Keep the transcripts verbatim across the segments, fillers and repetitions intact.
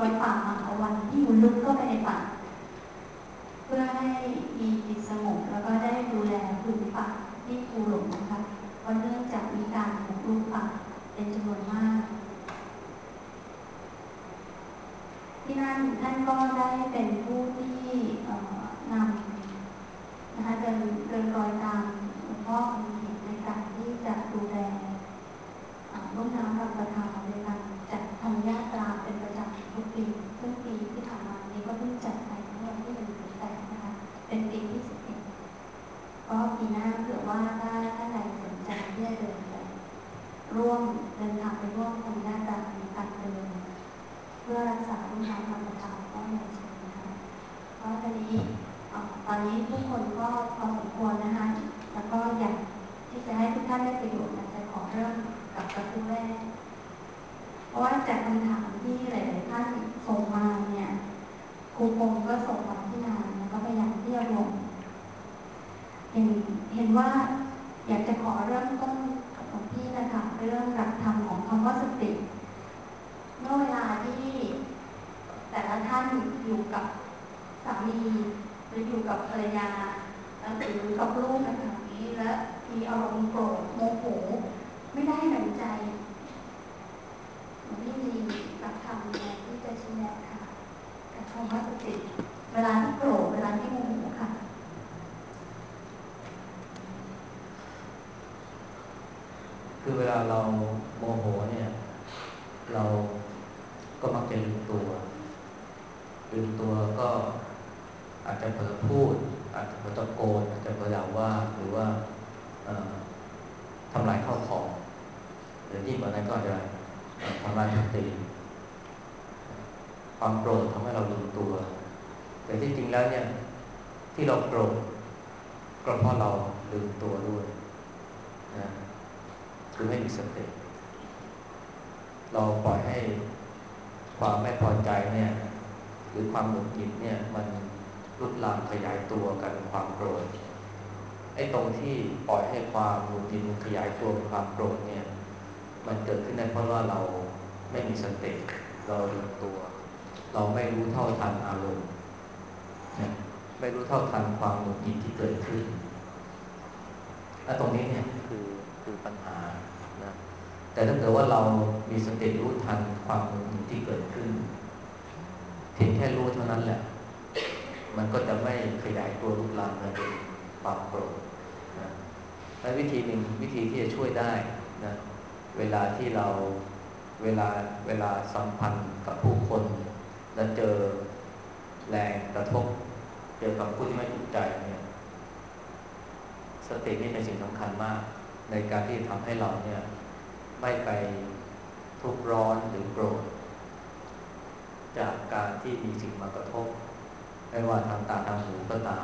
อยป่ามาเอาวันที่อยู่ลึกเข้าไปในป่าเพื่อให้มีจิตสงบแล้วก็ได้ดูแลพื้นป่าที่ภูหลงนะคะเพราะเนื่องจากมีการบุกรุกป่าเป็นจำนวนมากที่นั่นท่านก็ได้เป็นผู้ที่นำนะคะเดินเดินรอยตามหลวงพ่อคำเขียนในการที่จะดูแลลุ่มน้ำลำปะทาวในการจัดทำญาตราเป็นประจำทุกปีซึ่งปีที่ผ่านมานี้ก็เพิ่งจัดไปเมื่อวันที่หนึ่งเดือนแปดนะคะเป็นปีที่สิบเอ็ดก็ปีหน้าเผื่อว่าถ้าท่านใดสนใจที่จะเดินไปร่วมเดินทางไปร่วมทำญาตราในการเดินเพื่อรักษาลุ่มน้ำลำปะทาวก็ในเชิญนะคะเพราะตอนนี้ตอนนี้ทุกคนก็พอสมควรนะคะแล้วก็อยากที่จะให้ทุกท่านได้ประโยชน์จะขอเริ่มกับกระทู้แรกเพราะว่าจากคำถามที่หลายๆท่านส่งมาเนี่ยครูพงศ์ก็ส่งมาที่งานแล้วก็พยายามที่จะรวมเห็นเห็นว่าอยากจะขอเริ่มต้นกับหลวงพี่นะคะเรื่องหลักธรรมของคำว่าสติเมื่อเวลาที่แต่ละท่านอยู่กับสามีหรืออยู่กับภรรยาหรือกับลูกแบบนี้และมีอารมณ์โกรธโมโหไม่ได้ดั่งใจไม่มีหลักธรรมอะไรที่จะชี้แนะค่ะกับคำว่าสติเวลาที่โกรธเวลาที่โมโหค่ะคือเวลาเราโมโหเนี่ยเราก็มักจะลืมตัวลืมตัวก็อาจจะเผลอพูดอาจจะเผลอตะโกนอาจจะเผลอด่าว่าหรือว่าทำลายข้าวของหรือที่กว่านั้นก็อาจจะทำลายทุบตีความโกรธทำให้เราลืมตัวแต่ที่จริงแล้วเนี่ยที่เราโกรธก็เพราะเราลืมตัวด้วยนะคือไม่มีสติเราปล่อยให้ความไม่พอใจเนี่ยหรือความหงุดหงิดเนี่ยมันลุกลามขยายตัวกันเป็นความโกรธไอ้ตรงที่ปล่อยให้ความหงุดหงิดขยายตัวเป็นความโกรธเนี่ยมันเกิดขึ้นได้เพราะว่าเราไม่มีสติเราลืมตัวเราไม่รู้เท่าทันอารมณ์ไม่รู้เท่าทันความหงุดหงิดที่เกิดขึ้นและตรงนี้เนี่ยคือคือปัญหานะแต่ถ้าเกิดว่าเรามีสติรู้ทันความหงุดหงิดที่เกิดขึ้นเพียงแค่รู้เท่านั้นแหละมันก็จะไม่ขยายตัวลุกลามไปเป็นความโกรธนะและวิธีหนึ่งวิธีที่จะช่วยได้นะเวลาที่เราเวลาเวลาสัมพันธ์กับผู้คนและเจอแรงกระทบเจอกับผู้ที่ไม่ถูกใจเนี่ยสตินี่เป็นสิ่งสำคัญมากในการที่ทำให้เราเนี่ยไม่ไปทุกข์ร้อนหรือโกรธจากการที่มีสิ่งมากระทบไม่ว่าทางตาทางหูก็ตาม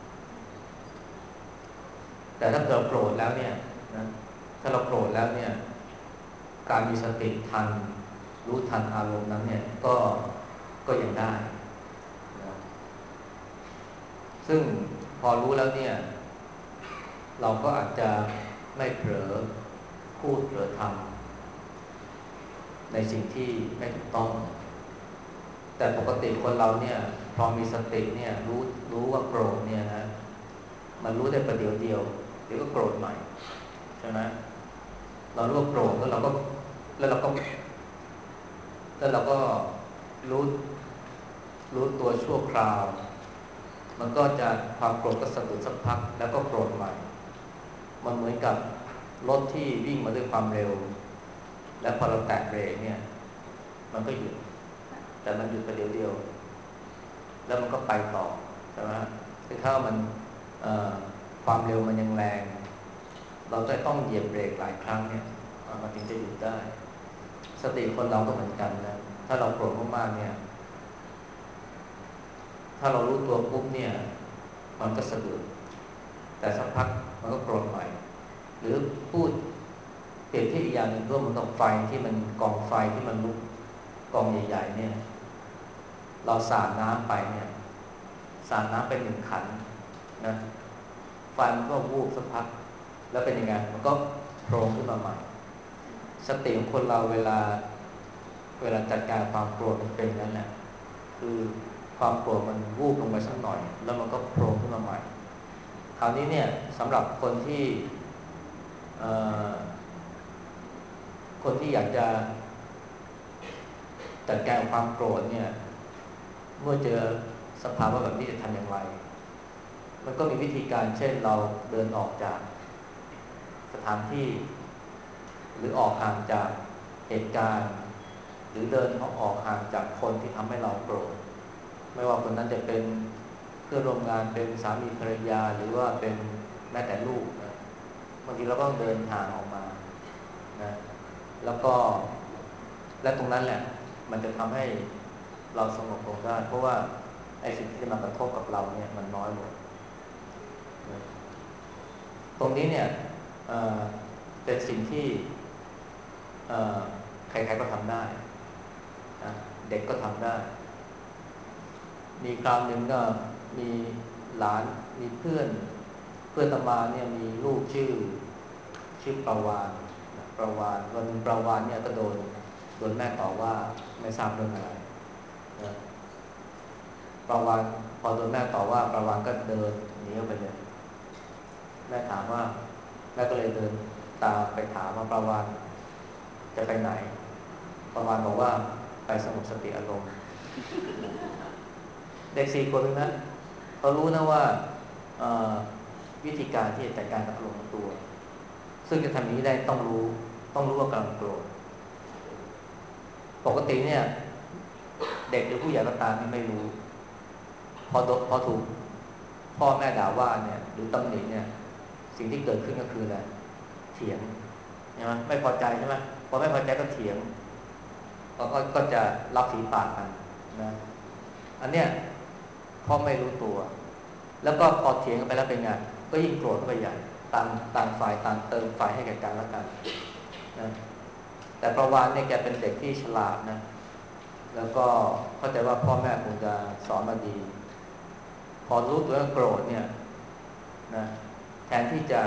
แต่ถ้าเกิดโกรธแล้วเนี่ยนะถ้าเราโกรธแล้วเนี่ยการมีสติทันรู้ทันอารมณ์นั้นเนี่ยก็ก็ยังได้นะซึ่งพอรู้แล้วเนี่ยเราก็อาจจะไม่เผลอพูดเผลอทำในสิ่งที่ไม่ถูกต้องแต่ปกติคนเราเนี่ยพอมีสติเนี่ยรู้รู้ว่าโกรธเนี่ยนะมันรู้ได้ประเดี๋ยวเดียวเดี๋ยวก็โกรธใหม่ใช่ไหมเรารู้ว่าโกรธแล้วเราก็แล้วเราก็แล้วเราก็รู้รู้ตัวชั่วคราวมันก็จะความโกรธก็สะดุดสักพักแล้วก็โกรธใหม่มันเหมือนกับรถที่วิ่งมาด้วยความเร็วแล้วพอเราแตะเบรกเนี่ยมันก็หยุดแต่มันหยุดประเดี๋ยวเดียวแล้วมันก็ไปต่อใช่ไหมคือถ้ามันความเร็วมันยังแรงเราจะต้องเหยียบเบรกหลายครั้งเนี่ยมันถึงจะหยุดได้สติคนเราก็เหมือนกันนะถ้าเราโกรธมากๆเนี่ยถ้าเรารู้ตัวปุ๊บเนี่ยมันก็สะดุดแต่สักพักมันก็โกรธใหม่หรือพูดเปรียบเทียบอีกอย่างหนึ่งก็เหมือนกับไฟที่มันกองไฟที่มันลุกกองใหญ่ๆเนี่ยเราสาดน้ำไปเนี่ยสาดน้ำไปหนึ่งขันนะไฟมันก็วูบสักพักแล้วเป็นยังไงมันก็โผล่ขึ้นมาใหม่สติของคนเราเวลาเวลาจัดการความโกรธมันเป็นนั่นแหละคือความโกรธมันวูบลงไปสักหน่อยแล้วมันก็โผล่ขึ้นมาใหม่คราวนี้เนี่ยสำหรับคนที่คนที่อยากจะจัดการความโกรธเนี่ยเมื่อเจอสภาวะแบบนี้จะทำอย่างไรมันก็มีวิธีการเช่นเราเดินออกจากสถานที่หรือออกห่างจากเหตุการณ์หรือเดินออกห่างจากคนที่ทำให้เราโกรธไม่ว่าคนนั้นจะเป็นเพื่อนร่วมงานเป็นสามีภรรยาหรือว่าเป็นแม้แต่ลูกนะบางทีเราก็ต้องเดินห่างออกมานะแล้วก็และตรงนั้นแหละมันจะทำให้เราสงบลงได้เพราะว่าไอ้สิ่งที่จะมากระทบกับเราเนี่ยมันน้อยลงนะตรงนี้เนี่ยเอ่อเป็นสิ่งที่ใครๆก็ทำได้นะเด็กก็ทำได้มีคราวหนึ่งก็มีหลานมีเพื่อนเพื่อนตมาเนี่ยมีลูกชื่อชื่อประวานประวานวันนึงประวานเนี่ยก็โดนโดนแม่ต่อว่าไม่ทราบเรื่องอะไรนะประวานพอโดนแม่ต่อว่าประวานก็เดินหนีออกไปเลยแม่ถามว่าแม่ก็เลยเดินตามไปถามว่าประวานจะไปไหนประวานบอกว่าไปสงบสติอารมณ์เด็กสี่คนนั้นเขารู้นะว่าวิธีการที่จะจัดการกับอารมณ์ของตัวซึ่งจะทำอย่างนี้ได้ต้องรู้ต้องรู้ว่ากำลังโกรธปกติเนี่ยเด็กหรือผู้ใหญ่ก็ตามนี่ไม่รู้พอโดนพอถูกพ่อแม่ด่าว่าเนี่ยหรือตำหนิเนี่ยสิ่งที่เกิดขึ้นก็คืออะไรเถียงใช่ไหมไม่พอใจใช่ไหมพอไม่พอใจก็เถียงก็ก็จะรับฝีปากกันนะอันเนี้ยพ่อไม่รู้ตัวแล้วก็พอเถียงกันไปแล้วเป็นไงก็ยิ่งโกรธเข้าไปใหญ่ต่างต่างฝ่ายต่างเติมฝ่ายให้แก่กันและกันนะแต่ประวานเนี่ยแกเป็นเด็กที่ฉลาดนะแล้วก็เข้าใจว่าพ่อแม่คงจะสอนมาดีพอรู้ตัวว่าโกรธเนี่ยนะแทนที่จะ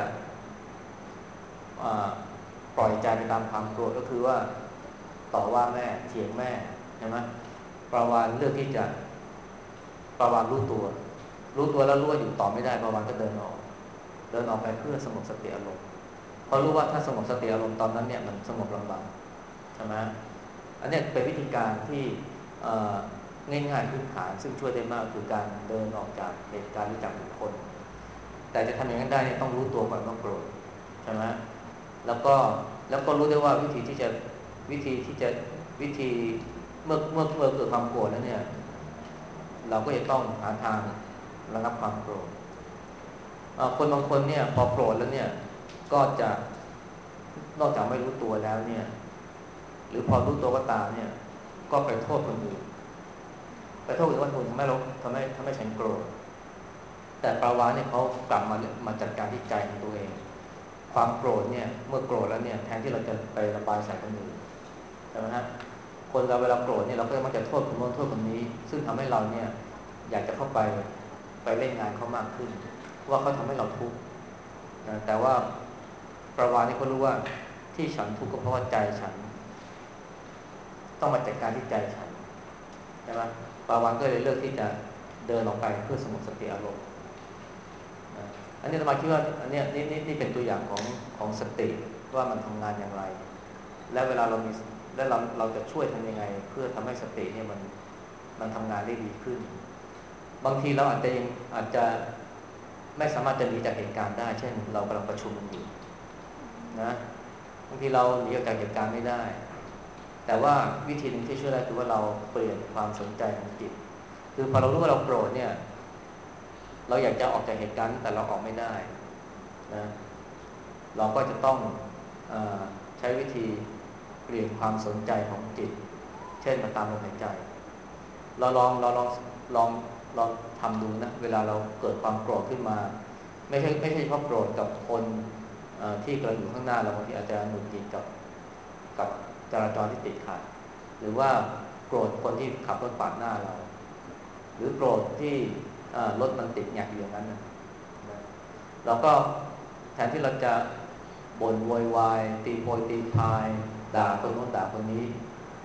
ปล่อยใจไปตามความโกรธก็คือว่าต่อว่าแม่เถียงแม่ใช่ไหมประวานเลือกที่จะประวานรู้ตัวรู้ตัวแล้วรู้ว่าอยู่ต่อไม่ได้ประวานก็เดินออกเดินออกไปเพื่อสงบสติอารมณ์เพราะรู้ว่าถ้าสงบสติอารมณ์ตอนนั้นเนี่ยมันสงบลำบากใช่ไหมอันนี้เป็นวิธีการที่ง่ายๆพื้นฐานซึ่งช่วยได้มากคือการเดินออกจากเหตุการณ์หรือจากบุคคลแต่จะทำอย่างนั้นได้เนี่ยต้องรู้ตัวก่อนว่าโกรธใช่ไหมแล้วก็แล้วก็รู้ได้ว่าวิธีที่จะวิธีที่จะวิธีเมื่อเมื่อเมื่อเกิดความโกรธแล้วเนี่ยเราก็จะต้องหาทางระงับความโกรธคนบางคนเนี่ยพอโกรธแล้วเนี่ยก็จะนอกจากไม่รู้ตัวแล้วเนี่ยหรือพอรู้ตัวก็ตามเนี่ยก็ไปโทษคนอื่นไปโทษคนอื่นว่าคุณทำไมเราทำไมทำไมฉันโกรธแต่ปาวาเนี่ยเขากลับมามาจัดการที่ใจของตัวเองความโกรธเนี่ยเมื่อโกรธแล้วเนี่ยแทนที่เราจะไประบายใส่คนอื่นใช่ไหมฮะคนเราเวลาโกรธเนี่ยเราก็มักจะโทษคนโน้นโทษคนนี้ซึ่งทำให้เราเนี่ยอยากจะเข้าไปไปเล่นงานเขามากขึ้นว่าเขาทำให้เราทุกข์นะแต่ว่าประวานี่เขารู้ว่าที่ฉันทุกข์ก็เพราะว่าใจฉันต้องมาจัดการที่ใจฉันใช่ไหมปาวานก็เลยเลือกที่จะเดินออกไปเพื่อสงบสติอารมณ์นะอันนี้สมาคิดว่าอันนี้นี่นี่นี่เป็นตัวอย่างของของสติว่ามันทำงานอย่างไรและเวลาเรามีและเราเราจะช่วยทำยังไงเพื่อทำให้สติเนี่ยมันมันทำงานได้ดีขึ้นบางทีเราอาจจะยังอาจจะไม่สามารถจะหนีจากเหตุการณ์ได้เช่นเรากำลังประชุมอยู่นะบางทีเราหนีออกจากเหตุการณ์ไม่ได้แต่ว่าวิธีหนึ่งที่ช่วยได้คือว่าเราเปลี่ยนความสนใจของจิตคือพอเรารู้ว่าเราโกรธเนี่ยเราอยากจะออกจากเหตุการณ์แต่เราออกไม่ได้นะเราก็จะต้องเอ่อใช้วิธีเปลี่ยนความสนใจของจิตเช่นมาตามลมหายใจเราลองเราลองลองลองทำดูนะเวลาเราเกิดความโกรธขึ้นมาไม่ใช่ไม่ใช่เฉพาะโกรธกับคนที่กำลังอยู่ข้างหน้าเราบางทีอาจจะหงุดหงิดกับกับจราจรที่ติดขัดหรือว่าโกรธคนที่ขับรถปาดหน้าเราหรือโกรธที่รถมันติดแงกอยู่อย่างนั้นนะเราก็แทนที่เราจะบ่นโวยวายตีโพยตีพายด่าคนโน้นด่าคนนี้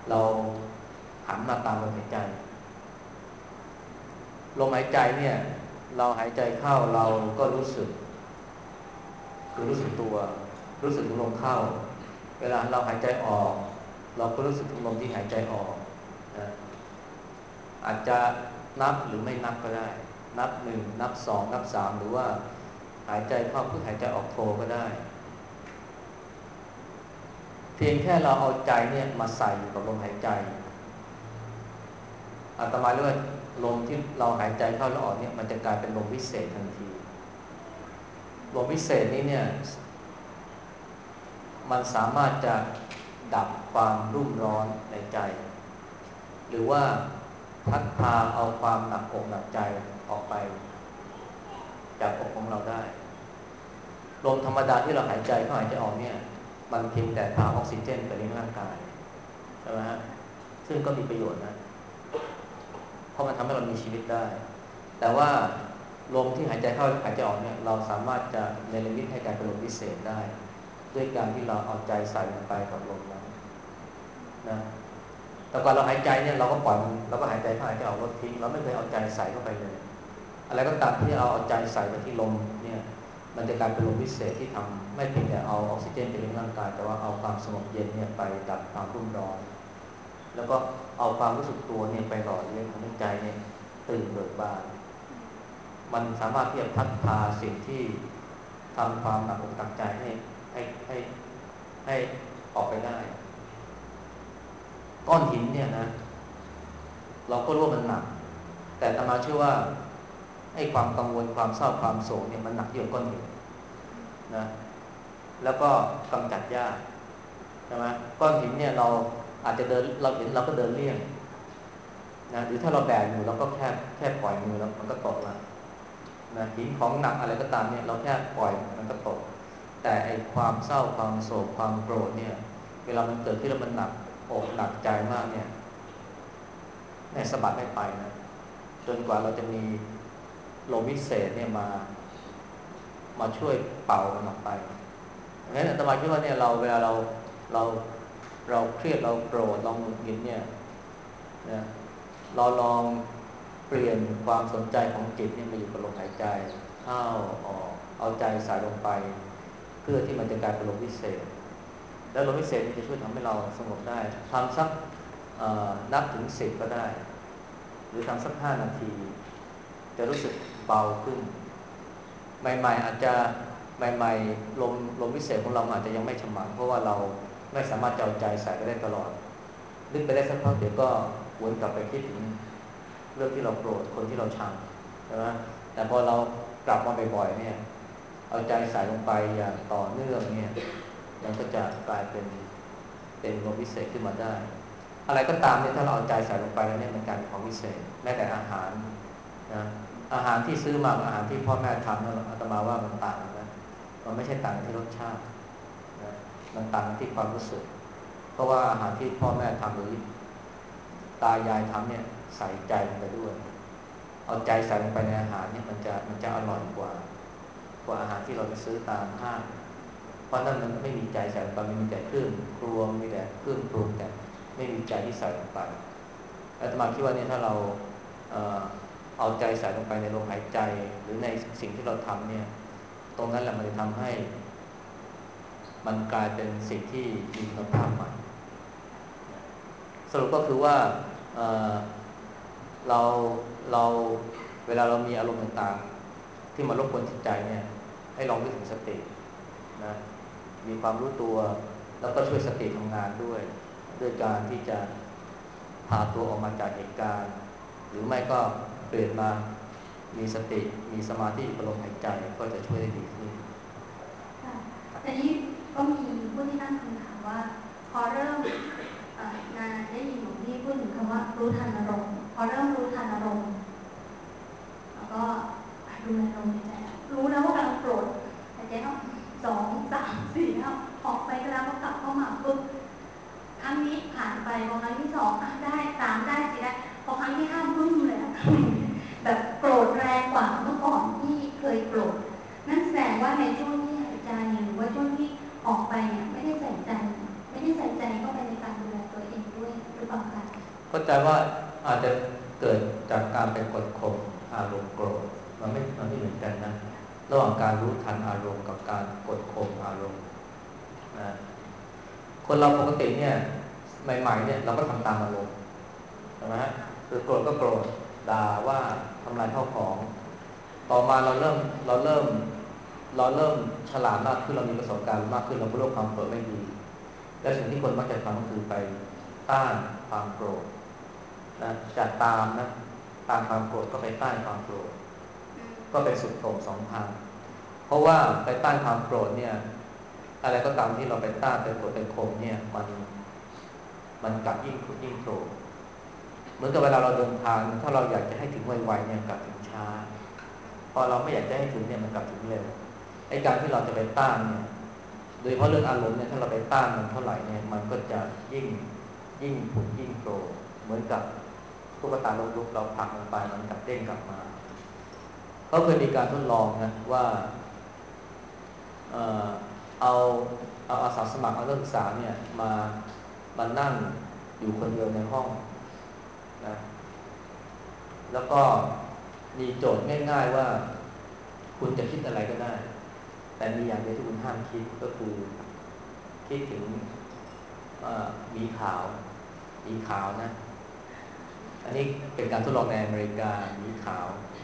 เราหันมาตามลมหายใจลมหายใจเนี่ยเราหายใจเข้าเราก็รู้สึกคือรู้สึกตัวรู้สึกถึงลมเข้าเวลาเราหายใจออกเราก็รู้สึกถึงลมที่หายใจออกนะอาจจะนับหรือไม่นับก็ได้นับหนึ่งนับสองนับสามหรือว่าหายใจเข้าเพื่อหายใจออกโทก็ได้เพียงแค่เราเอาใจเนี่ยมาใส่อยู่กับลมหายใจอาตมาเรียกว่าลมที่เราหายใจเข้าแล้วออกเนี่ยมันจะกลายเป็นลมวิเศษทันทีลมวิเศษนี้เนี่ยมันสามารถจะดับความรุ่มร้อนในใจหรือว่าพัดพาเอาความหนักอกหนักใจออกไปจากอกของเราได้ลมธรรมดาที่เราหายใจเข้าหายใจออกเนี่ยมันเพียงแต่พาออกซิเจนไปเลี้ยงร่างกายใช่ไหมฮะซึ่งก็มีประโยชน์นะเพราะมันทำให้เรามีชีวิตได้แต่ว่าลมที่หายใจเข้าหายใจออกเนี่ยเราสามารถจะเนรมิตให้กลายเป็นลมพิเศษได้ด้วยการที่เราเอาใจใส่ลงไปกับลมนั้นนะแต่ก่อนเราหายใจเนี่ยเราก็ปล่อยเราก็หายใจเข้าหายใจออกลดทิ้งเราไม่เคยเอาใจใส่เข้าไปเลยอะไรก็ตามที่เราเอาใจใส่ไปที่ลมเนี่ยมันจะกลายเป็นลมพิเศษที่ทำไม่เพียงแต่เอาออกซิเจนไปเลี้ยงร่างกายแต่ว่าเอาความสงบเย็นเนี่ยไปดับความรุ่มร้อนแล้วก็เอาความรู้สึกตัวเนี่ยไปหล่อเลี้ยงทำให้ใจเนี่ยตื่นเบิกบานมันสามารถที่จะพัดพาสิ่งที่ทำความหนักอกหนักใจให้ให้ให้ให้ออกไปได้ก้อนหินเนี่ยนะเราก็รู้ว่ามันหนักแต่อาตมาเชื่อว่าไอ้ความกังวลความเศร้าความโศกเนี่ยมันหนักยิ่งกว่าก้อนหินนะแล้วก็กำจัดยากใช่ไหมก้อนหินเนี่ยเราอาจจะเดินเราเห็นเราก็เดินเลี่ยงนะหรือถ้าเราแบกอยู่เราก็แค่แค่ปล่อยมือแล้วมันก็ตกละนะหินของหนักอะไรก็ตามเนี่ยเราแค่ปล่อยมันก็ตกแต่ไอ้ความเศร้าความโศกความโกรธเนี่ยเวลามันเกิดขึ้นแล้วมันหนักอกหนักใจมากเนี่ยแม่สะบัดไม่ไปนะจนกว่าเราจะมีลมวิเศษเนี่ยมามาช่วยเป่ามันออกไปงั้นอาตมาคิดว่าเนี่ยเราเวลาเราเราเราเครียดเราโกรธเราหงุดหงิดเนี่ยนะเราลองเปลี่ยนความสนใจของจิตเนี่ยมาอยู่กับลมหายใจเข้าออกเอาใจใส่ลงไปเพื่อที่มันจะกลายเป็นลมวิเศษแล้วลมวิเศษนี่จะช่วยทำให้เราสงบได้ทำสักนับถึงสิบก็ได้หรือทำสักห้านาทีจะรู้สึกเบาขึ้นใหม่ๆอาจจะใหม่ๆลมลมวิเศษของเราอาจจะยังไม่ฉมังเพราะว่าเราไม่สามารถจะเอาใจใส่ไปได้ตลอดนึกไปได้สักพักเดี๋ยวก็วนกลับไปคิดถึงเรื่องที่เราโกรธคนที่เราชังใช่ไหมแต่พอเรากลับมาบ่อยๆเนี่ยเอาใจใส่ลงไปอย่างต่อเนื่องเนี่ยมันก็จะกลายเป็นเป็นลมวิเศษขึ้นมาได้อะไรก็ตามเนี่ยถ้าเราเอาใจใส่ลงไปแล้วเนี่ยมันกลายเป็นของวิเศษแม้แต่อาหารนะอาหารที่ซื้อมากับอาหารที่พ่อแม่ทำเนี่ยอาตมาว่ามันต่างกันนะมันไม่ใช่ต่างที่รสชาตินะมันต่างที่ความรู้สึกเพราะว่าอาหารที่พ่อแม่ทำหรือตายายทำเนี่ยใส่ใจลงไปด้วยเอาใจใส่ลงไปในอาหารเนี่ยมันจะมันจะอร่อยกว่ากว่าอาหารที่เราไปซื้อตามห้างเพราะนั่นมันไม่มีใจใส่ลงไปมันมีแต่เครื่องครัวมีแต่เครื่องปรุงแต่ไม่มีใจที่ใส่ลงไปอาตมาคิดว่าเนี่ยถ้าเราเอ่อเอาใจใส่ลงไปในลมหายใจหรือในสิ่งที่เราทำเนี่ยตรงนั้นแหละมันจะทำให้มันกลายเป็นสิ่งที่มีคุณภาพใหม่สรุปก็คือว่า เอ่อ เราเราเวลาเรามีอารมณ์ต่างๆที่มารบกวนจิตใจเนี่ยให้ลองนึกถึงสตินะมีความรู้ตัวแล้วก็ช่วยสติทำงานด้วยด้วยการที่จะพาตัวออกมาจากเหตุการณ์หรือไม่ก็เปลี่ยนมามีสติมีสมาธิอยู่กับลมหายใจก็จะช่วยได้ดีขึ้นค่ะแต่นี้ก็มีผู้ที่ตั้งคำถามว่าพอเริ่มนานได้ยินหลวงพี่พูดถึงคำว่ารู้ทันอารมณ์พอเริ่มรู้ทันอารมณ์แล้วก็ดูแลลมหายใจรู้แล้วว่ากำลังโกรธหายใจเข้าสองสามสี่แล้วออกไปก็แล้วก็กลับเข้ามาปุ๊บครั้งนี้ผ่านไปพอครั้งที่สองได้สามได้สี่ได้พอครั้งที่ห้าบึ้มเลยแบบโกรธแรงกว่าเมื่อก่อนที่เคยโกรธนั่นแสดงว่าในช่วงที่หายใจหรือว่าช่วงที่ออกไปเนี่ยไม่ได้ใส่ใจไม่ได้ใส่ใจเข้าไปในการดูแลตัวเองด้วยหรือเปเข้าใจว่าอาจจะเกิดจากการไปกดข่มอารมณ์โกรธมันไม่มันไม่เหมือนกันนะระหว่างการรู้ทันอารมณ์กับการกดข่มอารมณ์นะคนเราปกติเนี่ยใหม่ๆเนี่ยเราก็ทำตามอารมณ์ใช่ไหมฮะคือโกรธก็โกรธด่าว่าทำลายข้าวของต่อมาเราเริ่มเราเริ่มเราเริ่มฉลาดมากขึ้นเรามีประสบการณ์มากขึ้นเรารู้ว่าความโกรธไม่ดีและสิ่งที่คนมักจะทำก็คือไปต้านความโกรธนะจากตามนะตามความโกรธก็ไปต้านความโกรธก็เป็นสุดโต่งสองทางเพราะว่าไปต้านความโกรธเนี่ยอะไรก็ตามที่เราไปต้านไปกดไปข่มเนี่ยมันมันกลับยิ่งขุ่นยิ่งโกรธเหมือนกับเวลาเราเดินทางถ้าเราอยากจะให้ถึงไวๆเนี่ยกลับถึงช้าพอเราไม่อยากจะให้ถึงเนี่ยมันกลับถึงเร็วไอ้การที่เราจะไปต้านเนี่ยโดยเฉพาะเรื่องอารมณ์เนี่ยถ้าเราไปต้านมันเท่าไหร่เนี่ยมันก็จะยิ่งยิ่งผุนยิ่งโกรธเหมือนกับตุ๊กตาลมลุกเราผลักมันไปมันกลับเด้งกลับมาเขาเคยมีการทดลองนะว่าเอ่อเอาเอาอาสาสมัครเอานักศึกษาเนี่ยมามานั่งอยู่คนเดียวในห้องนะแล้วก็มีโจทย์ง่ายๆว่าคุณจะคิดอะไรก็ได้แต่มีอย่างเดียวที่คุณห้ามคิดก็คือคิดถึงหมีขาวหมีขาวนะอันนี้เป็นการทดลองในอเมริกาหมีขาว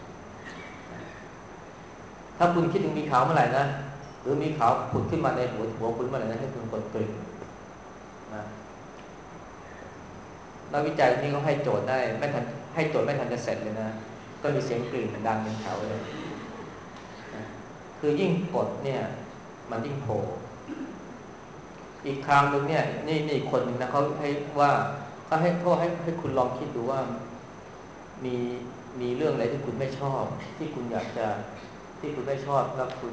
ถ้าคุณคิดถึงหมีขาวเมื่อไหร่นะหรือหมีขาวผุดขึ้นมาในหัวหัวคุณเมื่อไหร่นะให้คุณกดกริ่งนะนักวิจัยนี้เขาให้โจทย์ได้ไม่ทันให้โจทย์ไม่ทันจะเสร็จเลยนะก็มีเสียงกริ่งดังเป็นแถวเลยนะคือยิ่งกดเนี่ยมันยิ่งโผล่อีกคราวนึงเนี่ยนี่นี่คนหนึ่งนะเขาให้ว่าเขาให้เขาให้ให้คุณลองคิดดูว่ามีมีเรื่องอะไรที่คุณไม่ชอบที่คุณอยากจะที่คุณไม่ชอบแล้วคุณ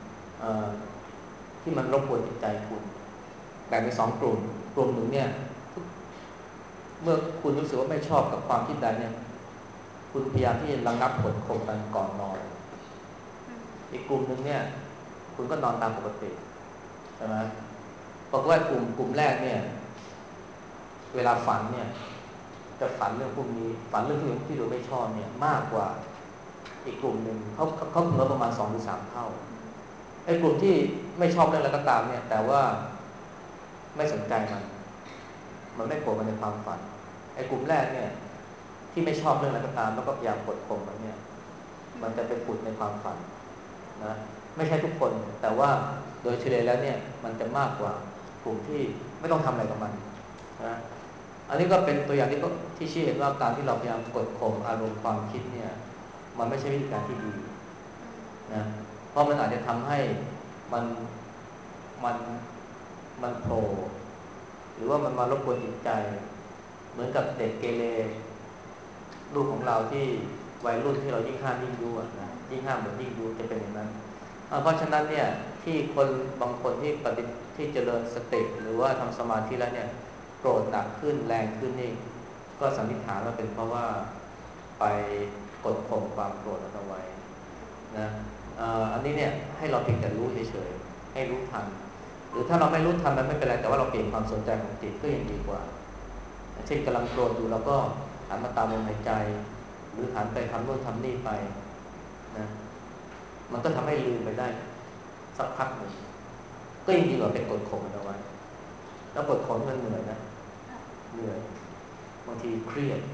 ที่มันรบกวนจิตใจคุณแบ่งเป็นสองกลุ่มกลุ่มหนึ่งเนี่ยเมื่อคุณรู้สึกว่าไม่ชอบกับความคิดใดเนี่ยคุณพยายามที่จะระงับกดข่มมันก่อนนอนอีกกลุ่มหนึ่งเนี่ยคุณก็นอนตามปกติใช่ไหมบอกว่ากลุ่มกลุ่มแรกเนี่ยเวลาฝันเนี่ยจะฝันเรื่องพวกนี้ฝันเรื่องที่ที่เราไม่ชอบเนี่ยมากกว่าอีกกลุ่มหนึ่งเขาเขาเพิ่มประมาณสองหรือสามเท่าไอ้กลุ่มที่ไม่ชอบเรื่องอะไรก็ตามเนี่ยแต่ว่าไม่สนใจมันมันไม่โผล่มาในความฝันไอ้กลุ่มแรกเนี่ยที่ไม่ชอบเรื่องอะไรก็ตามแล้วก็พยายามกดข่มมันเนี่ยมันจะไปผุดในความฝันนะไม่ใช่ทุกคนแต่ว่าโดยเฉลี่ยแล้วเนี่ยมันจะมากกว่ากลุ่มที่ไม่ต้องทำอะไรกับมันนะอันนี้ก็เป็นตัวอย่างที่ที่ชี้เห็นว่าการที่เราพยายามกดข่มอารมณ์ความคิดเนี่ยมันไม่ใช่วิธีการที่ดีนะเพราะมันอาจจะทำให้มันมันมันโผล่หรือว่ามันมารบกวนจิตใจเหมือนกับเด็กเกเรลูกของเราที่วัยรุ่นที่เรายิ่งห้ามยิ่งยุนะยิ่งห้ามเหมือนยิ่งยุจะเป็นอย่างนั้นเพราะฉะนั้นเนี่ยที่คนบางคนที่ปฏิที่เจริญสติหรือว่าทำสมาธิแล้วเนี่ยโกรธหนักขึ้นแรงขึ้นนี่ก็สันนิษฐานว่าเป็นเพราะว่าไปกดข่มความโกรธเอาไว้นะอันนี้เนี่ยให้เราเพียงแต่รู้เฉยๆให้รู้ทันหรือถ้าเราไม่รู้ทันมันไม่เป็นไรแต่ว่าเราเปลี่ยนความสนใจของจิตก็ยังดีกว่าเช่นกำลังโกรธอยู่เราก็หันมาตามลมหายใจหรือหันไปทำโน่นทำนี่ไปนะมันก็ทำให้ลืมไปได้สักพักหนึ่งก็ยังดีกว่าเป็นกดข่มมันเอาไว้แล้วกดข่มมันเหนื่อยนะเหนื่อยบางทีเครียด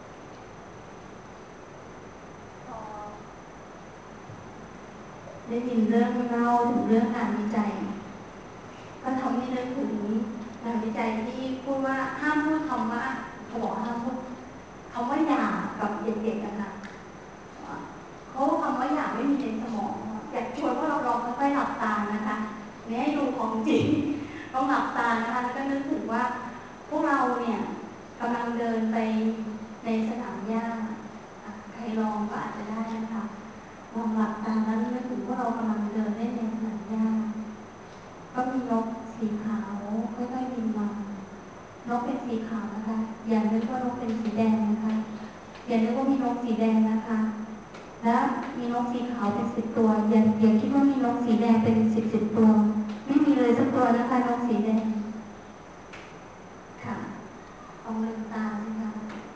ได้ยินเรื่องเล่าถึงเรื่องงานวิจัยก็ทำให้นึกถึงงานวิจัยที่พูดว่าห้ามพูดคำว่าเขาบอกห้ามพูดคำว่าหยากับเด็กๆนะคะเขาคำว่าหยาไม่มีในสมองอยากชวนว่าเราลองค่อยๆหลับตานะคะนี่ให้ดูของจริงลองหลับตานะคะแล้วก็นึกถึงว่าพวกเราเนี่ยกำลังเดินไปในสนามหญ้าใครลองก็อาจจะได้นะคะลองหลับตาแล้วนึกถึงว่าเรากำลังเดินเล่นในสนามหญ้าก็มีนกสีขาวค่อยๆบินมานกเป็นสีขาวนะคะอย่านึกว่านกเป็นสีแดงนะคะอย่านึกว่ามีนกสีแดงนะคะและมีนกสีขาวเป็นสิบตัวอย่าอย่าคิดว่ามีนกสีแดงเป็นสิบสิบตัวไม่มีเลยสักตัวนะคะนกสีแดงค่ะลองลืมตาสิคะ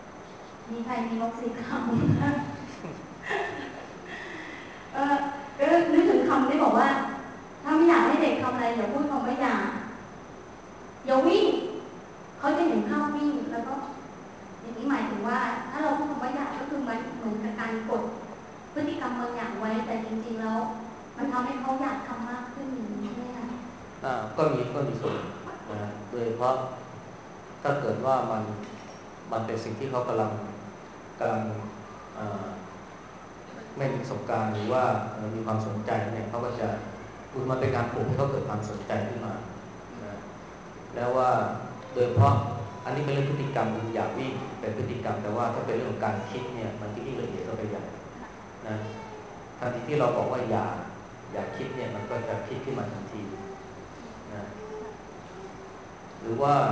ทำอะไรอย่าพูดคำว่าอย่าอย่าวิ่งเขาจะเห็นภาพวิ่งแล้วก็อย่างนี้หมายถึงว่าถ้าเราพูดคำว่าอย่าก็คือมันเหมือนกับการกดพฤติกรรมบางอย่างไว้แต่จริงๆแล้วมันทำให้เขาอยากทำมากขึ้นอย่างนี้ใช่ไหมคะอ่าก็มีก็มีส่วนนะโดยเฉพาะถ้าเกิดว่ามันมันเป็นสิ่งที่เขากำลังกำลังไม่มีประสบการณ์หรือว่ามีความสนใจเนี่ยเขาก็จะคือมันเป็นการปลุกให้เขาเกิดความสนใจขึ้นมานะแล้วว่าโดยเฉพาะอันนี้เป็นเรื่องพฤติกรรมอยากวิ่งเป็นพฤติกรรมแต่ว่าถ้าเป็นเรื่องของการคิดเนี่ยมันที่ยิ่งละเอียดเข้าไปใหญ่นะทันทีที่เราบอกว่าอย่าอย่าคิดเนี่ยมันก็จะคิดขึ้นมาทันทีนะหรือว่า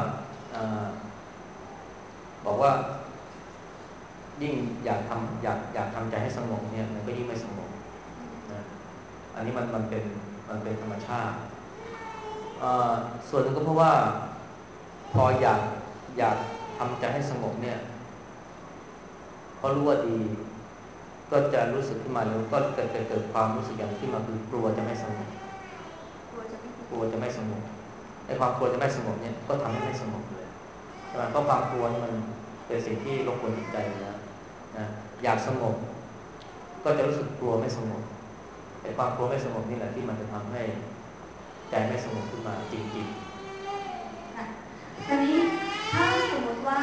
บอกว่ายิ่งอยากทำอยากอยากทำใจให้สงบเนี่ยมันก็ยิ่งไม่สงบนะอันนี้มันมันเป็นมันเป็นธรรมชาติส่วนหนึ่งก็เพราะว่าพออยากอยากทำใจให้สงบเนี่ยเพราะรู้ว่าดีก็จะรู้สึกขึ้นมาแล้วก็เกิดเกิดความรู้สึกอย่างขึ้นมาคือกลัวจะไม่สงบกลัวจะไม่กลัวจะไม่สงบไอ้ความกลัวจะไม่สงบเนี่ยก็ทำให้ไม่สงบเลยใช่ไหมเพราะความกลัวนี่มันเป็นสิ่งที่รบกวนจิตใจนะนะอยากสงบก็จะรู้สึกกลัวไม่สงบไอ้ความกลัวไม่สงบนี่แหละที่มันจะทำให้ใจไม่สงบขึ้นมาจริงๆค่ะทีนี้ถ้าสมมติว่า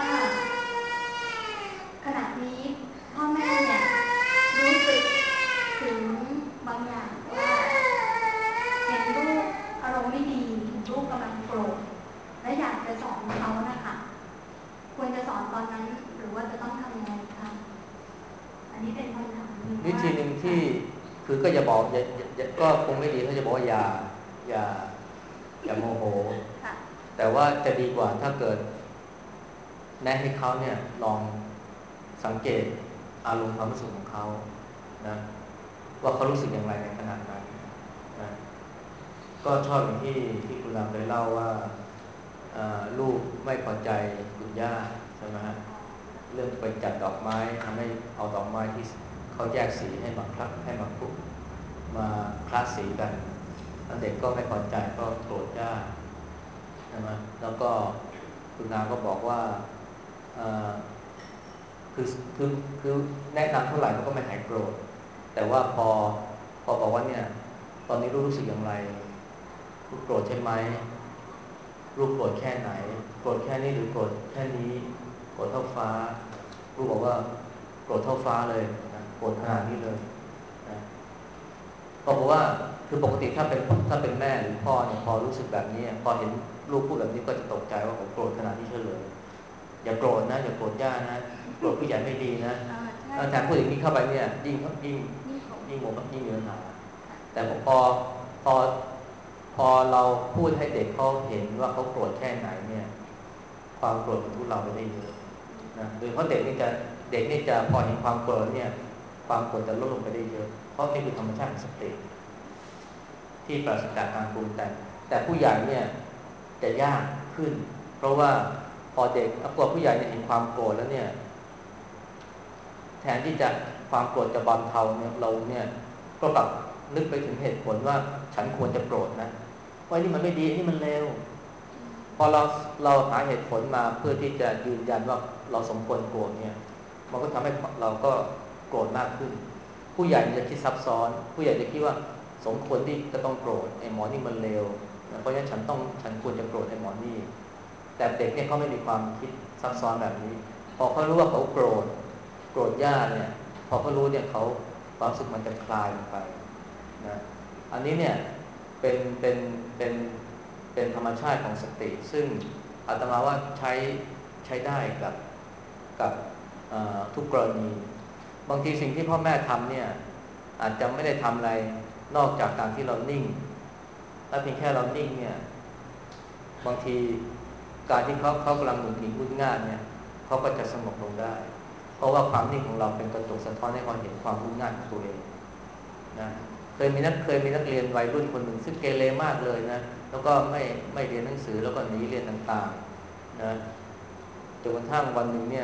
ขณะนี้พ่อแม่เนี่ยรู้สึกถึงบางอย่างว่าเห็นลูกอารมณ์ไม่ดีลูกกำลังโกรธและอยากจะสอนเขานะคะควรจะสอนตอนนั้นหรือว่าจะต้องทำยังไงคะอันนี้เป็นคำถามวิธีหนึ่งที่คือก็จะบอกอย่าก็คงไม่ดีถ้าจะบอกว่าอย่าอย่าอย่าโมโหแต่ว่าจะดีกว่าถ้าเกิดแนะให้เขาเนี่ยลองสังเกตอารมณ์ความรู้สึกของเขานะว่าเขารู้สึกอย่างไรในขณะนั้นนะก็ชอบอย่างที่ที่คุณรามได้เล่าว่าลูกไม่พอใจคุณย่าใช่ไหมฮะเรื่องไปจัดดอกไม้ทำให้เอาดอกไม้ที่เขาแยกสีให้มาคลักให้มาคลุกมาคลาสสีกันเด็กก็ไม่พอใจก็โกรธย่าใช่ไหมแล้วก็คุณนาก็บอกว่าคือคือคือแนะนำเท่าไหร่เขาก็ไม่หายโกรธแต่ว่าพอพอบอกว่าเนี่ยตอนนี้รู้รู้สึกอย่างไรรู้โกรธใช่ไหมรู้โกรธแค่ไหนโกรธแค่นี้หรือโกรธแค่นี้โกรธเท่าฟ้ารู้บอกว่าโกรธเท่าฟ้าเลยนะโกรธขนาดนี้เลยนะก็บอกว่าคือปกติถ้าเป็นถ้าเป็นแม่หรือพ่อเนี่ยพอรู้สึกแบบนี้พอเห็นลูกพูดแบบนี้ก็จะตกใจว่าผมโกรธขนาดนี้เฉยเลยอย่าโกรธนะอย่าโกรธย่านะโกรธผู้ใหญ่ไม่ดีนะแต่พูดอย่างนี้เข้าไปเนี่ยยิ่งยิ่งยิ่งโมยิ่งมีปัญหาแต่พอพอพอเราพูดให้เด็กเขาเห็นว่าเขาโกรธแค่ไหนเนี่ยความโกรธมันทุเลาไปได้เยอะนะโดยเพราะเด็กนี่จะเด็กนี่จะพอเห็นความโกรธเนี่ยความโกรธจะลดลงไปได้เยอะเพราะนี่คือธรรมชาติของสติที่ปราศจากการปรุงแต่งแต่ผู้ใหญ่เนี่ยจะยากขึ้นเพราะว่าพอเด็กพอผู้ใหญ่เนี่ยเห็นความโกรธแล้วเนี่ยแทนที่จะความโกรธจะบรรเทาเนี่ยเราเนี่ยก็กลับนึกไปถึงเหตุผลว่าฉันควรจะโกรธนะว่านี่มันไม่ดีนี่มันเลวพอเราเราหาเหตุผลมาเพื่อที่จะยืนยันว่าเราสมควรโกรธเนี่ยมันก็ทำให้เราก็โกรธมากขึ้นผู้ใหญ่จะคิดซับซ้อนผู้ใหญ่จะคิดว่าสมควรที่จะต้องโกรธไอ้หมอนี่มันเลวเพราะฉะนั้นฉันต้องฉันควรจะโกรธไอ้หมอนี่แต่เด็กเนี่ยเขาไม่มีความคิดซับซ้อนแบบนี้พอเขารู้ว่าเขาโกรธโกรธย่าเนี่ยพอเขารู้เนี่ยเขาความรู้สึกมันจะคลายลงไปนะอันนี้เนี่ยเป็นเป็นเป็นเป็นธรรมชาติของสติซึ่งอาตมาว่าใช้ใช้ได้กับกับทุกกรณีบางทีสิ่งที่พ่อแม่ทำเนี่ยอาจจะไม่ได้ทำอะไรนอกจากการที่เรานิ่งถ้าเพียงแค่เรานิ่งเนี่ยบางทีการที่เขาเขากำลังหงุดหงิดวุ่นง่านเนี่ยเขาก็จะสงบลงได้เพราะว่าความนิ่งของเราเป็นกระจกสะท้อนให้เขาเห็นความวุ่นง่านของตัวเองนะเคยมีนักเคยมีนักเรียนวัยรุ่นคนหนึ่งซึ่งเกเรมากเลยนะแล้วก็ไม่ไม่เรียนหนังสือแล้วก็หนีเรียนต่างๆนะจนกระทั่งวันหนึ่งเนี่ย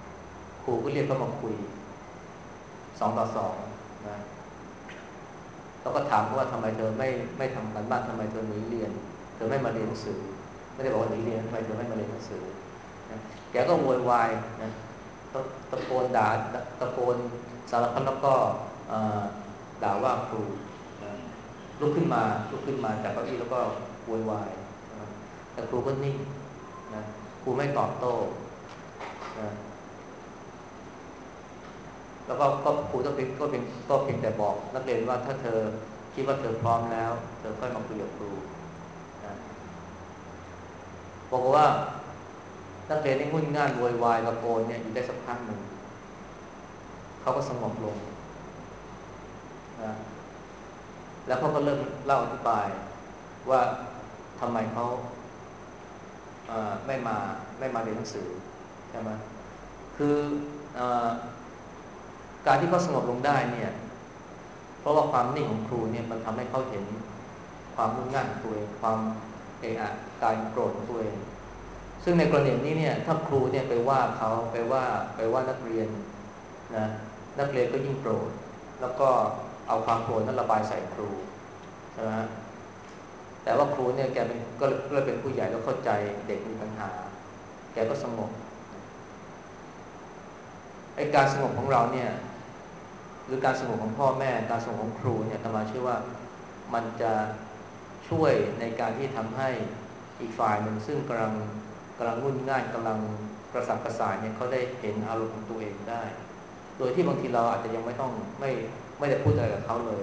ครูก็เรียกเขามาคุยสองต่อสองนะเราก็ถามเขาว่าทำไมเธอไม่ไม่ทำการบ้านทำไมเธอหนีเรียนเธอไม่มาเรียนหนังสือไม่ได้บอกว่าหนีเรียนทำไมเธอไม่มาเรียนหนังสือนะแกก็โวยวายนะตะตะโกนด่าตะโกนสารพัดแล้วก็ด่าว่าครูนะลุกขึ้นมาลุกขึ้นมาจากเก้าอี้แล้วก็โวยวายนะแต่ครูก็นิ่งนะครูไม่ตอบโต้นะแล้วก็ก็ครูก็เป็นก็เป็นก็เพียงแต่บอกนักเรียนว่าถ้าเธอคิดว่าเธอพร้อมแล้วเธอค่อยมาคุยกับครูนะบอกว่านักเรียนที่งุ่นง่านโวยวายตะโกนเนี่ยอยู่ได้สักพักหนึ่งเขาก็สงบลงนะแล้วเขาก็เริ่มเล่าอธิบายว่าทำไมเขาไม่มาไม่มาเรียนหนังสือใช่ไหมคืออการที่เขาสงบลงได้เนี่ยเพราะว่าความนิ่งของครูเนี่ยมันทำให้เขาเห็นความมุ่งมั่นของตัวเองความเอะอะการโกรธของตัวเองซึ่งในกรณีนี้เนี่ยถ้าครูเนี่ยไปว่าเขาไปว่าไปว่านักเรียนนะนักเรียนก็ยิ่งโกรธแล้วก็เอาความโกรธนั้นระบายใส่ครูใช่ไหมแต่ว่าครูเนี่ยแกเป็นก็เลยเป็นผู้ใหญ่แล้วเข้าใจเด็กมีปัญหาแกก็สงบไอ้การสงบของเราเนี่ยหรือการสงบของพ่อแม่การสงบของครูเนี่ยอาตมาเชื่อว่ามันจะช่วยในการที่ทำให้อีกฝ่ายหนึ่งซึ่งกำลังกำลังวุ่นง่ายกำลังกระสับกระส่ายเนี่ยเขาได้เห็นอารมณ์ของตัวเองได้โดยที่บางทีเราอาจจะยังไม่ต้องไม่ไม่ได้พูดอะไรกับเขาเลย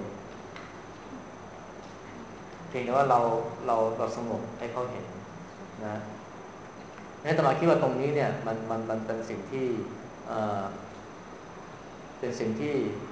เพียงแต่ว่าเราเราเราสงบให้เขาเห็นนะนี่อาตมาคิดว่าตรงนี้เนี่ยมันมันมันเป็นสิ่งที่เอ่อเป็นสิ่งที่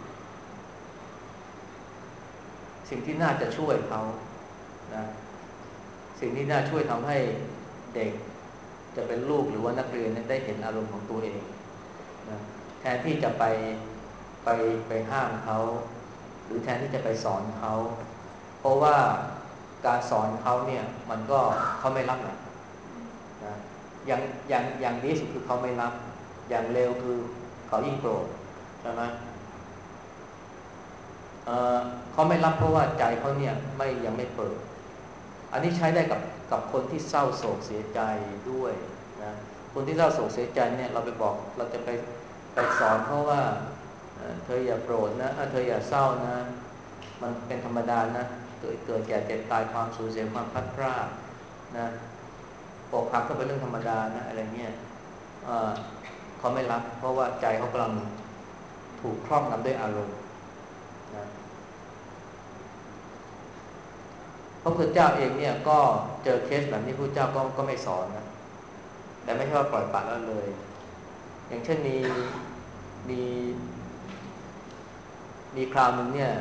สิ่งที่น่าจะช่วยเขานะสิ่งที่น่าช่วยทำให้เด็กจะเป็นลูกหรือว่านักเรียนได้เห็นอารมณ์ของตัวเองนะแทนที่จะไปไปไปห้ามเขาหรือแทนที่จะไปสอนเขาเพราะว่าการสอนเขาเนี่ยมันก็เขาไม่รับนะนะอย่างอย่างอย่างดีสุดคือเขาไม่รับอย่างเร็วคือเขายิ่งโกรธใช่ไหมเอ่อเขาไม่รับเพราะว่าใจเขาเนี่ยไม่ยังไม่เปิดอันนี้ใช้ได้กับกับคนที่เศร้าโศกเสียใจด้วยนะคนที่เศร้าโศกเสียใจเนี่ยเราไปบอกเราจะไปไปสอนเขาว่าเธออย่าโกรธนะเธออย่าเศร้านะมันเป็นธรรมดานะเกิดเกิดแก่เจ็บตายความสูญเสียความพลัดพรากนะอกหักก็เป็นเรื่องธรรมดานะอะไรเงี้ยเขาไม่รับเพราะว่าใจเขากำลังถูกครอบงำด้วยอารมณ์นะพระพุทธเจ้าเองเนี่ยก็เจอเคสแบบนี้พระพุทธเจ้าก็ก็ไม่สอนนะแต่ไม่ใช่ว่าปล่อยปละละเลยอย่างเช่นมีมีมีคราวหนึ่งเนี่ย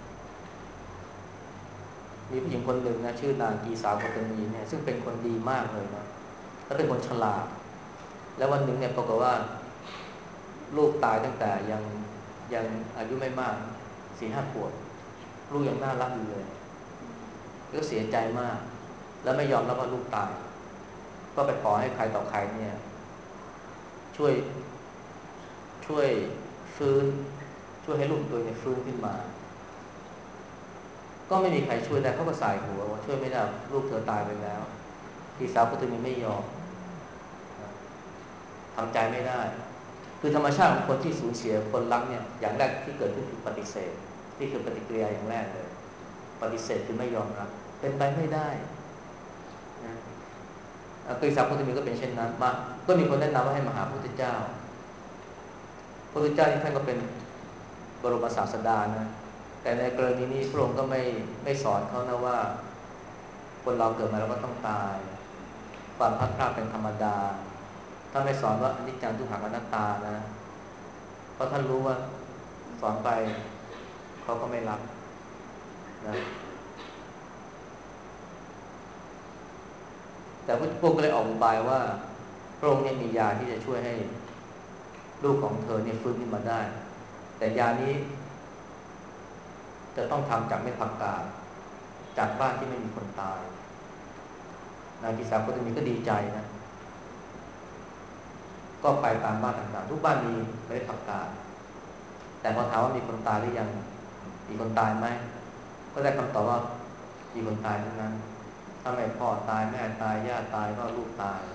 มีผู้หญิงคนหนึ่งนะชื่อนางกีสาวกตมีเนี่ยซึ่งเป็นคนดีมากเลยนะและเป็นคนฉลาดแล้ววันหนึ่งเนี่ยปรากฏว่าลูกตายตั้งแต่ยังยังอายุไม่มากสี่ห้าขวบลูกยังน่ารักอยู่เลยก็เสียใจมากแล้วไม่ยอมรับว่าลูกตายก็ไปขอให้ใครต่อใครเนี่ยช่วยช่วยฟื้นช่วยให้ลูกตัวเนี่ยฟื้นขึ้นมาก็ไม่มีใครช่วยได้เขาก็สายหัวว่าช่วยไม่ได้ลูกเธอตายไปแล้วพี่สาวก็ตัวนี้ไม่ยอมทำใจไม่ได้คือธรรมชาติของคนที่สูญเสียคนรักเนี่ยอย่างแรกที่เกิดขึ้นคือปฏิเสธนี่คือปฏิกิริยาอย่างแรกเลยปฏิเสธคือไม่ยอมรับเป็นไปไม่ได้นะปีศาจพุทธมีก็เป็นเช่นนั้นมาก็มีคนแนะนำว่าให้มาหาพระพุทธเจ้าพระพุทธเจ้าที่ท่านก็เป็นบรมศาสดานะแต่ในกรณีนี้พระองค์ก็ไม่ไม่สอนเขานะว่าคนเราเกิดมาแล้วก็ต้องตายความพลัดพรากเป็นธรรมดาถ้าไม่สอนว่าอนิจจังทุกขังอนัตตานะเพราะท่านรู้ว่าสอนไปเขาก็ไม่รับนะแต่พระพุทธก็เลยออกอุบายว่าพระองค์เนี่ยมียาที่จะช่วยให้ลูกของเธอเนี่ยฟื้นขึ้นมาได้แต่ยานี้จะต้องทำจากเม็ดผักกาดจากบ้านที่ไม่มีคนตายนางกิสาโคตมีก็ดีใจนะก็ไปตามบ้านต่างๆทุกบ้านมีเม็ดผักกาดแต่พอถามว่ามีคนตายหรือยังมีคนตายไหมก็ได้คำตอบว่ามีคนตายทั้งนั้นถ้าไม่พ่อตายแม่ตายญาติตายก็ลูกตาย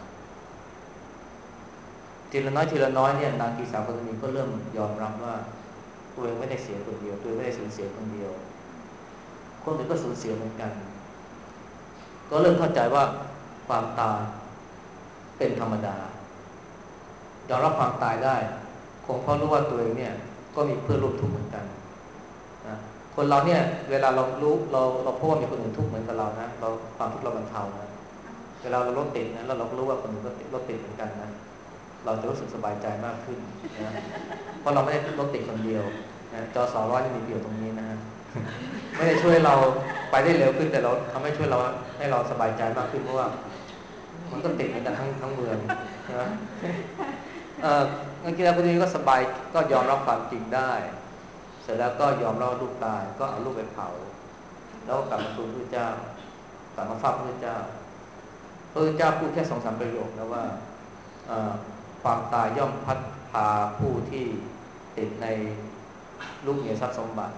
ทีละน้อยทีละน้อยเนี่ยนางกีสาวคนนี้ก็เริ่มยอมรับว่าตัวเองไม่ได้เสียคนเดียวตัวเองไม่ได้สูญเสียคนเดียวคนอื่นก็สูญเสียเหมือนกันก็เริ่มเข้าใจว่าความตายเป็นธรรมดายอมรับความตายได้คงเพราะรู้ว่าตัวเองเนี่ยก็มีเพื่อนร่วมทุกข์เหมือนกันนะคนเราเนี่ยเวลาเรารู้เราเราพบว่ามีคนอื่นทุกข์เหมือนกับเรานะเราความทุกข์เราบรรเทานะเวลาเรารถติดนะแล้วเราก็รู้ว่าคนอื่นก็รถติดเหมือนกันนะเราจะรู้สึกสบายใจมากขึ้นนะเพราะเราไม่ได้รถติดคนเดียวนะจอสองร้อยมีประโยชน์ตรงนี้นะฮะไม่ได้ช่วยเราไปได้เร็วขึ้นแต่เราทำให้ช่วยเราให้เราสบายใจมากขึ้นเพราะว่ามันก็ติดเหมือนกันทั้งทั้งเมืองนะเออนักกีฬาคนนี้ก็สบายก็ยอมรับความจริงได้เสร็จแล้วก็ยอมรับลูกตายก็เอาลูกไปเผาแล้วกลับมาทูลพระเจ้ากลับมาฟ้าพระเจ้าพระเจ้าพูดแค่สองสามประโยคนะว่าความตายย่อมพัดพาผู้ที่ติดในลูกเหนี่ยวทรัพย์สมบัติ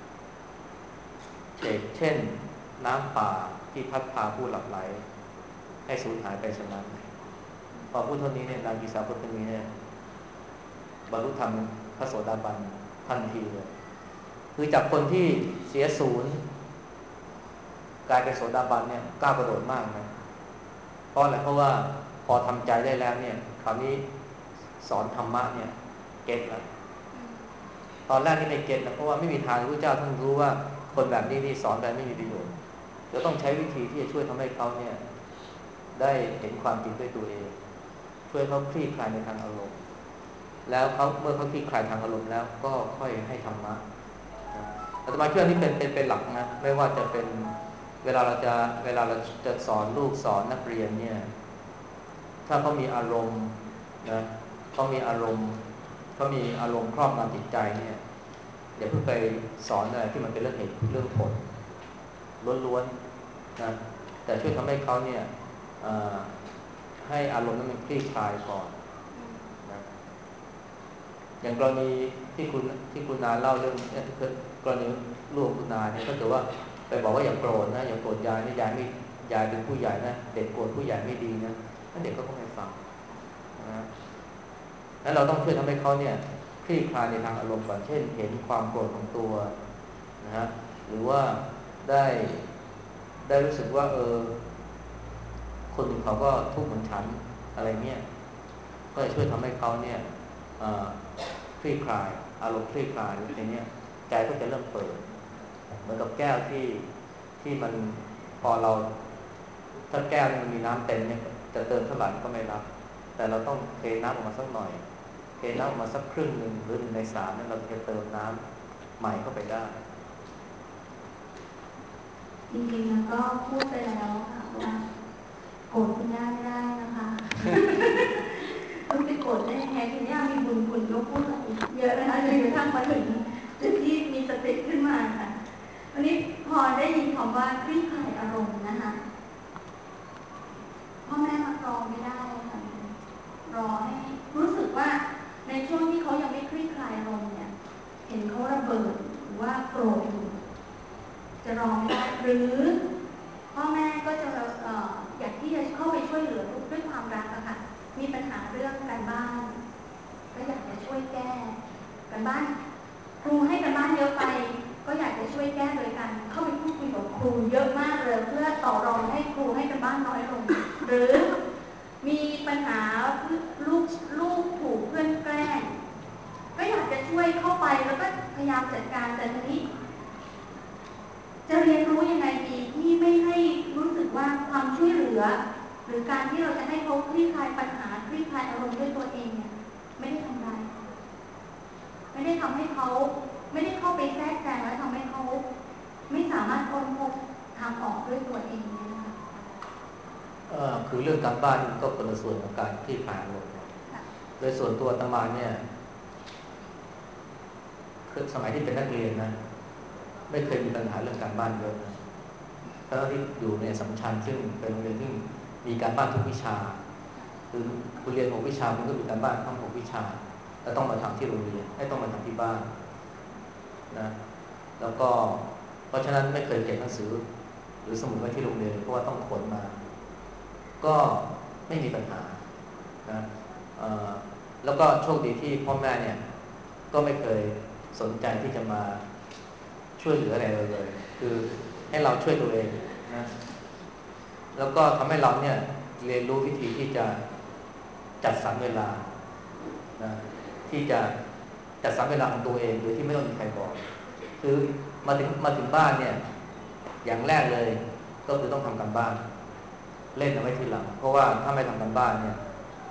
เช่นน้ำป่าที่พัดพาผู้หลับไหลให้สูญหายไปฉะนั้นพอพูดเท่านี้เนี่ยนางกิสาวคนนี้เนี่ยบรรลุธรรมพระโสดาบันทันทีเลยคือจากคนที่เสียศูนย์กลายเป็นโสดาบันเนี่ยก้าวกระโดดมากนะเพราะอะไรเพราะว่าพอทำใจได้แล้วเนี่ยคราวนี้สอนธรรมะเนี่ยเก็ตแล้วตอนแรกนี่ไม่เก็ตนะเพราะว่าไม่มีทางพระเจ้าท่านรู้ว่าคนแบบนี้ที่สอนแบบไม่มีประโยชน์จะต้องใช้วิธีที่จะช่วยทำให้เขาเนี่ยได้เห็นความจริงด้วยตัวเองช่วยเขาคลี่คลายในทางอารมณ์แล้วเขาเมื่อเขาคลี่คลายทางอารมณ์แล้วก็ค่อยให้ธรรมะอาตมาเชื่อนี่เป็นเป็นเป็นหลักนะไม่ว่าจะเป็นเวลาเราจะเวลาเราจะสอนลูกสอนนักเรียนเนี่ยถ้าเขามีอารมณ์นะเขามีอารมณ์เขามีอารมณ์ครอบงำจิตใจเนี่ยอย่าเพิ่งไปสอนอะไรที่มันเป็นเรื่องเหตุเรื่องผลล้วนๆนะแต่ช่วยทำให้เขาเนี่ยให้อารมณ์นั้นมันคลี่คลายก่อนนะอย่างกรณีที่คุณที่คุณนาเล่าเรื่องเนี่ยกรณีลูกคุณนาเนี่ยก็ถือว่าไปบอกว่าอย่าโกรธนะอย่าโกรธยายนะยายไม่ยายเป็นผู้ใหญ่นะเด็กโกรธผู้ใหญ่ไม่ดีนะนั่นเด็กก็ไม่ฟังนะแล้วเราต้องช่วยทำให้เขาเนี่ยคลี่คลายในทางอารมณ์ก่อนเช่นเห็นความโกรธของตัวนะฮะหรือว่าได้ได้รู้สึกว่าเออคนอื่นเขาก็ทุกข์เหมือนฉันอะไรเงี้ยก็จะช่วยทำให้เขาเนี่ยคลี่คลายอารมณ์คลี่คลายในนี้ใจก็จะเริ่มเปิดเหมือนกับแก้วที่ที่มันพอเราถ้าแก้วมันมีน้ำเต็มเนี่ยจะเติมเท่าไหร่ก็ไม่รับแต่เราต้องเทน้ำออกมาสักหน่อยเทน้ำออกมาสักครึ่งหนึ่งหรือหนึ่งในสามเนี่ยเราจะเติมน้ำใหม่เข้าไปได้จริงๆแล้วก็พูดไปแล้วค่ะว่าโกรธคุณย่าไม่ได้นะคะต้องไปโกรธได้ยังไงคุณย่ามีบุญคุณก็พูดเยอะนะคะจนกระทั่งมาถึงจุดที่มีสติขึ้นมาค่ะวันนี้พอได้ยินคำว่าคลี่คลายอารมณ์นะคะพ่อแม่มารอไม่ได้ค่ะรอให้รู้สึกว่าในช่วงที่เขายังไม่คลี่คลายอารมณ์เนี่ยเห็นเขาระเบิดหรือว่าโกรธอยู่จะรอไม่ได้หรือพ่อแม่ก็จะเอ่ออยากที่จะเข้าไปช่วยเหลือลูกด้วยความรักอะค่ะมีปัญหาเรื่องการบ้านก็อยากจะช่วยแก้การบ้านครูให้การบ้านเยอะไปก็อยากจะช่วยแก้โดยการเข้าไปพูดคุยกับครูเยอะมากเลยเพื่อต่อรองให้ครูให้การบ้านน้อยลงหรือมีปัญหาลูกลูกถูกเพื่อนแกล้งก็อยากจะช่วยเข้าไปแล้วก็พยายามจัดการแต่ทีนี้จะเรียนรู้ยังไงดีที่ไม่ให้รู้สึกว่าความช่วยเหลือหรือการที่เราจะให้เขาคลี่คลายปัญหาคลี่คลายอารมณ์ด้วยตัวเองเนี่ยไม่ได้ทำร้ายไม่ได้ทำให้เขาไม่ได้เข้าไปแทรกแซงและทำให้เขาไม่สามารถค้นพบทางออกด้วยตัวเองเนี่ยนะคะเอ่อคือเรื่องการบ้านก็คนละส่วนของการคลี่คลายอารมณ์โดยส่วนตัวอาตมาเนี่ยคือสมัยที่เป็นนักเรียนนะไม่เคยมีปัญหาเรื่องการบ้านเยอะนะตอนที่อยู่ในสัมชัญซึ่งเป็นโรงเรียนที่มีการบ้านทุกวิชาคือคุณเรียนหกวิชาคุณก็มีการบ้านทั้งหกวิชาแล้วต้องมาทำที่โรงเรียนไม่ต้องมาทำที่บ้านนะแล้วก็เพราะฉะนั้นไม่เคยเก็บหนังสือหรือสมุดไว้ที่โรงเรียนเพราะว่าต้องขนมาก็ไม่มีปัญหานะแล้วก็โชคดีที่พ่อแม่เนี่ยก็ไม่เคยสนใจที่จะมาช่วยเหลืออะไรเราเลยคือให้เราช่วยตัวเองนะแล้วก็ทำให้เราเนี่ยเรียนรู้วิธีที่จะจัดสรรเวลานะที่จะจัดสรรเวลาของตัวเองโดยที่ไม่ต้องมีใครบอกคือมาถึงมาถึงบ้านเนี่ยอย่างแรกเลยก็คือต้องทำการบ้านเล่นเอาไว้ทีหลังเพราะว่าถ้าไม่ทำการบ้านเนี่ย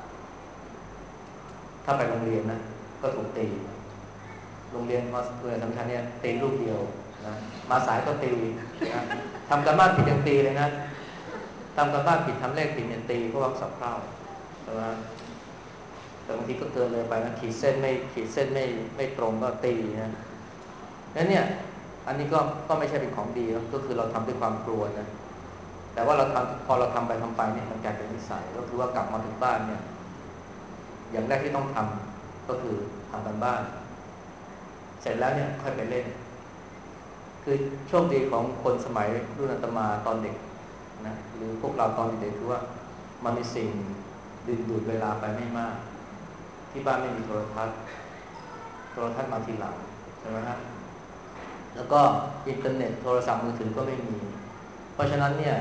ถ้าไปโรงเรียนนะก็ถูกตีโรงเรียนมาเรียนสำคัญเนี่ยตีลูกเดียวนะมาสายก็ตีนะทำการบ้านผิดยังตีเลยนะทำการบ้านผิดทำเลขผิดเนี่ยตีเพราะว่าสับเพร่าใช่ไหมแต่บางทีก็เกินเลยไปนะขีดเส้นไม่ขีดเส้นไม่ไม่ตรงก็ตีนะนั้นเนี่ยอันนี้ก็ก็ไม่ใช่เป็นของดีนะก็คือเราทำด้วยความกลัวนะแต่ว่าเราทำพอเราทำไปทำไปเนี่ยมันกลายเป็นนิสัยก็คือว่ากลับมาถึงบ้านเนี่ยอย่างแรกที่ต้องทำก็คือทำการบ้านเสร็จแล้วเนี่ยค่อยไปเล่นคือโชคดีของคนสมัยรุ่นอาตมาตอนเด็กนะหรือพวกเราตอนเด็กคือว่ามันมีสิ่งดึงดูดเวลาไปไม่มากที่บ้านไม่มีโทรทัศน์โทรทัศน์มาทีหลังใช่ไหมฮะแล้วก็อินเทอร์เน็ตโทรศัพท์มือถือก็ไม่มีเพราะฉะนั้นเนี่ย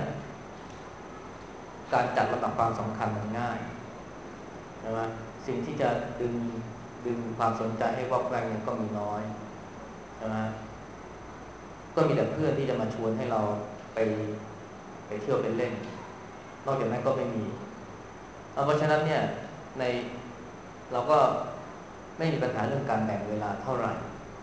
การจัดลำดับความสำคัญมันง่ายใช่ไหมสิ่งที่จะดึงดึงความสนใจให้วอกแวกเนี่ยก็มีน้อยใช่ไหมก็มีแต่เพื่อนที่จะมาชวนให้เราไปไปเที่ยวไปเล่นนอกจากนั้นก็ไม่มีเพราะฉะนั้นเนี่ยในเราก็ไม่มีปัญหาเรื่องการแบ่งเวลาเท่าไหร่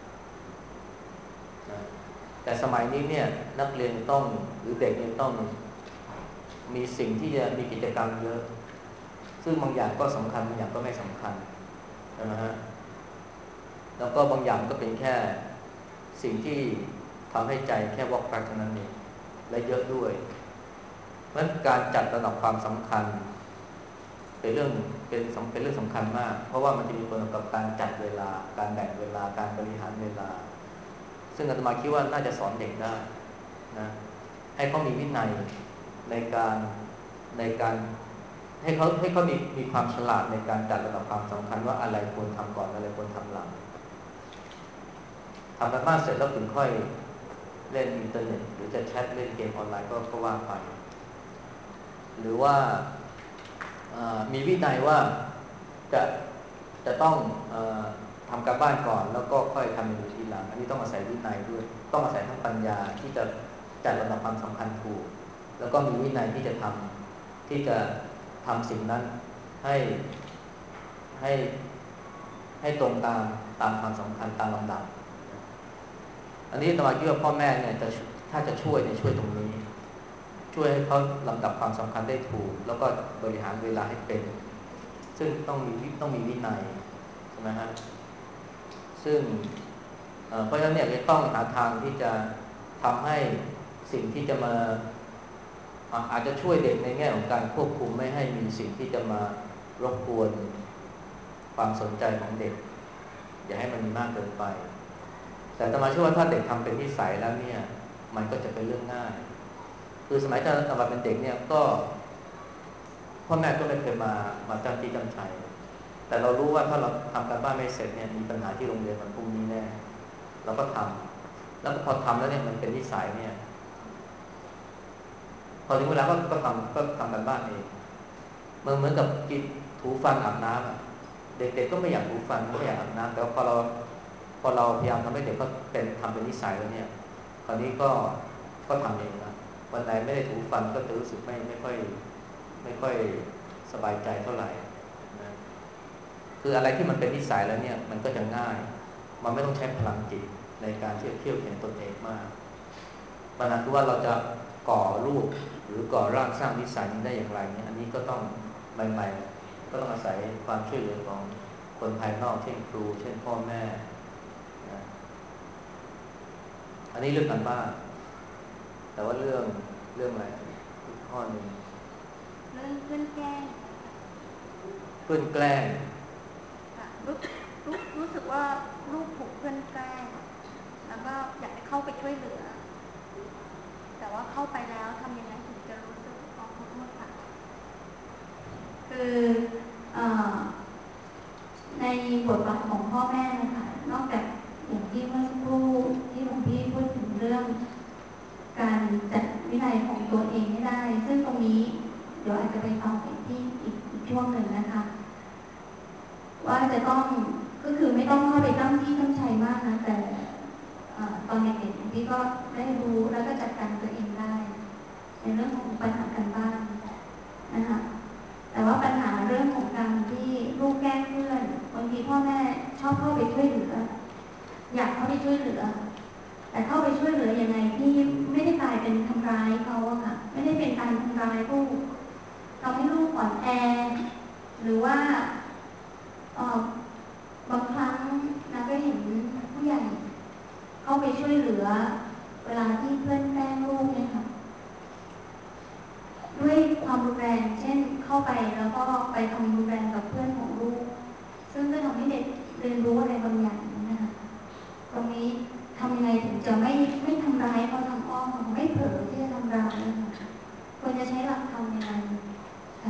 นะแต่สมัยนี้เนี่ยนักเรียนต้องหรือเด็กเนี่ยต้องมีสิ่งที่จะมีกิจกรรมเยอะซึ่งบางอย่างก็สำคัญบางอย่างก็ไม่สำคัญใช่ไหมฮะแล้วก็บางอย่างก็เป็นแค่สิ่งที่ทำให้ใจแค่วอกแวกเท่านั้นเองและเยอะด้วยเพราะการจัดระดับความสำคัญเป็นเรื่องเป็นเป็นเรื่องสำคัญมากเพราะว่ามันจะมีผลกับการจัดเวลาการแบ่งเวลาการบริหารเวลาซึ่งอาตมาคิดว่าน่าจะสอนเด็กได้นะให้เขามีวินัยในการในการให้เขาให้เขามีมีความฉลาดในการจัดระดับความสำคัญว่าอะไรควรทำก่อนอะไรควรทำหลังทำการบ้านเสร็จแล้วถึงค่อยเล่นอินเทอร์เน็ตหรือจะแชทเล่นเกมออนไลน์ก็ก็ว่าไปหรือว่ามีวินัยว่าจะจะต้องเอ่อทำการบ้านก่อนแล้วก็ค่อยทำอย่างอื่นทีหลังอันนี้ต้องอาศัยวินัยด้วยต้องอาศัยทั้งปัญญาที่จะจัดระดับความสำคัญถูกแล้วก็มีวินัยที่จะทำที่จะทำสิ่งนั้นให้ให้ให้ตรงตามตามความสำคัญตามลำดับอันนี้อาตมาคิดว่าพ่อแม่เนี่ยจะถ้าจะช่วยเนี่ยช่วยตรงนี้ช่วยให้เขาลำดับความสำคัญได้ถูกแล้วก็บริหารเวลาให้เป็นซึ่งต้องมีต้องมีวินัยใช่ไหมฮะซึ่งเพราะฉะนั้นเนี่ยจะต้องหาทางที่จะทำให้สิ่งที่จะมาอาจจะช่วยเด็กในแง่ของการควบคุมไม่ให้มีสิ่งที่จะมารบกวนความสนใจของเด็กอย่าให้มันมีมากเกินไปแต่อาตมาเชื่อว่าถ้าเด็กทำเป็นนิสัยแล้วเนี่ยมันก็จะเป็นเรื่องง่ายคือสมัยที่อาตมาเป็นเด็กเนี่ยก็พ่อแม่ก็ไม่เคยมามาจ้ำจี้จ้ำชัยแต่เรารู้ว่าถ้าเราทำการบ้านไม่เสร็จเนี่ยมีปัญหาที่โรงเรียนวันพรุ่งนี้แน่เราก็ทำแล้วพอทำแล้วเนี่ยมันเป็นนิสัยเนี่ยพอถึงเวลาก็ก็ทำก็ทำการบ้านเองเหมือนเหมือนกับกินถูฟันอาบน้ำอ่ะเด็กๆก็ไม่อยากถูฟันไม่อยากอาบน้ำแต่ว่าพอเราพอเราพยายามทำให้เด็กก็เป็นทำเป็นนิสัยแล้วเนี่ยคราวนี้ก็ก็ทำเองนะวันไหนไม่ได้ถูฟันก็จะรู้สึกไม่ไม่ค่อยไม่ค่อยสบายใจเท่าไหร่นะคืออะไรที่มันเป็นนิสัยแล้วเนี่ยมันก็จะง่ายมันไม่ต้องใช้พลังจิตในการที่จะเที่ยวเข็นตนเองมากปัญหาคือว่าเราจะก่อรูปหรือก่อร่างสร้างนิสัยนี้ได้อย่างไรเนี่ยอันนี้ก็ต้องใหม่ๆก็ต้องอาศัยความช่วยเหลือของคนภายนอกเช่นครูเช่นพ่อแม่นะอันนี้เรื่องการบ้านแต่ว่าเรื่องเรื่องอะไรอีกข้อหนึ่งเรื่องเพื่อนแกล้งเพื่อนแกล้งรู้รู้รู้สึกว่าลูกถูกเพื่อนแกล้งแล้วก็อยากให้เข้าไปช่วยเหลือแต่ว่าเข้าไปแล้วทำยังไงถึงจะรู้สึกออกขอโทษค่ะคือเอ่อในบทบาทของพ่อแม่นะคะนอกจากอย่างที่เมื่อสักครู่ที่หลวงพี่พูดถึงเรื่องการจัดวินัยของตัวเองให้ได้ซึ่งตรงนี้เดี๋ยวอาจจะไปต่ออีกที่อีกอีกช่วงหนึ่งนะคะว่าจะต้องก็คือไม่ต้องเข้าไปตั้งที่ตั้งใจมากนะแต่ตอนเด็กๆพี่ก็ได้รู้แล้วก็จัดการตัวเองได้ในเรื่องของปัญหาการบ้านนะคะแต่ว่าปัญหาเรื่องของการที่ลูกแกล้งเพื่อนบางทีพ่อแม่ชอบเข้าไปช่วยเหลืออยากเข้าไปช่วยเหลือแต่เข้าไปช่วยเหลือยังไงที่ไม่ได้กลายเป็นทำร้ายเขาอะค่ะไม่ได้เป็นการทำร้ายลูกทำให้ลูกอ่อนแอหรือว่าบางครั้งนะก็เห็นผู้ใหญ่เข้าไปช่วยเหลือเวลาที่เพื่อนแกล้งลูกเนี่ยค่ะด้วยความรุนแรงเช่นเข้าไปแล้วก็ไปทำรุนแรงกับเพื่อนของลูกซึ่งก็ทำให้เด็กเรียนรู้อะไรบางอย่างนะคะตรงนี้ทำยังไงถึงจะไม่ไม่ทำร้ายเขาทางอ้อมไม่เผลอที่จะทำร้ายนะคะควรจะใช้หลักธรรมยังไงค่ะ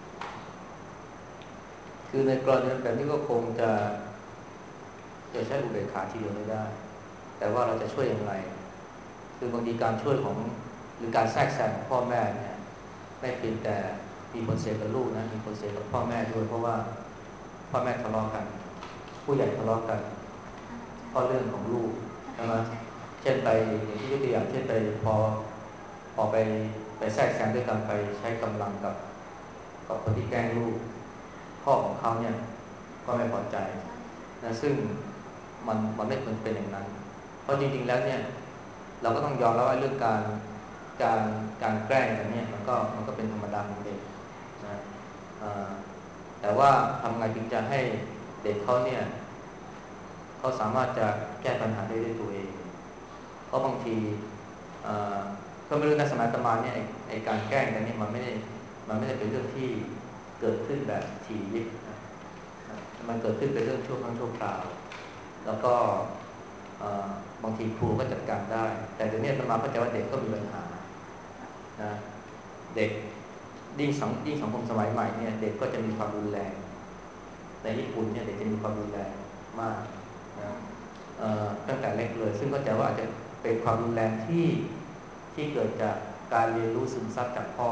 คือในกรณีแบบนี้ก็คงจะจะใช้อุเบกขาทีเดียวไม่ได้แต่ว่าเราจะช่วยอย่างไรคือบางทีการช่วยของหรือการแทรกแซงของพ่อแม่เนี่ยไม่เพียงแต่มีผลเสียกับลูกนะมีผลเสียกับพ่อแม่ด้วยเพราะว่าพ่อแม่ทะเลาะกันผู้ใหญ่ทะเลาะกันเพราะเรื่องของลูกใช่ไหมเช่นไปอย่างที่ยกตัวอย่างเช่นไปพอพอไปไปแทรกแซงด้วยการไปใช้กำลังกับกับคนที่แกล้งลูกพ่อของเขาเนี่ยก็ไม่พอใจนะซึ่งมันมันไม่ควรเป็นอย่างนั้นเพราะจริงๆแล้วเนี่ยเราก็ต้องยอมรับว่าเรื่องการการการแกล้งกันเนี่ยมันก็มันก็เป็นธรรมดาของเด็กนะแต่ว่าทำไงจึงจะให้เด็กเขาเนี่ยเขาสามารถจะแก้ปัญหาได้ด้วยตัวเองเพราะบางทีก็ไม่รู้ในสมัยประมาณเนี่ยไอ้การแกล้งกันเนี่ยมันไม่ได้มันไม่ได้เป็นเรื่องที่เกิดขึ้นแบบทียิบนะมันเกิดขึ้นเป็นเรื่องชั่วครั้งชั่วคราวแล้วก็บางทีครูก็จัดการได้แต่เดี๋ยวนี้สมาเข้าใจว่าเด็กก็มีปัญหานะเด็กยิ่งสังยิ่งสังคมสมัยใหม่เนี่ยเด็กก็จะมีความรุนแรงในญี่ปุ่นเนี่ยเด็กจะมีความรุนแรงมากนะตั้งแต่เล็กเลยซึ่งก็จะว่าอาจจะเป็นความรุนแรงที่ที่เกิดจากการเรียนรู้ซึมซับจากพ่อ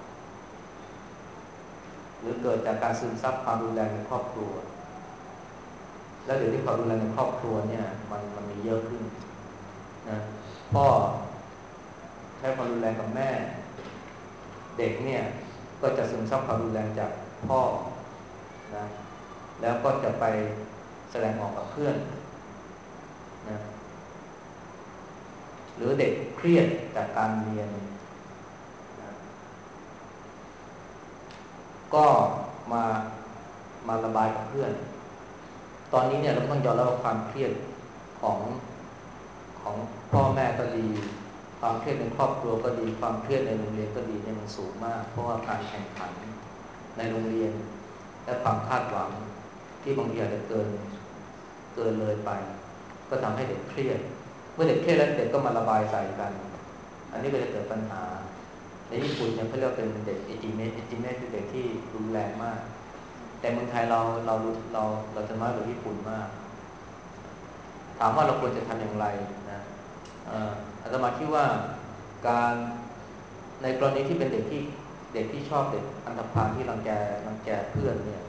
หรือเกิดจากการซึมซับความรุนแรงในครอบครัวแล้วเดี๋ยวที่ความรุนแรงในครอบครัวเนี่ยมันมันมีเยอะขึ้นนะพ่อใช้ความรุนแรงกับแม่เด็กเนี่ยก็จะซึมซับความรุนแรงจากพ่อนะแล้วก็จะไปแสดงออกกับเพื่อนนะหรือเด็กเครียดจากการเรียนนะก็มามาระบายกับเพื่อนตอนนี้เนี่ยเราต้องยอมรับว่าความเครียดของของพ่อแม่ก็ดีความเครียดในครอบครัวก็ดีความเครียดในโรงเรียนก็ดีเนี่ยมันสูงมากเพราะว่าการแข่งขันในโรงเรียนและความคาดหวังที่บางทีอาจจะเกินเกินเลยไปก็ทำให้เด็กเครียดเมื่อเด็กเครียดแล้วเด็กก็มาระบายใส่กันอันนี้ก็จะเกิดปัญหาในญี่ปุ่นเนี่ยเขาเรียกเป็นเด็กเอจิเมะเอจิเมะคือเด็กที่รุนแรงมากแต่เมืองไทยเราเราเราเราจะน้อยกว่าญี่ปุ่นมากถามว่าเราควรจะทำอย่างไรนะอาตมาคิดว่าการในกรณีที่เป็นเด็กที่เด็กที่ชอบเด็กอันธพาลที่รังแกรังแกเพื่อนเนี่ย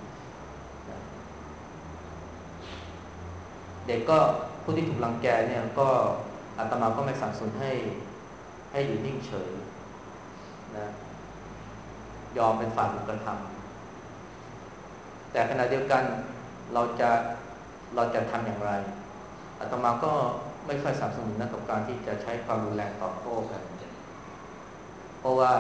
เด็กก็ผู้ที่ถูกรังแกเนี่ยก็อาตมาก็ไม่สนับสนุนให้ให้อยู่นิ่งเฉยนะยอมเป็นฝ่ายถูกกระทำแต่ขณะเดียวกันเราจะเราจะทำอย่างไรอาตมาก็ไม่ค่อยสนับสนุนนะกับการที่จะใช้ความรุนแรงตอบโต้กันเพราะว่า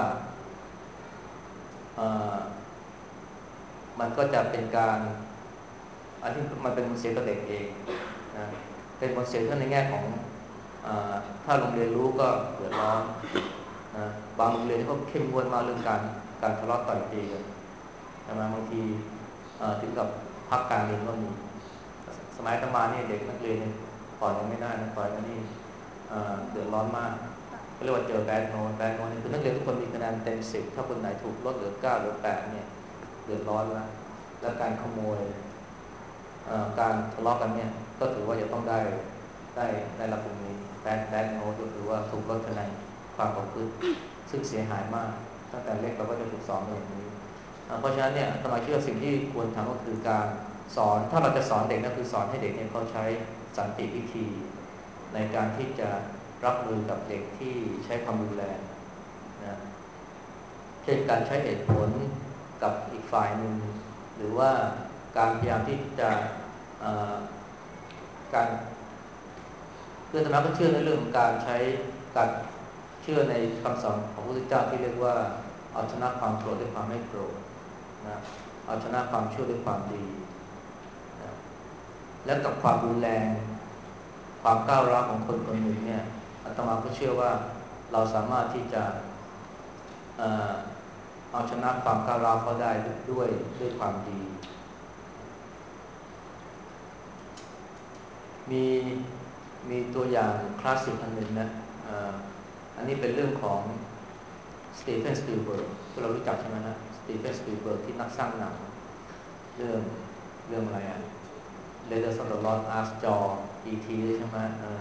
มันก็จะเป็นการอันที่มันเป็นเสียกับเด็กเองนะเป็นผลเสียทั้งในแง่ของถ้าโรงเรียนรู้ก็เดือดร้อนนะบางโรงเรียนเขาเข้มงวดมากเรื่องการการทะเลาะต่อยตีกันใช่ไหมบางทีถึงกับพักการเรียนก็มีสมัยอาตมาเนี่ยเด็กนักเรียนต่อยกันไม่ได้นะต่อยกันนี่เดือดร้อนมากเรียกว่าเจอแบดโน้ตแบดโน้ตคือนักเรียนทุกคนมีคะแนนเต็มสิบถ้าคนไหนถูกลดเหลือเก้าหรือแปดเนี่ยเดือดร้อนแล้วและการขโมยการทะเลาะกันเนี่ยก็ถือว่าจะต้องได้ได้ได้รับตรงนี้แบดแบดโน้ตก็คือว่าถูกลดคะแนนความประพฤติซึ่งเสียหายมากตั้งแต่เล็กเราก็จะถูกสอนอย่างนี้เพราะฉะนั้นเนี่ยสมาชิกสิ่งที่ควรทำก็คือการสอนถ้าเราจะสอนเด็กก็คือสอนให้เด็กเนี่ยเขาใช้สันติวิธีในการที่จะรับมือกับเด็กที่ใช้ความรุนแรงนะเช่นการใช้เหตุผลกับอีกฝ่ายหนึ่งหรือว่าการพยายามที่จะการเพื่อธรรมะก็เชื่อในเรื่องของการใช้การเชื่อในคำสอนของพระพุทธเจ้าที่เรียกว่าเอาชนะความโกรธด้วยความไม่โกรธนะเอาชนะความชั่วด้วยความดีนะและกับความรุนแรงความก้าวร้าวของคนคนหนึ่งเนี่ยอาตมาก็เชื่อว่าเราสามารถที่จะเอ่อเอาชนะความก้าวร้าวเขาได้ด้วยด้วยความดีมีมีตัวอย่างคลาสสิกอันหนึ่งนะอันนี้เป็นเรื่องของสตีเฟน สปิลเบิร์กที่เรารู้จักใช่ไหมนะสตีเฟน สปิลเบิร์กที่นักสร้างหนังเรื่องเรื่องอะไรอ่ะ Raiders of the Lost Ark จอ อี ที ใช่ไหม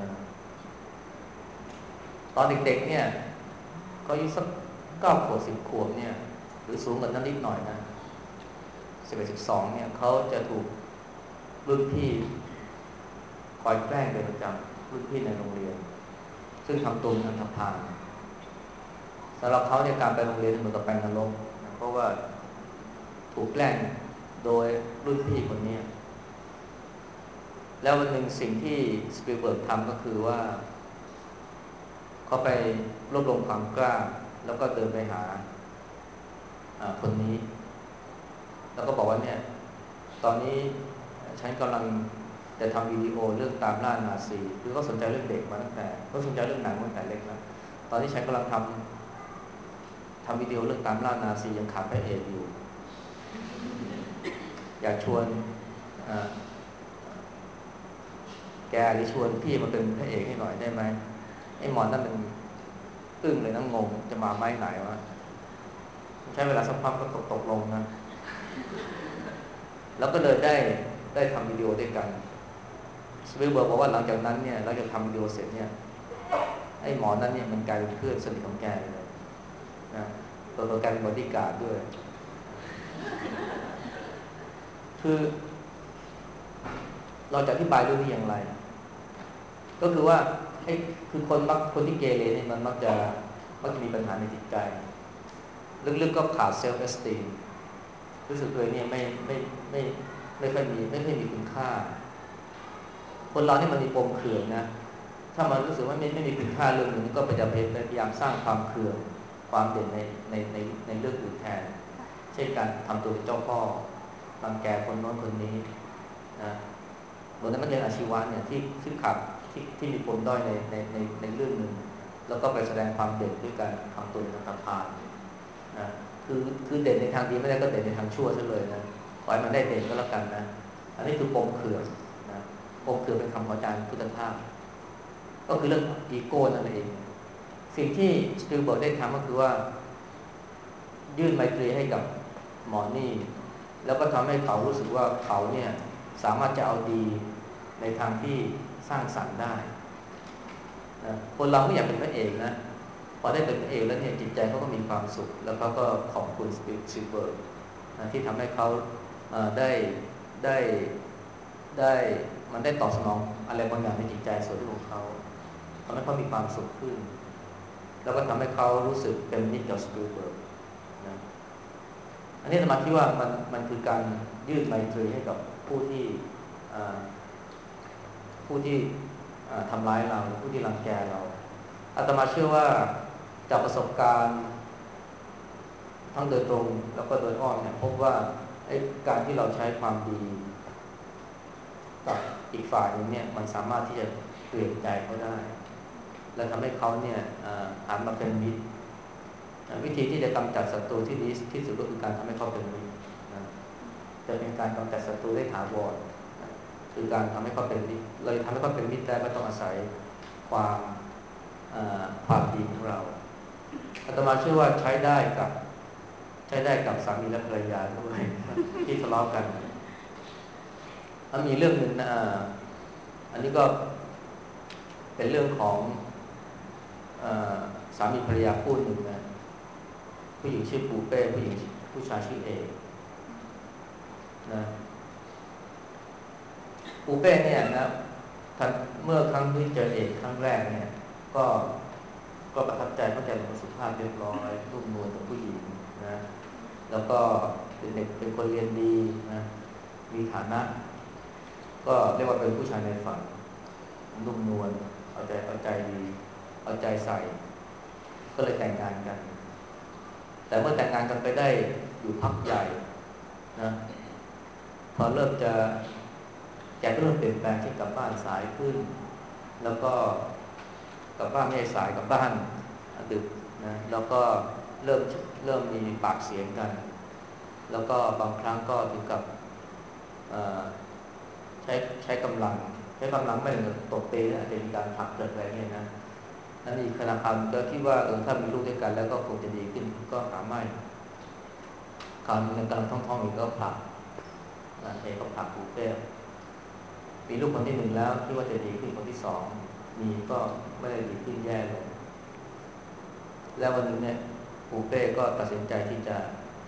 ตอนเด็กๆเนี่ยเขาอายุสักเก้าขวบสิบขวบเนี่ยหรือสูงกว่านั้นนิดหน่อยนะสิบเอ็ดสิบสองเนี่ยเขาจะถูกรุ่นพี่คอยแกล้งเป็นประจำรุ่นพี่ในโรงเรียนซึ่งทำตัวเป็นอันธพาลสำหรับเขาเนี่ยการไปโรงเรียนเหมือนกับไปนรกนะเพราะว่าถูกแกล้งโดยรุ่นพี่คนนี้แล้ววันหนึ่งสิ่งที่สปิลเบิร์กทำก็คือว่าเขาไปรวบรวมความกล้าแล้วก็เดินไปหาคนนี้แล้วก็บอกว่าเนี่ยตอนนี้ฉันกำลังจะทำวิดีโอเรื่องตามล่านาซีคือเขาสนใจเรื่องเด็กมาตั้งแต่เขาสนใจเรื่องหนังตั้งแต่เล็กแล้วตอนนี้ฉันกำลังทำทำวิดีโอเรื่องตามล่านาซียังขาดพระเอกอยู่อยากชวนแกหรือชวนพี่มาเป็นพระเอกให้หน่อยได้ไหมไอ้หมอนนั่นมันตึ้งเลยนะงงจะมาไม่ไหนวะใช้เวลาสักพักก็ตกตกลงนะแล้วก็เลยได้ได้ทำวิดีโอด้วยกันสปิลเบิร์กบอกว่าหลังจากนั้นเนี่ยหลังจากทำวิดีโอเสร็จเนี่ยไอ้หมอนั้นเนี่ยมันกลายเป็นเพื่อนสนิทของแกเลยนะตัวตัวแกเป็นบอดี้การ์ดด้วยคือเราจะอธิบายเรื่องนี้อย่างไรก็คือว่าไอ้คือคนมักคนที่เกเรเนี่ยมันมักจะมักจะมีปัญหาในจิตใจลึกๆก็ขาดเซลฟ์เอสตีมรู้สึกตัวเองเนี่ยไม่ไม่ไม่ไม่ค่อยมีไม่ค่อยมีคุณค่าคนเราเนี่ยมันมีปมเขื่อนนะถ้ามันรู้สึกว่าไม่ไม่มีคุณค่าเรื่องนึงก็พยายามพยายามสร้างความเขื่อนความเด่นในในในในเรื่องอื่นแทนเช่นการทำตัวเป็นเจ้าพ่อรังแกคนโน้นคนนี้นะเหมือนนักเรียนอาชีวะเนี่ยที่ที่ขับที่ที่มีปมด้อยในในในในเรื่องหนึ่งแล้วก็ไปแสดงความเด่นด้วยการทำตัวเป็นอันธพาลนะคือคือเด่นในทางดีไม่ได้ก็เด่นในทางชั่วซะเลยนะขอให้มันได้เด่นก็แล้วกันนะอันนี้คือปมเขื่อนนะปมเขื่อนเป็นคำของอาจารย์พุทธทาสก็คือเรื่องอีโก้นั่นเองสิ่งที่สปิลเบิร์กได้ทำก็คือว่ายื่นไมตรีให้กับหมอนี่แล้วก็ทำให้เขารู้สึกว่าเขาเนี่ยสามารถจะเอาดีในทางที่สร้างสรรค์ได้นะคนเราไม่อยากเป็นพระเอกนะพอได้เป็นพระเอกแล้วเนี่ยจิตใจเขาก็มีความสุขแล้วเขาก็ขอบคุณสปิลเบิร์กนะที่ทำให้เขาได้ได้ได้มันได้ตอบสนองอะไรบางอย่างในจิตใจส่วนที่ของเขาทำให้เขามีความสุขขึ้นแล้วก็ทำให้เขารู้สึกเป็นมิตรกับสปิลเบิร์กนะอันนี้สมาธิว่ามันมันคือการยื่นไมตรีให้กับผู้ที่ผู้ที่ทำร้ายเราหรือผู้ที่รังแกเราอาตมาเชื่อว่าจากประสบการณ์ทั้งโดยตรงแล้วก็โดยอ้อมเนี่ยพบว่าการที่เราใช้ความดีกับอีกฝ่ายนึงเนี่ยมันสามารถที่จะเปลี่ยนใจเขาได้และทำให้เขาเนี่ยหันมาเป็นมิตรวิธีที่จะกำจัดศัตรูที่ดีที่สุดก็คือการทำให้เขาเป็นมิตรจะเป็นการกำจัดศัตรูได้ถาวรคือการทำให้เขาเป็นมิตรเราทำให้เขาเป็นมิตรได้ก็ต้องอาศัยความความดีของเราอาตมาเชื่อว่าใช้ได้กับใช้ได้กับสามีและภรรยาด้วยที่ทะเลาะกันแล้วมีเรื่องหนึ่งนะอันนี้ก็เป็นเรื่องของสามีภรรยาคู่หนึ่งนะผู้หญิงชื่อปูเป้ผู้หญิงผู้ชายชื่อเอกนะปูเป้เนี่ยนะเมื่อครั้งที่เจอเอกครั้งแรกเนี่ยก็ก็ประทับใจเพราะแกเป็นคนสุภาพเรียบร้อยนุ่มนวลกับผู้หญิงนะแล้วก็เป็นเด็กเป็นคนเรียนดีนะมีฐานะก็เรียกว่าเป็นผู้ชายในฝันนุ่มนวลเอาใจเอาใจดีเอาใจใส่ก็เลยแต่งงานกันแต่เมื่อแต่งงานกันไปได้อยู่พักใหญ่นะพอเริ่มจะแกก็เริ่มเปลี่ยนแปลงที่กลับบ้านสายขึ้นแล้วก็กลับบ้านไม่สายกลับบ้านดึกนะแล้วก็เริ่มเริ่มมีปากเสียงกันแล้วก็บางครั้งก็ถึงกับใช้ใช้กำลังใช้กำลังไม่เหมือนตบตีนะอาจจะมีการผลักเกิดอะไรเนี่ยนะนั่นอีกขณะคำก็คิดว่าเออถ้ามีลูกด้วยกันแล้วก็คงจะดีขึ้นก็หาไม่คราวนี้กำลังท้องๆอีกก็ผลักเอกก็ผลักปูเป้มีลูกคนที่หนึ่งแล้วที่ว่าจะดีขึ้นคนที่สองมีก็ไม่ได้ดีขึ้นแย่ลงแล้ววันนึงเนี่ยปูเป้ก็ตัดสินใจที่จะ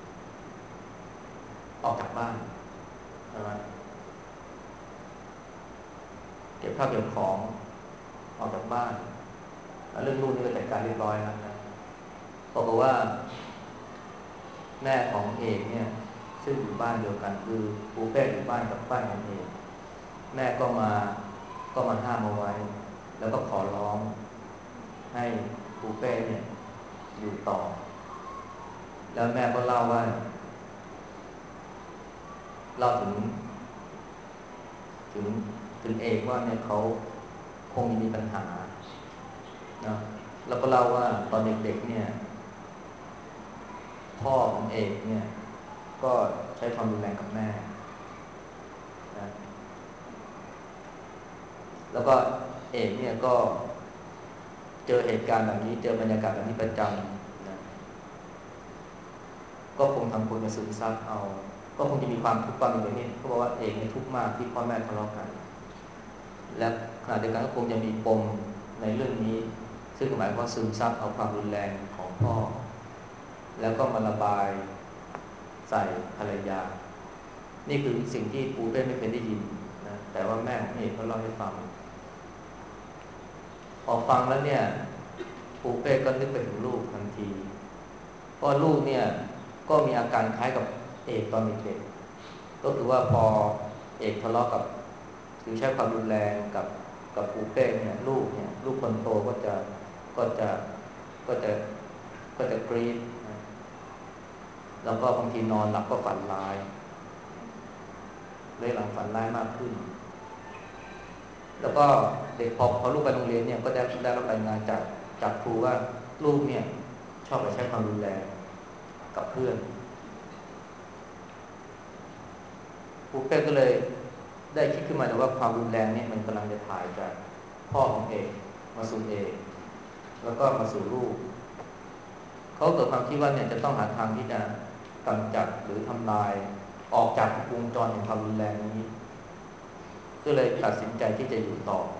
ออกจากบ้านนะเก็บข้าวเก็บของออกจากบ้านเรื่องลูกนี่ก็จัดการเรียบร้อยแล้วนะบอกว่าแม่ของเอกเนี่ยซึ่งอยู่บ้านเดียวกันคือปูเป้อยู่บ้านกับบ้านของเอกแม่ก็มาก็มาห้ามเอาไว้แล้วก็ขอร้องให้ปูเป้เนี่ยอยู่ต่อแล้วแม่ก็เล่าว่าเล่าถึงถึงถึงเอกว่าเนี่ยเขาคงมีปัญหานะแล้วก็เล่าว่าตอนเด็กๆเนี่ยพ่อของเอกเนี่ยก็ใช้ความรุนแรงกับแม่นะแล้วก็เอกเนี่ยก็เจอเหตุการณ์แบบนี้เจอบรรยากาศแบบนี้ประจำนะก็คงทำคนจะซึมซับเอาก็คงจะมีความทุกข์ความอย่างนี้เขาบอกว่าเอกเนี่ยทุกข์มากที่พ่อแม่ทะเลาะกันและขณะเดียวกันก็คงจะมีปมในเรื่องนี้ซึ่งหมายความว่าซึมซับเอาความรุนแรงของพ่อแล้วก็มาระบายใส่ภรรยานี่คือสิ่งที่ปูเป้ไม่เคยได้ยินนะแต่ว่าแม่ของเอกเขาเล่าให้ฟังพอฟังแล้วเนี่ยปูเป้ก็นึกไปถึงลูกทันทีเพราะลูกเนี่ยก็มีอาการคล้ายกับเอกตอนเด็กๆก็คือว่าพอเอกทะเลาะกับหรือใช้ความรุนแรงกับกับปูเป้เนี่ยลูกเนี่ยลูกคนโตก็จะก็จะก็จะก็จะกรี๊ดนะแล้วก็บางทีนอนหลับก็ฝันร้ายเลยหลังฝันร้ายมากขึ้นแล้วก็เด็กพอพอลูกไปโรงเรียนเนี่ยก็ได้ได้รับรายงานจากจากครูว่าลูกเนี่ยชอบไปใช้ความรุนแรงกับเพื่อนครูเป้ก็เลยได้คิดขึ้นมาเลยว่าความรุนแรงเนี่ยมันกำลังจะถ่ายจากพ่อของเอกมาสู่เอกแล้วก็มาสู่ลูกเขาเกิดความคิดว่าเนี่ยจะต้องหาทางที่จะกำจัดหรือทำลายออกจากวงจรแห่งความรุนแรงนี้ก็เลยตัดสินใจที่จะอยู่ต่อ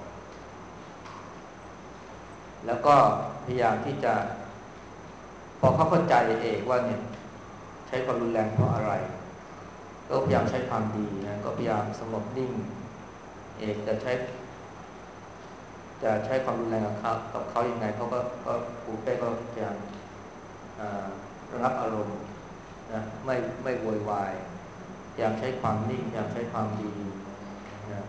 แล้วก็พยายามที่จะพอเขาเข้าใจเอกว่าเนี่ยใช้ความรุนแรงเพราะอะไรก็พยายามใช้ความดีนะก็พยายามสงบนิ่งเอกจะใช้จะใช้ความรุนแรงกับเขากับเขาอย่างไรเขาก็ก็ปูเป้ก็พยายามระงับอารมณ์นะไม่ไม่โวยวายพยายามใช้ความนิ่งพยายามใช้ความดีนะ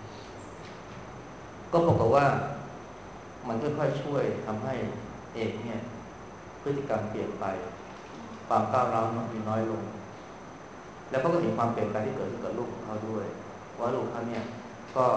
ก็ปรากฏว่ามันค่อยๆช่วยทำให้เอกเนี่ยพฤติกรรมเปลี่ยนไปความก้าวร้าวมีน้อยลงแล้วก็เห็นความเปลี่ยนแปลงที่เกิดขึ้นกับลูกของเขาด้วยว่าลูกเขาเนี่ยก็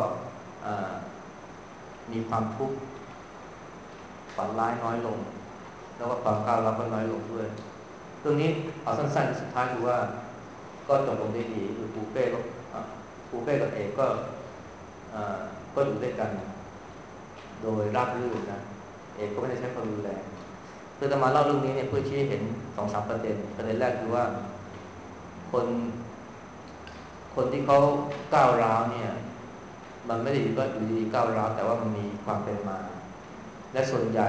มีความทุกข์ฝันร้ายน้อยลงแล้วก็ความก้าวร้าวก็น้อยลงด้วยตรงนี้เอาสั้นๆสุดท้ายคือว่าก็จบลงได้ดีคือปูเป้ก็ปูเป้กับเอกก็ก็อยู่ด้วยกันโดยราบรื่นนะเออกก็ไม่ได้ใช้ความรุนแรงคือจะมาเล่าเรื่องนี้เนี่ยเพื่อชี้ให้เห็นสองสามประเด็นประเด็นแรกคือว่าคนคนที่เขาก้าวร้าวเนี่ยมันไม่ได้ก็อยู่ดีก้าวร้าวแต่ว่ามันมีความเป็นมาและส่วนใหญ่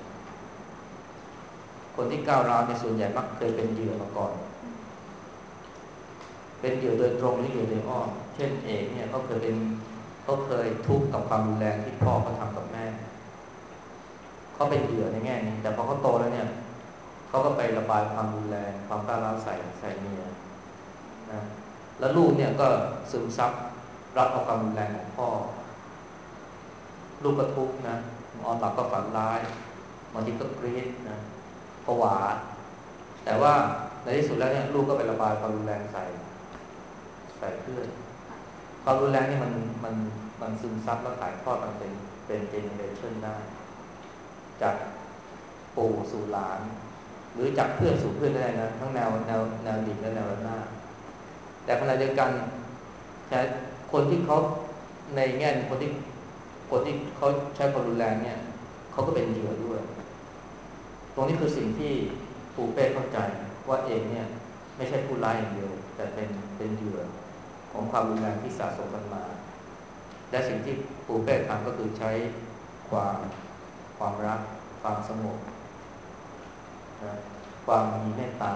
คนที่ก้าวร้าวในส่วนใหญ่มักเคยเป็นเหยื่อมาก่อนเป็นเหยื่อโดยตรงหรือเหยื่อโดยอ้อมเช่นเอกเนี่ยเขาเคยเป็นเขาเคยทุกข์กับความรุนแรงที่พ่อเขาทำกับแม่เขาเป็นเหยื่อในแง่นี้แต่พอเขาโตแล้วเนี่ยเขาก็ไประบายความรุนแรงความก้าวร้าวใส่ใส่เมียนะแล้วลูกเนี่ยก็ซึมซับรับเอาความรุนแรงของพ่อลูกก็ทุกข์นะนอนหลับก็ฝันร้ายบางทีก็กรี๊ดนะผวาแต่ว่าในที่สุดแล้วเนี่ยลูกก็ไประบายความรุนแรงใส่ใส่เพื่อนความรุนแรงนี่มันมันมันซึมซับแล้วถ่ายทอดมันเป็นเป็นเจเนเรชันได้จากปู่สู่หลานหรือจากเพื่อนสู่เพื่อนได้นะทั้งแนวแนวแนวดิ่งและแนวระนาบแต่ขณะเดียวกันคนที่เขาในแง่คนที่คนที่เขาใช้ความรุนแรงเนี่ยเขาก็เป็นเหยื่อด้วยตรงนี้คือสิ่งที่ปูเป้เข้าใจว่าเองเนี่ยไม่ใช่ผู้ร้ายอย่างเดียวแต่เป็นเป็นเหยื่อของความรุนแรงที่สะสมกันมาและสิ่งที่ปูเป้ทำก็คือใช้ความความรักความสงบนะความมีเมตตา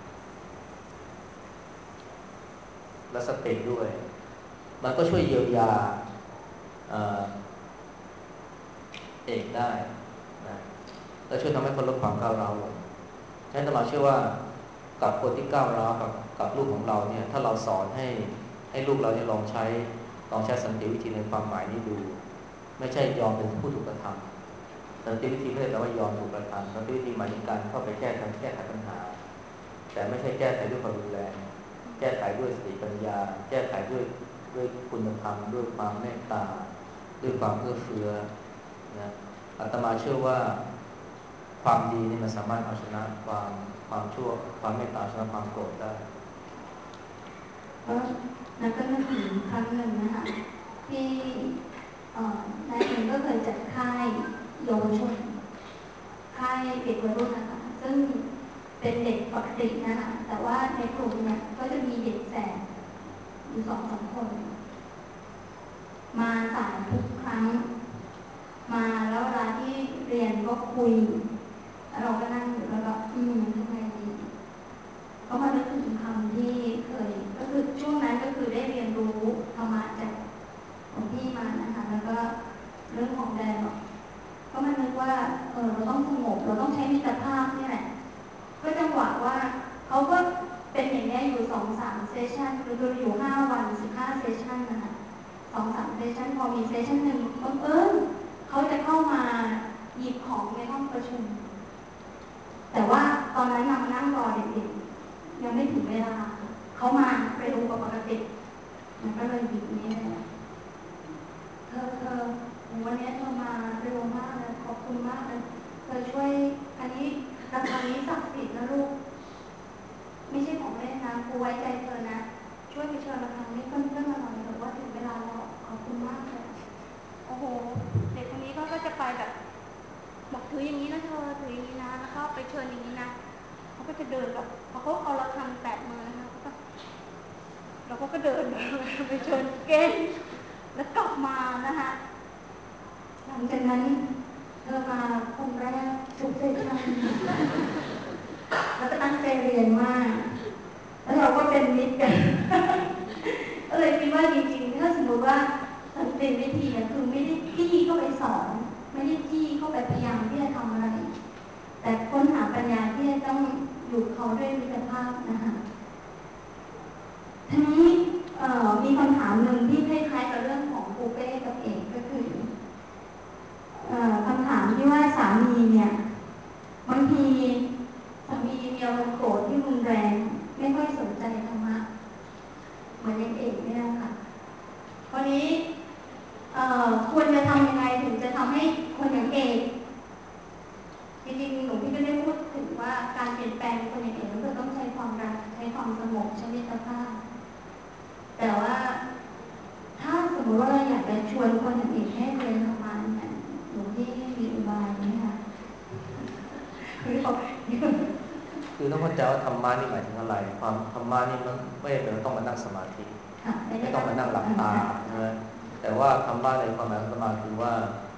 และสติด้วยมันก็ช่วยเยียวยาเอ่อเอกได้นะและช่วยทำให้คนลดความก้าวร้าวลงฉะนั้นเราเชื่อว่ากับคนที่ก้าวร้าวกับกับลูกของเราเนี่ยถ้าเราสอนให้ให้ลูกเราเนี่ยลองใช้ลองใช้สันติวิธีในความหมายนี้ดูไม่ใช่ยอมเป็นผู้ถูกกระทำสันติวิธีไม่ได้แปลว่ายอมถูกกระทำสันติวิธีหมายถึงการเข้าไปแก้ไขแก้ไขปัญหาแต่ไม่ใช่แก้ไขด้วยความรุนแรงแก้ไขด้วยสติปัญญาแก้ไขด้วยด้วยคุณธรรมด้วยความเมตตาด้วยความเอื้อเฟื้อนะอาตมาเชื่อว่าความดีนี่มันสามารถเอาชนะความความชั่วความเมตตาชนะความโกรธได้ก็นักก็นึกถึงครั้งหนึ่งนะคะที่นายเองก็เคยจัดค่ายเยาวชนค่ายเด็กวัยรุ่นนะคะซึ่งเป็นเด็กปกตินะคะแต่ว่าในกลุ่มเนี่ยก็จะมีเด็กแสบอยู่สองสามคนมาสายทุกครั้งมาแล้วเวลาที่เรียนก็คุยแล้วเราก็นั่งอยู่แล้วก็อืมทำไงดีก็มานึกถึงคำที่เคยก็คือช่วงนั้นก็คือได้เรียนรู้ธรรมะจากหลวงพี่มานะคะแล้วก็เรื่องของแดนก็มานึกว่าเออเราต้องสงบเราต้องใช้มิตรภาพนี่แหละก็จังหวะว่าเขาก็เป็นอย่างนี้อยู่สองสามเซสชันคืออยู่ห้าวันสิบห้าเซสชันนะคะสองสามเซสชันพอมีเซสชันหนึ่งบังเอิญเขาจะเข้ามาหยิบของในห้องประชุมแต่ว่าตอนนั้นนำนั่งรอเด็กๆยังไม่ถึงเวลาเขามาเร็วกว่าปกติมันก็เลยหยิบนี้เลยเธอเธอวันนี้เธอมาเร็วมากเลยขอบคุณมากเลยเธอช่วยอันนี้ระฆังนี้ศักดิ์สิทธิ์นะลูกไม่ใช่ของเล่นนะครูไว้ใจเธอนะช่วยไปเชิญระฆังนี้เพื่อนๆมาหน่อยเถอะว่าถึงเวลาแล้วขอบคุณมากเลยโอ้โหเด็กคนนี้ก็จะไปแบบบอกถืออย่างนี้นะเธอถืออย่างนี้นะแล้วก็ไปเชิญอย่างนี้นะเขาก็จะเดินแบบพอเขาเอาระฆังแตะมือนะคะเขาก็แล้วเขาก็เดินไปเชิญเก้งแล้วกลับมานะคะหลังจากนั้นเธอมาคนแรกทุกเซสชั่นแล้วก็ตั้งใจเรียนมากแล้วเราก็เป็นมิตรกันก็เลยคิดว่าจริงๆถ้าสมมติว่าสันติวิธีคือไม่ได้จี้เข้าไปสอนไม่ได้จี้เข้าไปพยายามที่จะทำอะไรแต่ค้นหาปัญญาที่จะต้องอยู่เขาด้วยมิตรภาพนะคะทีนี้มีคำถามหนึ่งที่คล้ายๆกับเรื่องของปูเป้กับเอกก็คือคำถามที่ว่าสามีเนี่ยบางทีสามีมีอารมณ์โกรธที่รุนแรงไม่ค่อยสนใจธรรมะเหมือนอย่างเอกเนี่ยค่ะวันนี้ควรจะทำยังไงถึงจะทำให้คนอย่างเอกจริงๆหนูพี่ก็ได้พูดถึงว่าการเปลี่ยนแปลงคนอย่างเอกก็ต้องใช้ความรักใช้ความสงบใช้มิตรภาพแต่ว่าถ้าสมมติว่าเราอยากจะชวนคนอย่างเอกให้เรียนธรรมะเนี่ยหนูพี่มีอุบายไหมคะธรรมะนี่หมายถึงอะไรความธรรมะนี่มันไม่จำเป็นต้องมานั่งสมาธิไม่ต้องมานั่งหลับตาใช่ไหมแต่ว่าธรรมะในความหมายของธรรมะคือว่า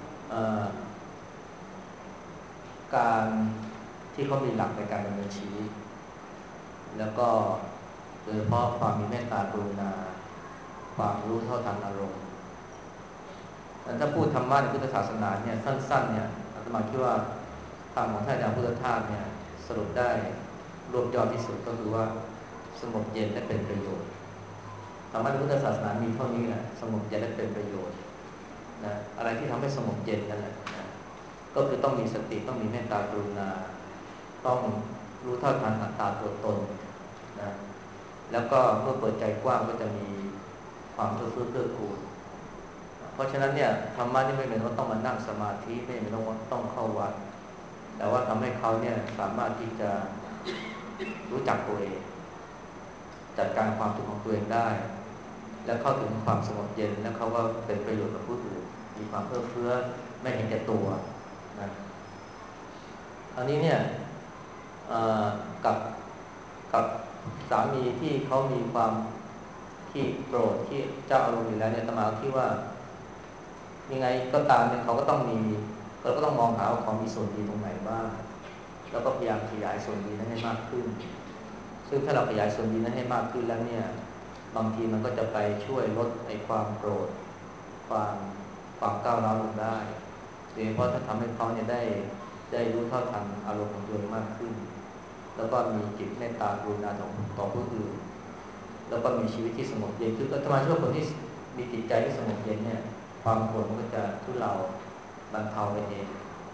การที่เขามีหลักในการดำเนินชีวิตแล้วก็โดยเฉพาะความมีเมตตากรุณาความรู้เท่าทันอารมณ์ถ้าพูดธรรมะในพุทธศาสนาเนี่ยสั้นๆเนี่ยอาตมาคิดว่าคำของท่านอาจารย์พุทธทาสเนี่ยสรุปได้รวบยอดที่สุดก็คือว่าสงบเย็นและเป็นประโยชน์ธรรมะในพุทธศาสนามีเท่านี้แหละสงบเย็นและเป็นประโยชน์นะอะไรที่ทำให้สงบเย็นนั่นแหละนะก็คือต้องมีสติต้องมีเมตตากรุณาต้องรู้เท่าทันอัตตาตัวตนนะแล้วก็เมื่อเปิดใจกว้างก็จะมีความเอื้อเฟื้อเกื้อกูลเพราะฉะนั้นเนี่ยธรรมะนี่ไม่เป็นว่าต้องมานั่งสมาธิไม่เป็นว่าต้องเข้าวัดแต่ว่าทำให้เขาเนี่ยสามารถที่จะรู้จักตัวเองจัดการความทุกข์ของตัวเองได้และเข้าถึงความสงบเย็นและเขาก็เป็นประโยชน์กับผู้อื่นมีความเอื้อเฟื้อไม่เห็นแก่ตัวนะอันนี้เนี่ยกับกับสามีที่เขามีความที่โกรธที่เจ้าอารมณ์อยู่แล้วเนี่ยอาตมาคิดว่ายังไงก็ตามเนี่ยเขาก็ต้องมีเราก็ต้องมองหาว่าเขามีส่วนดีตรงไหนบ้างแล้วก็พยายามขยายส่วนดีนั้นให้มากขึ้นซึ่งถ้าเราขยายส่วนดีนั้นให้มากขึ้นแล้วเนี่ยบางทีมันก็จะไปช่วยลดไอ้ความโกรธความความก้าวร้าวลงได้โดยเฉพาะถ้าทำให้เขาเนี่ยได้ได้รู้เท่าทันอารมณ์ของตัวเองมากขึ้นแล้วก็มีจิตเมตตากรุณาต่อต่อผู้อื่นแล้วก็มีชีวิตที่สงบเย็นคืออาตมาเชื่อว่าคนที่มีจิตใจที่สงบเย็นเนี่ยความโกรธมันก็จะทุเลาบรรเทาไปเอง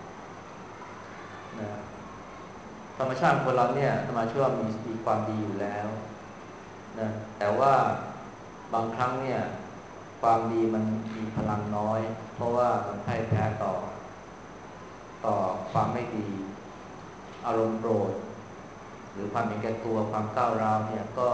นะธรรมชาติคนเราเนี่ยอาตมาเชื่อว่ามีมีความดีอยู่แล้วนะแต่ว่าบางครั้งเนี่ยความดีมันมีพลังน้อยเพราะว่ามันพ่ายแพ้ต่อต่อความไม่ดีอารมณ์โกรธหรือความเห็นแก่ตัวความก้าวร้าวเนี่ยก็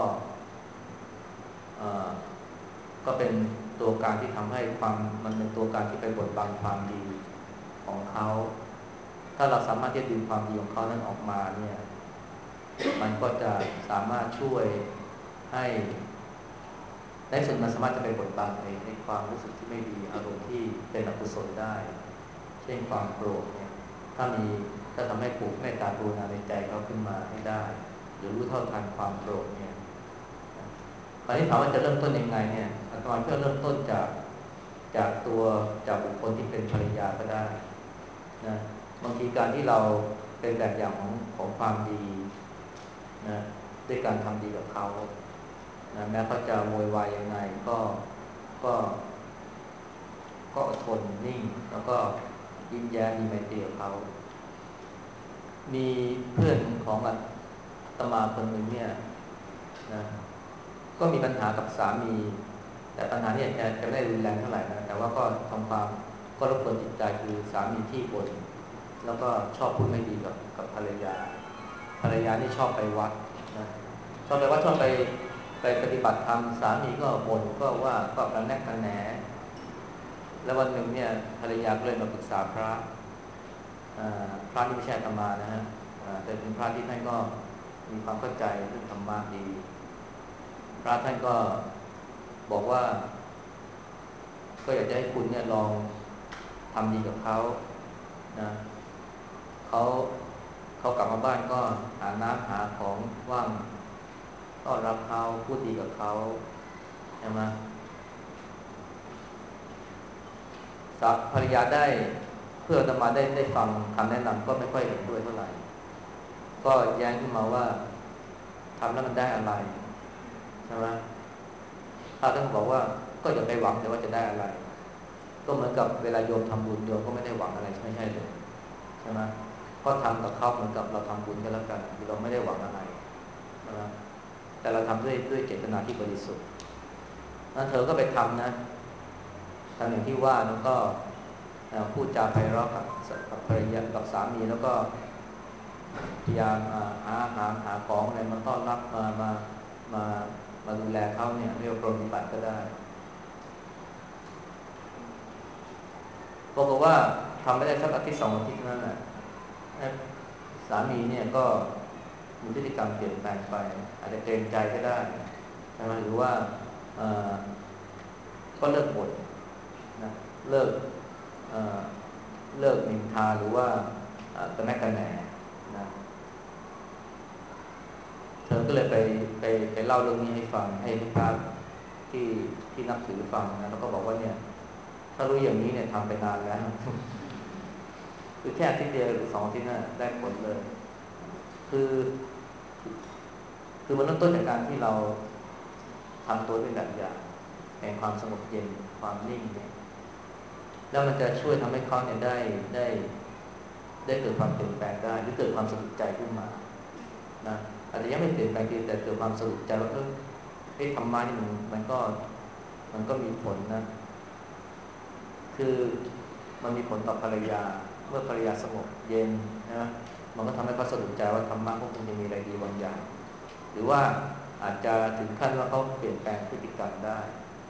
ก็เป็นตัวการที่ทำให้ความมันเป็นตัวการที่ไปบดบังความดีของเขาถ้าเราสามารถที่จะดึงความดีของเขานั้นออกมาเนี่ยมันก็จะสามารถช่วยให้ในส่วนมันสามารถจะไปบดบังในในความรู้สึกที่ไม่ดีอารมณ์ที่เป็นอกุศลได้เช่นความโกรธเนี่ยถ้ามีถ้าทำให้ปลูกเมตตากรุณาในใจเขาขึ้นมาให้ได้หรือรู้เท่าทันความโกรธเนี่ยคราวนี้ถามว่าจะเริ่มต้นยังไงเนี่ยอาตมาเพื่อเริ่มต้นจากจากตัวจากบุคคลที่เป็นภรรยาก็ได้นะบางทีการที่เราเป็นแบบอย่างของของความดีนะด้วยการทำดีกับเขานะแม้เขาจะโวยวายยังไงก็ก็ก็อดทนนิ่งแล้วก็ยิ้มแย้มมีไมตรีกับเขามีเพื่อนของอาตมาคนหนึ่งเนี่ยนะก็มีปัญหากับสามีแต่ปัญหาเนี่ยจะจะไม่รุนแรงเท่าไหร่นะแต่ว่าก็ทำความก็รบกวนจิตใจคือสามีที่บ่นแล้วก็ชอบพูดไม่ดีกับกับภรรยาภรรยานี่ชอบไปวัดนะชอบไปวัดชอบไปไปปฏิบัติธรรมสามีก็บ่นก็ว่าก็กระแนกกระแหนแล้ววันหนึ่งเนี่ยภรรยาก็เลยมาปรึกษาพระพระนี่ไม่ใช่อาตมานะฮะแต่เป็นพระที่ท่านก็มีความเข้าใจเรื่องธรรมะดีพระท่านก็บอกว่าก็อยากจะให้คุณเนี่ยลองทำดีกับเขานะเขาเขากลับมาบ้านก็หาน้ำหาของว่างต้อนรับเขาพูดดีกับเขาใช่ไหมภรรยาได้เพื่อจะมาได้ได้ฟังคำแนะนำก็ไม่ค่อยเห็นด้วยเท่าไหร่ก็แย้งขึ้นมาว่าทำแล้วมันได้อะไรใช่ไหมถ้าท่านบอกว่าก็อย่าไปหวังแต่ว่าจะได้อะไรก็เหมือนกับเวลาโยมทำบุญโยมก็ไม่ได้หวังอะไรไม่ใช่เลยใช่ไหมก็ทำกับเขาเหมือนกับเราทำบุญกันแล้วกันเราไม่ได้หวังอะไรใช่ไหมแต่เราทำด้วยด้วยเจตนาที่บริสุทธิ์นั้นเธอก็ไปทำนะทำอย่างที่ว่าแล้วก็พูดจาไพเราะกับกับภรรยากับสามีแล้วก็พยายามหาหาหาของอะไรมาต้อนรับมามามามาดูแลเขาเนี่ยเรียกว่าปฏิบัติก็ได้บอกว่าทำไม่ได้สักอาทิตย์สองอาทิตย์นั่นแหละสามีเนี่ยก็มีพฤติกรรมเปลี่ยนแปลงไปอาจจะเกรงใจก็ได้ใช่ไหมหรือว่าก็เลิกบ่นนะเลิกเลิกนินทาหรือว่าตะแมกตะแหน่นะเธอก็เลยไปไปไปเล่าเรื่องนี้ให้ฟังให้พระที่ที่นับถือฟังนะแล้วก็บอกว่าเนี่ยถ้ารู้อย่างนี้เนี่ยทำไปนานแล้วคือแค่อาทิตย์เดียวหรือสองอาทิตย์น่ะได้ผลเลยคือคือมันเริ่มต้นจากการที่เราทำตัวเป็นแบบอย่างแห่งความสงบเย็นความนิ่งเนี่ยแล้วมันจะช่วยทำให้เขาเนี่ยได้ได้ได้เกิดความเปลี่ยนแปลงได้หรือเกิดความสนใจขึ้นมานะอาจจะยังไม่เปลี่ยนแปลงแต่เกิดความสนใจว่าเออไอ้ธรรมะนี่มันมันก็มันก็มีผลนะคือมันมีผลต่อภรรยาเมื่อภรรยาสงบเย็นนะมันก็ทำให้เขาสนใจว่าธรรมะก็คงจะมีอะไรดีบางอย่างหรือว่าอาจจะถึงขั้นว่าเขาเปลี่ยนแปลงพฤติกรรมได้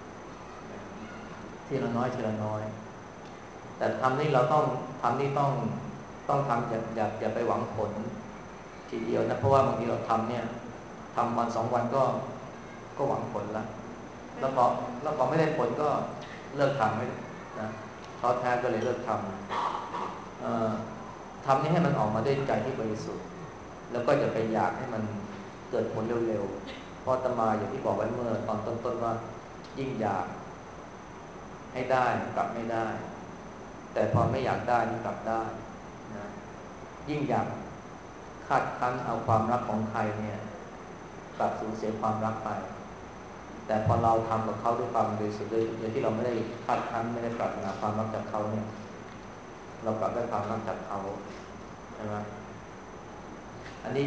ทีละน้อยทีละน้อยแต่ทำนี่เราต้องทำนี่ต้องต้องทำอย่าอย่าอย่าไปหวังผลทีเดียวนะเพราะว่าบางทีเราทำเนี่ยทำวันสองวันก็ก็หวังผลแล้วแล้วพอแล้วพอไม่ได้ผลก็เลิกทำไม่นะท้อแท้ก็เลยเลิกทำทำนี่ให้มันออกมาด้วยใจที่บริสุทธิ์แล้วก็อย่าไปอยากให้มันเกิดผลเร็วๆเพราะอาตมาอย่างที่บอกไว้เมื่อตอนต้นๆว่ายิ่งอยากให้ได้กลับไม่ได้แต่พอไม่อยากได้นี่กลับได้นะยิ่งอยากคาดคั้นเอาความรักของใครเนี่ยกลับสูญเสียความรักไปแต่พอเราทำกับเขาด้วยความบริสุทธิ์โดยที่เราไม่ได้คาดคั้นไม่ได้ปรารถนาความรักจากเขาเนี่ยเรากลับได้ความรักจากเขาใช่ไหมอันนี้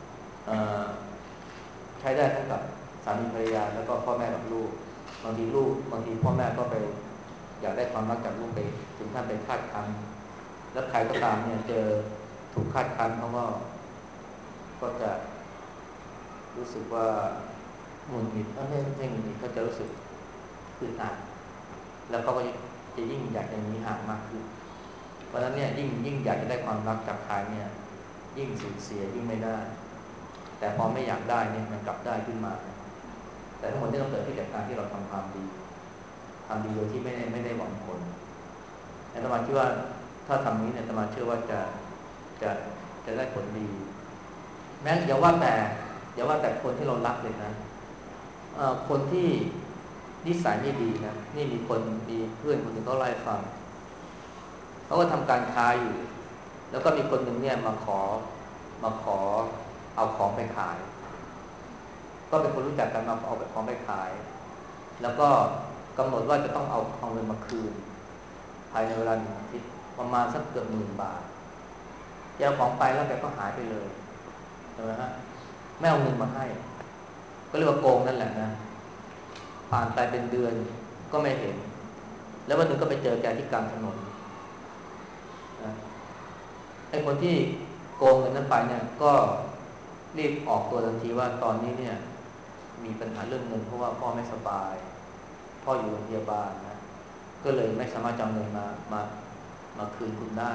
ใช้ได้ทั้งกับสามีภรรยาแล้วก็พ่อแม่กับลูกบางทีลูกบางทีพ่อแม่ก็ไปอยากได้ความรักจากลูกไปถึงขั้นไปคาดคั้นแล้วใครก็ตามเนี่ยเจอถูกคาดคั้นเขาก็ก็จะรู้สึกว่าหงุดหงิดเออไม่ไม่หงุดหงิดเขาจะรู้สึกอึดอัดแล้วเขาก็จะยิ่งอยากจะหนีห่างมากขึ้นเพราะฉะนั้นเนี่ยยิ่งยิ่งอยากจะได้ความรักจากใครเนี่ยยิ่งสูญเสียยิ่งไม่ได้แต่พอไม่อยากได้เนี่ยมันกลับได้ขึ้นมาแต่ทั้งหมดที่เราเกิดที่จากการที่เราทำความดีทำดีโดยที่ไม่ได้ไม่ได้หวังผลอาตมาคิดว่าถ้าทำนี้เนี่ยอาตมาเชื่อว่าจะจะจะได้ผลดีแม้อย่าว่าแต่อย่าว่าแต่คนที่เรารักเลยนะคนที่นิสัยไม่ดีนะนี่มีคนมีเพื่อนคนหนึ่งเขาไล่ฟังเขาก็ทำการค้าอยู่แล้วก็มีคนหนึ่งเนี่ยมาขอมาขอเอาของไปขายก็เป็นคนรู้จักกันมาเอาของไปขายแล้วก็กำหนดว่าจะต้องเอาเอาเงินมาคืนภายในเวลาหนึ่งอาทิตย์ประมาณสักเกือบหมื่นบาทแกเอาของไปแล้วแกก็หายไปเลยใช่ไหมฮะไม่เอาเงินมาให้ก็เรียกว่าโกงนั่นแหละนะผ่านไปเป็นเดือนก็ไม่เห็นแล้ววันหนึ่งก็ไปเจอแกที่กลางถนนนะไอ้คนที่โกงเงินนั้นไปเนี่ยก็รีบออกตัวทันทีว่าตอนนี้เนี่ยมีปัญหาเรื่องเงินเพราะว่าพ่อไม่สบายพ่ออยู่โรงพยาบาลนะก็เลยไม่สามารถจำเงินมามามาคืนคุณได้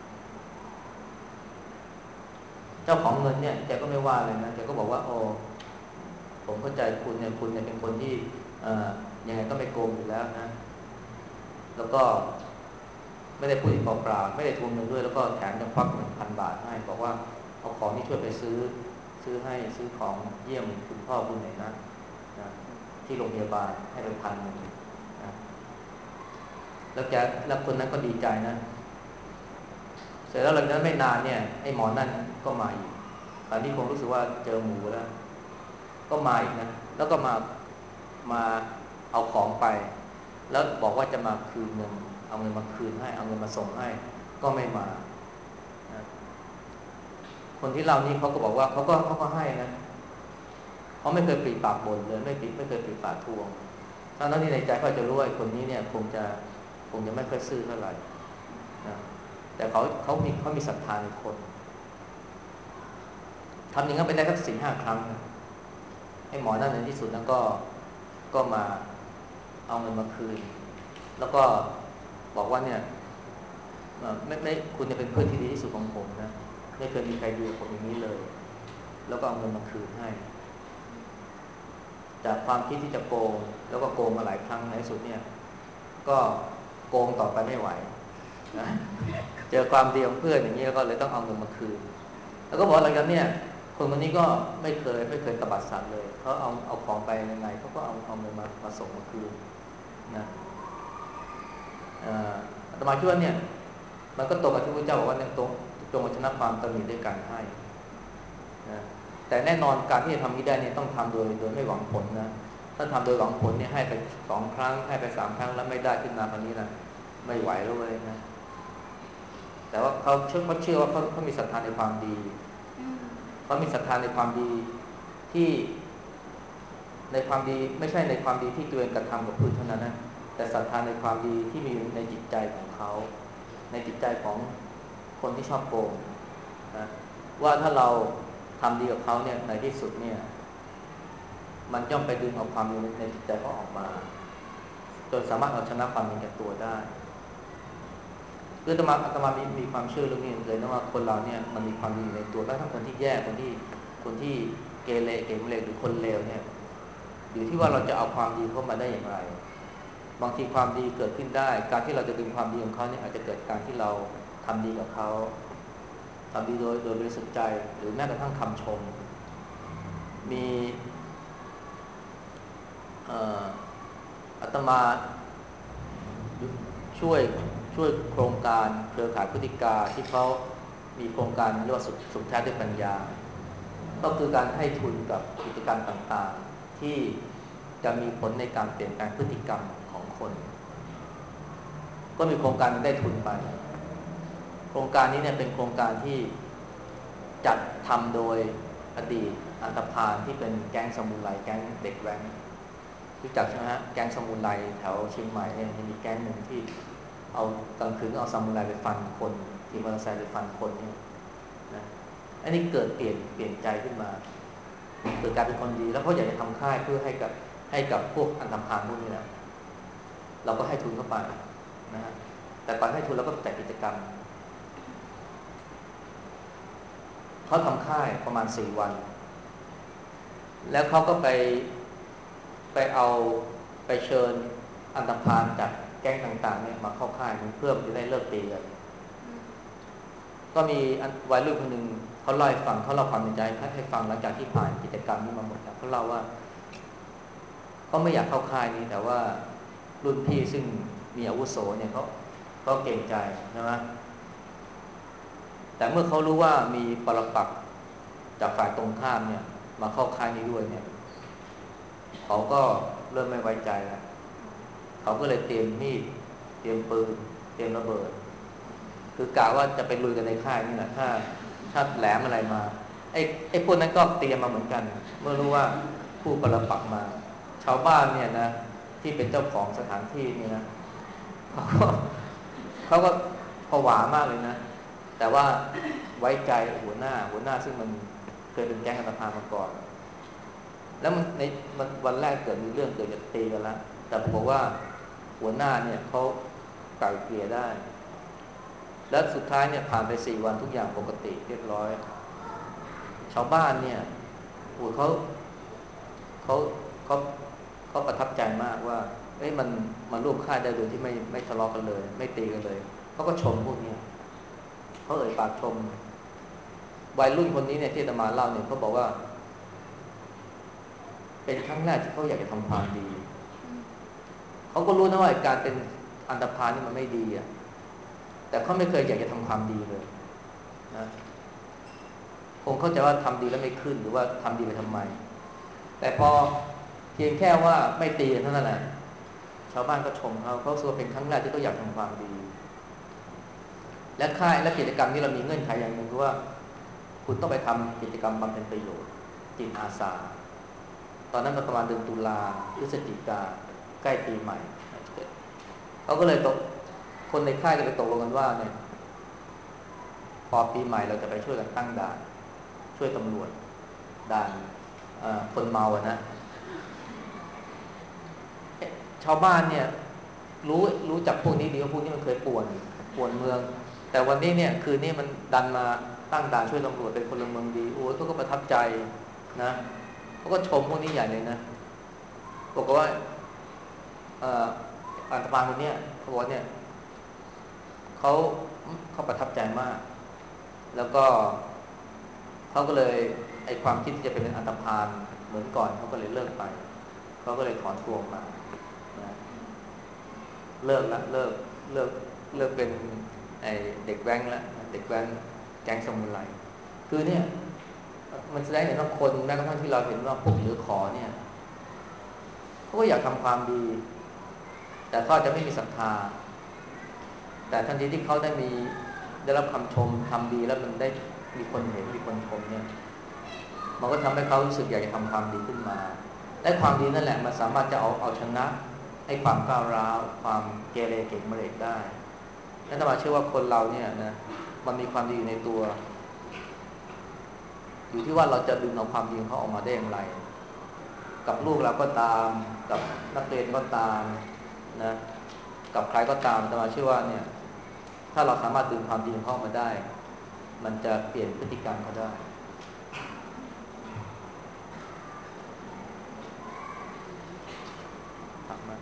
เจ้าของเงินเนี่ยแกก็ไม่ว่าเลยนะแกก็บอกว่าโอ้ผมเข้าใจคุณเนี่ยคุณเนี่ยเป็นคนที่ยังไงก็ไม่โกงอยู่แล้วนะแล้วก็ไม่ได้พูดอีกเปล่าๆไม่ได้ทวงเงินด้วยแล้วก็แถมยังควักหนึ่งพันบาทให้บอกว่าเอาของที่ช่วยไปซื้อซื้อให้ซื้อของเยี่ยมคุณพ่อคุณหน่อยนะนะที่โรงพยาบาลให้ไปพันหนึ่งนะแล้วแกแล้วคนนั้นก็ดีใจนะเสร็จแล้วหลังจากนั้นไม่นานเนี่ยไอ้หมอนั่นก็มาอีกตอนนี้คงรู้สึกว่าเจอหมูแล้วก็มาอีกนะแล้วก็มามาเอาของไปแล้วบอกว่าจะมาคืนเงินเอาเงินมาคืนให้เอาเงินมาส่งให้ก็ไม่มานะคนที่เรานี่เขาก็บอกว่าเขาก็เขาก็ให้นะเขาไม่เคยปรีปากบ่นเลยไม่ปรีไม่เคยปรีปากทวงทั้งนั้นที่ในใจเขาจะรู้ว่าคนนี้เนี่ยคงจะคงจะไม่ค่อยซื่อเท่าไหร่นะแต่เขาเขามีเขามีศรัทธาในคนทำอย่างนั้นไปได้สักสี่ห้าครั้งนะให้หมอนั่นในที่สุดแล้วก็ก็มาเอาเงินมาคืนแล้วก็บอกว่าเนี่ยไม่ไม่คุณจะเป็นเพื่อนที่ดีที่สุดของผมนะไม่เคยมีใครดีกับผมอย่างนี้เลยแล้วก็เอาเงินมาคืนให้จากความคิดที่จะโกงแล้วก็โกงมาหลายครั้งในที่สุดเนี่ยก็โกงต่อไปไม่ไหวนะเจอความดีของเพื่อนอย่างนี้แล้วก็เลยต้องเอาเงินมาคืนแล้วก็บอกหลังจากนี้คนคนนี้ก็ไม่เคยไม่เคยตบัดสัตว์เลยเขาเอาเอาของไปยังไงเขาก็เอาเอาเงินมามาส่งมาคืนนะอาตมาคิดว่าเนี่ยมันก็ตรงกับที่พระเจ้าบอกว่าเนี่ยตรงจงชนะความตนีด้วยการให้นะแต่แน่นอนการที่จะทำนี้ได้เนี่ยต้องทำโดยโดยไม่หวังผลนะถ้าทำโดยหวังผลเนี่ยให้ไปสองครั้งให้ไปสามครั้งแล้วไม่ได้ขึ้นมาตอนนี้นะไม่ไหวแล้วเลยนะแต่ว่าเขาเชื่อเขาเชื่อว่าเขาเขามีศรัทธาในความดีเขามีศรัทธาในความดีที่ในความดีไม่ใช่ในความดีที่ตัวเองกระทำกับผู้อื่นเท่านั้นนะแต่ศรัทธาในความดีที่มีในจิตใจของเขาในจิตใจของคนที่ชอบโกงนะว่าถ้าเราทำดีกับเขาเนี่ยในที่สุดเนี่ยมันย่อมไปดึงเอาความดีในจิตใจเขาออกมาจนสามารถเอาชนะความเห็นแก่ตัวได้คืออาตมาอาตมามีมีความเชื่อเรื่องนี้เลยนะว่าคนเราเนี่ยมันมีความดีในตัวแม้ทั้งคนที่แย่คนที่คนที่เกเรเกเรหรือคนเลวเนี่ยอยู่ที่ว่าเราจะเอาความดีเข้ามาได้อย่างไรบางทีความดีเกิดขึ้นได้การที่เราจะดึงความดีของเขาเนี่ยอาจจะเกิดการที่เราทำดีกับเขาทำดีโดยโดยบริสุทธิ์ใจหรือแม้กระทั่งคำชมมีอาตมาช่วยช่วยโครงการเครือข่ายพฤติกาที่เขามีโครงการเรียกว่าสุขสุขแท้ด้วยปัญญาก็คือการให้ทุนกับกิจกรรมต่างๆที่จะมีผลในการเปลี่ยนแปลงพฤติกรรมของคนก็มีโครงการได้ทุนไปโครงการนี้เนี่ยเป็นโครงการที่จัดทำโดยอดีตอันธพาลที่เป็นแก๊งสมุไรแก๊งเด็กแว้นรู้จักใช่ไหมฮะแก๊งสมุไรแถวเชียงใหม่เนี่ยมีแก๊งหนึ่งที่เอากลางคืนเอาสมุไรไปฟันคนที่มอเตอร์ไซค์ไปฟันคนเนี่ยนะอันนี้เกิดเปลี่ยนเปลี่ยนใจขึ้นมาเกิดการเป็นคนดีแล้วเขาอยากจะทำค่ายเพื่อให้กับให้กับพวกอันธพาลพวกนี้แหละเราก็ให้ทุนเข้าไปนะฮะแต่ตอนให้ทุนเราก็จัดกิจกรรมเขาทำค่ายประมาณสี่วันแล้วเขาก็ไปไปเอาไปเชิญอันธพาลจากแก๊งต่างๆเนี่ยมาเข้าค่ายเพื่อจะได้เลิกตีกันก็มีวัยรุ่นคนหนึ่งเขาเล่าให้ฟังเขาเล่าความในใจให้ฟังหลังจากที่ผ่านกิจกรรมนี้มาหมดแล้วเขาเล่าว่าเขาไม่อยากเข้าค่ายนี้แต่ว่ารุ่นพี่ซึ่งมีอาวุโสเนี่ยเขาเขาเกรงใจใช่ไหมแต่เมื่อเขารู้ว่ามีปรปักษ์จากฝ่ายตรงข้ามเนี่ยมาเข้าค่ายนี้ด้วยเนี่ยเขาก็เริ่มไม่ไว้ใจแล้วเขาก็เลยเตรียมมีดเตรียมปืนเตรียมระเบิดคือกะว่าจะไปลุยกันในค่ายนี่แหละถ้าถ้าแหลมอะไรมาไอ้ไอ้พวกนั้นก็เตรียมมาเหมือนกันเมื่อรู้ว่าผู้ปรปักษ์มาชาวบ้านเนี่ยนะที่เป็นเจ้าของสถานที่นี่นะเขาก็เขาก็ผวามากเลยนะแต่ว่าไว้ใจหัวหน้าหัวหน้าซึ่งมันเคยเป็นแก๊งอันธพาลมาก่อนแล้วมันในวันแรกเกิดมีเรื่องเกิดจะตีกันแล้วแต่ปรากฏว่าหัวหน้าเนี่ยเขาไกล่เกลี่ยได้แล้วสุดท้ายเนี่ยผ่านไปสี่วันทุกอย่างปกติเรียบร้อยชาวบ้านเนี่ยโอ้เขาเขาเขาเขาประทับใจมากว่าเอ้ยมันมาร่วมค่ายได้โดยที่ไม่ไม่ทะเลาะกันเลยไม่ตีกันเลยเขาก็ชมพวกนี้เขาเอ่ยปากชมวัยรุ่นคนนี้เนี่ยที่อาตมาเล่าเนี่ยเขาบอกว่าเป็นครั้งแรกที่เขาอยากจะทำความดีเขาก็รู้นะว่าการเป็นอันธพาลนี่มันไม่ดีอ่ะแต่เขาไม่เคยอยากจะทำความดีเลยนะคงเข้าใจว่าทำดีแล้วไม่ขึ้นหรือว่าทำดีไปทำไมแต่พอเพียงแค่ว่าไม่ตีกันเท่านั้นแหละชาวบ้านก็ชมเขาเขาสึกว่าเป็นครั้งแรกที่เขาอยากทำความดีและค่ายและกิจกรรมนี้เรามีเงื่อนไขอย่างหนึ่งคือว่าคุณต้องไปทำกิจกรรมบำเพ็ญประโยชน์จิตอาสาตอนนั้นประมาณเดือนตุลาพฤศจิกาใกล้ปีใหม่เขาก็เลยตกคนในค่ายก็เลยตกลงกันว่าเนี่ยพอปีใหม่เราจะไปช่วยกันตั้งด่านช่วยตำรวจด่านคนเมาอะนะชาวบ้านเนี่ยรู้รู้จักพวกนี้ดีว่าพวกนี้มันเคยป่วนป่วนเมืองแต่วันนี้เนี่ยคืนนี้มันดันมาตั้งด่านช่วยตำรวจเป็นพลเมืองดีโอ้เขาก็ประทับใจนะเขาก็ชมพวกนี้ใหญ่เลยนะบอกว่าเอ่ออาตมาคนเนี้ยเขาบอกเนี่ยเขาเขาประทับใจมากแล้วก็เขาก็เลยไอ้ความคิดที่จะเป็นอันธพาลเหมือนก่อนเขาก็เลยเลิกไปเขาก็เลยถอนตัวออกมานะเลิกละเลิกเลิกเลิกเป็นไอ้เด็กแว้นละเด็กแว้นแก๊งสมุไรคือเนี่ยมันแสดงเห็นว่าคนแม้กระทั่งที่เราเห็นว่าพวกเหลือขอเนี่ยเขาก็อยากทำความดีแต่เขาจะไม่มีศรัทธาแต่ทันทีที่เขาได้มีได้รับคำชมทำดีแล้วมันได้มีคนเห็นมีคนชมเนี่ยมันก็ทำให้เขารู้สึกอยากจะทำความดีขึ้นมาและความดีนั่นแหละมันสามารถจะเอาเอาชนะให้ความก้าวร้าวความเกเรเก่งเมเรกได้และถ้ามาเชื่อว่าคนเราเนี่ยนะมันมีความดีอยู่ในตัวอยู่ที่ว่าเราจะดึงเอาความดีของเขาออกมาได้อย่างไรกับลูกเราก็ตามกับนักเรียนก็ตามนะกับใครก็ตามแต่มาเชื่อว่าเนี่ยถ้าเราสามารถดึงความดีของเขามาได้มันจะเปลี่ยนพฤติกรรมเขาได้ถักมา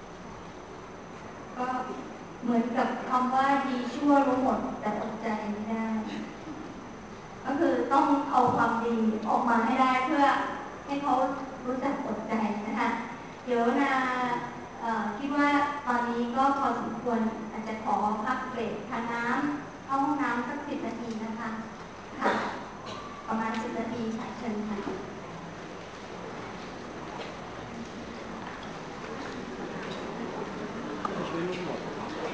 ก็เหมือนกับคำว่าดีชั่วรู้หมดแต่อดใจไม่ได้ก็คือต้องเอาความดีออกมาให้ได้เพื่อให้เขารู้จักอดใจนะคะเดี๋ยวนาคิดว่าตอนนี้ก็พอสมควรอาจจะขอพักเบรกทานน้ำเข้าห้องน้ำสักสิบนาทีนะคะค่ะประมาณสิบนาทีค่ะเชิญค่ะช่วยลูกหมด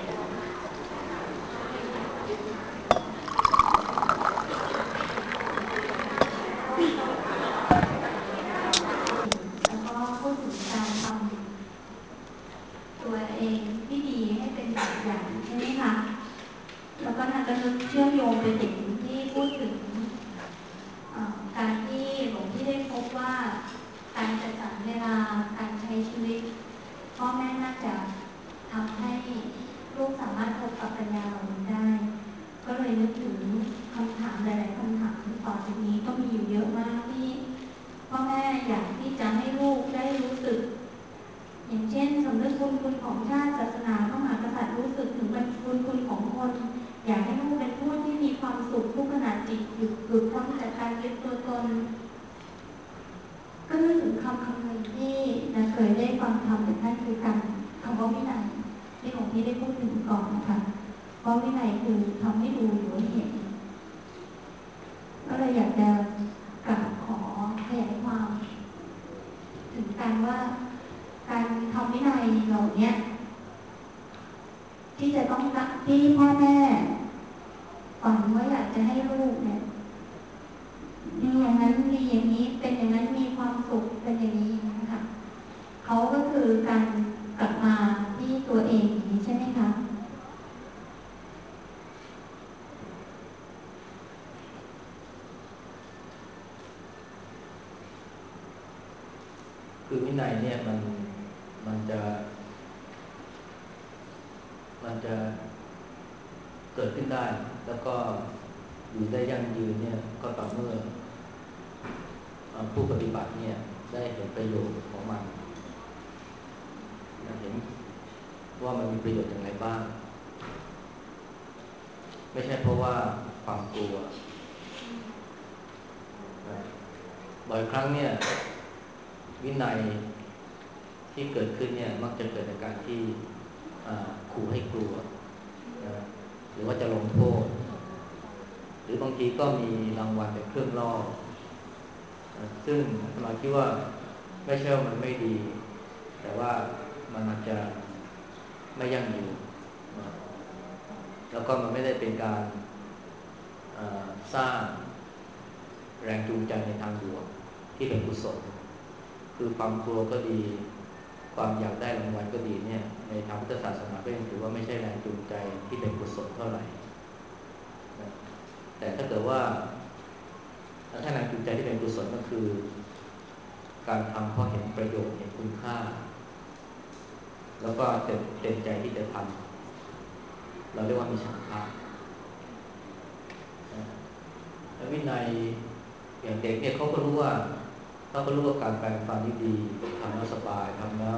แล้วก็พูดถึงการทำตัวเองที่ดีให้เป็นแบบอย่างใช่ไหมคะแล้วก็นักการเชื่อมโยงไปถึงที่พูดถึงการที่หลวงพี่ได้พบว่าการจัดสรรเวลาการใช้ชีวิตพ่อแม่น่าจะทำให้ลูกสามารถพบกับปัญญาเหล่านี้ได้ก็เลยนึกถึงคำถามหลายๆคำถามต่อจากนี้ก็มีอยู่เยอะมากที่พ่อแม่อยากที่จะให้ลูกได้รู้สึกอย่างเช่นสำนึกบุญคุณของชาติศาสนาพระมหากษัตริย์รู้สึกถึงบุญคุณของคนอยากให้ลูกเป็นผู้ที่มีความสุขทุกขณะจิตหยุดหลุดพ้นจากการยึดตัวตนก็นึกถึงคำคำหนึ่งที่นะเคยได้ฟังธรรมจากท่านคือการคำว่าวินัยที่หลวงพี่ได้พูดถึงก่อนนะคะเพราะวินัยคือทำให้ดูอยู่ให้เห็นก็เลยอยากจะกราบขอขยายความถึงการว่าการทำวินัยเหล่านี้ที่จะต้องที่พ่อแม่ฝันว่าอยากจะให้ลูกเนี่ยมีอย่างนั้นมีอย่างนี้เป็นอย่างนั้นมีความสุขเป็นอย่างนี้นะคะเขาก็คือการกลับมาที่ตัวเองอย่างนี้ใช่ไหมคะคือวินัยเนี่ยมันมันจะมันจะเกิดขึ้นได้แล้วก็อยู่ได้ยั่งยืนเนี่ยก็ต่อเมื่อผู้ปฏิบัติเนี่ยได้เห็นประโยชน์ของมันเห็นว่ามันมีประโยชน์อย่างไรบ้างไม่ใช่เพราะว่าความกลัวบ่อยครั้งเนี่ยวินัยที่เกิดขึ้นเนี่ยมักจะเกิดจากการที่ขู่ให้กลัวนะหรือว่าจะลงโทษหรือบางทีก็มีรางวัลเป็นเครื่องล่อซึ่งเราคิดว่าไม่ใช่ว่ามันไม่ดีแต่ว่ามันอาจจะไม่ยั่งยืนนะแล้วก็มันไม่ได้เป็นการสร้างแรงจูงใจในทางบวกที่เป็นกุศลคือความกลัวก็ดีความอยากได้รางวัลก็ดีเนี่ยในทางพุทธศาสนาก็ยังถือว่าไม่ใช่แรงจูงใจที่เป็นกุศลเท่าไหร่นะแต่ถ้าเกิดว่าถ้าแรงจูงใจที่เป็นกุศลก็คือการทำเพราะเห็นประโยชน์เห็นคุณค่าแล้วก็เต็มเต็มใจที่จะทำเราเรียกว่ามีฉันทะวินัยอย่างเด็กเนี่ยเขาก็รู้ว่าเขาก็รู้ว่าการแปรงฟันนี่ดีทำแล้วสบายทำแล้ว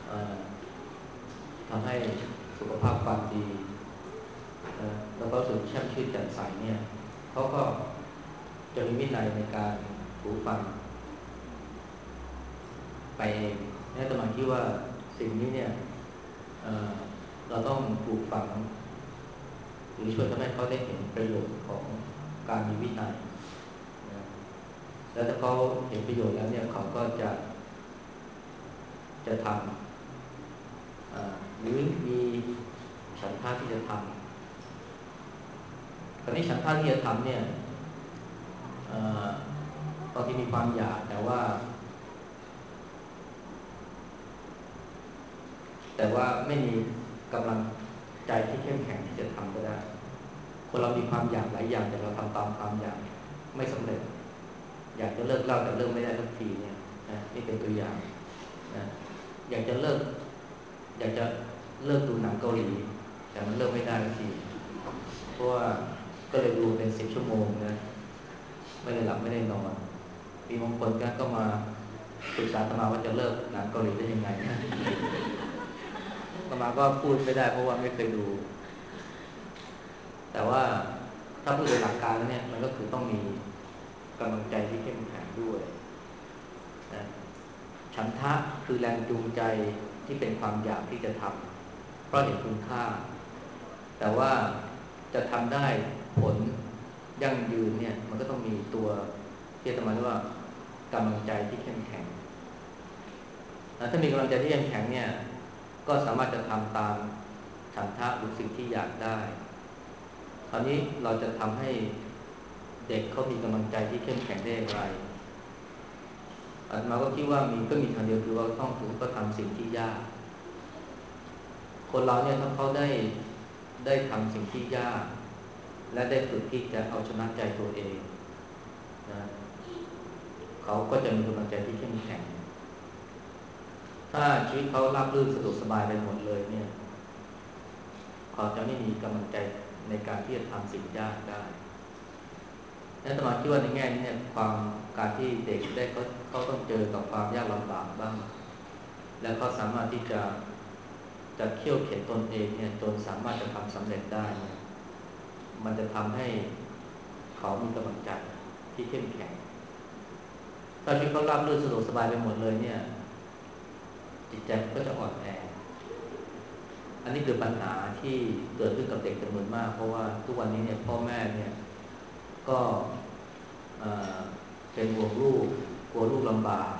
ทำให้สุขภาพฟันดีแล้วก็รู้สึกแช่มชื่นแจ่มใสเนี่ยเขาก็จะมีวินัยในการถูฟันไปเองนี่แต่มาคิดว่าสิ่งนี้เนี่ยเเราต้องปลูกฝังหรือช่วยทำให้เขาได้เห็นประโยชน์ของการมีวินัยนะแล้วถ้าเขาเห็นประโยชน์แล้วเนี่ยเขาก็จะจะทำหรือมีฉันทะที่จะทำตอนนี้ฉันทะที่จะทำเนี่ยบางทีมีความอยากแต่ว่าแต่ว่าไม่มีกำลังใจที่เข้มแข็งที่จะทำก็ได้คนเรามีความอยากหลายอย่างแต่เราทำตามความอยากไม่สำเร็จอยากจะเลิกเหล้าแต่เลิกไม่ได้สักทีเนี่ยนะนี่เป็นตัวอย่างนะอยากจะเลิกอยากจะเลิกดูหนังเกาหลีแต่มันเลิกไม่ได้สักทีเพราะว่าก็เลยดูเป็นสิบชั่วโมงนะไม่ได้หลับไม่ได้นอนมีบางคนก็มาปรึกษาอาตมาว่าจะเลิกหนังเกาหลีได้ยังไงนะอาตมาก็พูดไม่ได้เพราะว่าไม่เคยดูแต่ว่าถ้าพูดโดยหลักการแล้วเนี่ยมันก็คือต้องมีกำลังใจที่เข้มแข็งด้วยนะฉันทะคือแรงจูงใจที่เป็นความอยากที่จะทำเพราะเห็นคุณค่าแต่ว่าจะทำได้ผลยั่งยืนเนี่ยมันก็ต้องมีตัวที่อาตมาเรียกว่ากำลังใจที่เข้มแข็งถ้ามีกำลังใจที่เข้มแข็งเนี่ยก็สามารถจะทำตามฉันทะหรือสิ่งที่อยากได้คราวนี้เราจะทำให้เด็กเขามีกำลังใจที่เข้มแข็งได้อย่างไรอาตมาก็คิดว่ามีก็มีทางเดียวคือว่าต้องฝึกก็ทำสิ่งที่ยากคนเราเนี่ยถ้าเขาได้ได้ทำสิ่งที่ยากและได้ฝึกที่จะเอาชนะใจตัวเองนะเขาก็จะมีกำลังใจที่เข้มแข็งถ้าชีวิตเขาราบรื่นสะดวกสบายไปหมดเลยเนี่ยเขาจะไม่มีกำลังใจในการที่จะทำสิ่งยากได้และอาตมาคิดว่าในแง่นี้เนี่ยความการที่เด็กได้เขาเขาต้องเจอกับความยากลำบากบ้างแล้วเขาสามารถที่จะจะเขี่ยวเข็นตนเองเนี่ยจนสามารถจะทำสำเร็จได้เนี่ยมันจะทำให้เขามีกำลังใจที่เข้มแข็งถ้าชีวิตเขาราบรื่นสะดวกสบายไปหมดเลยเนี่ยจิตใจก็จะอ่อนแออันนี้คือปัญหาที่เกิดขึ้นกับเด็กจำนวนมากเพราะว่าทุกวันนี้เนี่ยพ่อแม่เนี่ยก็เป็นห่วงลูกกลัวลูกลำบาก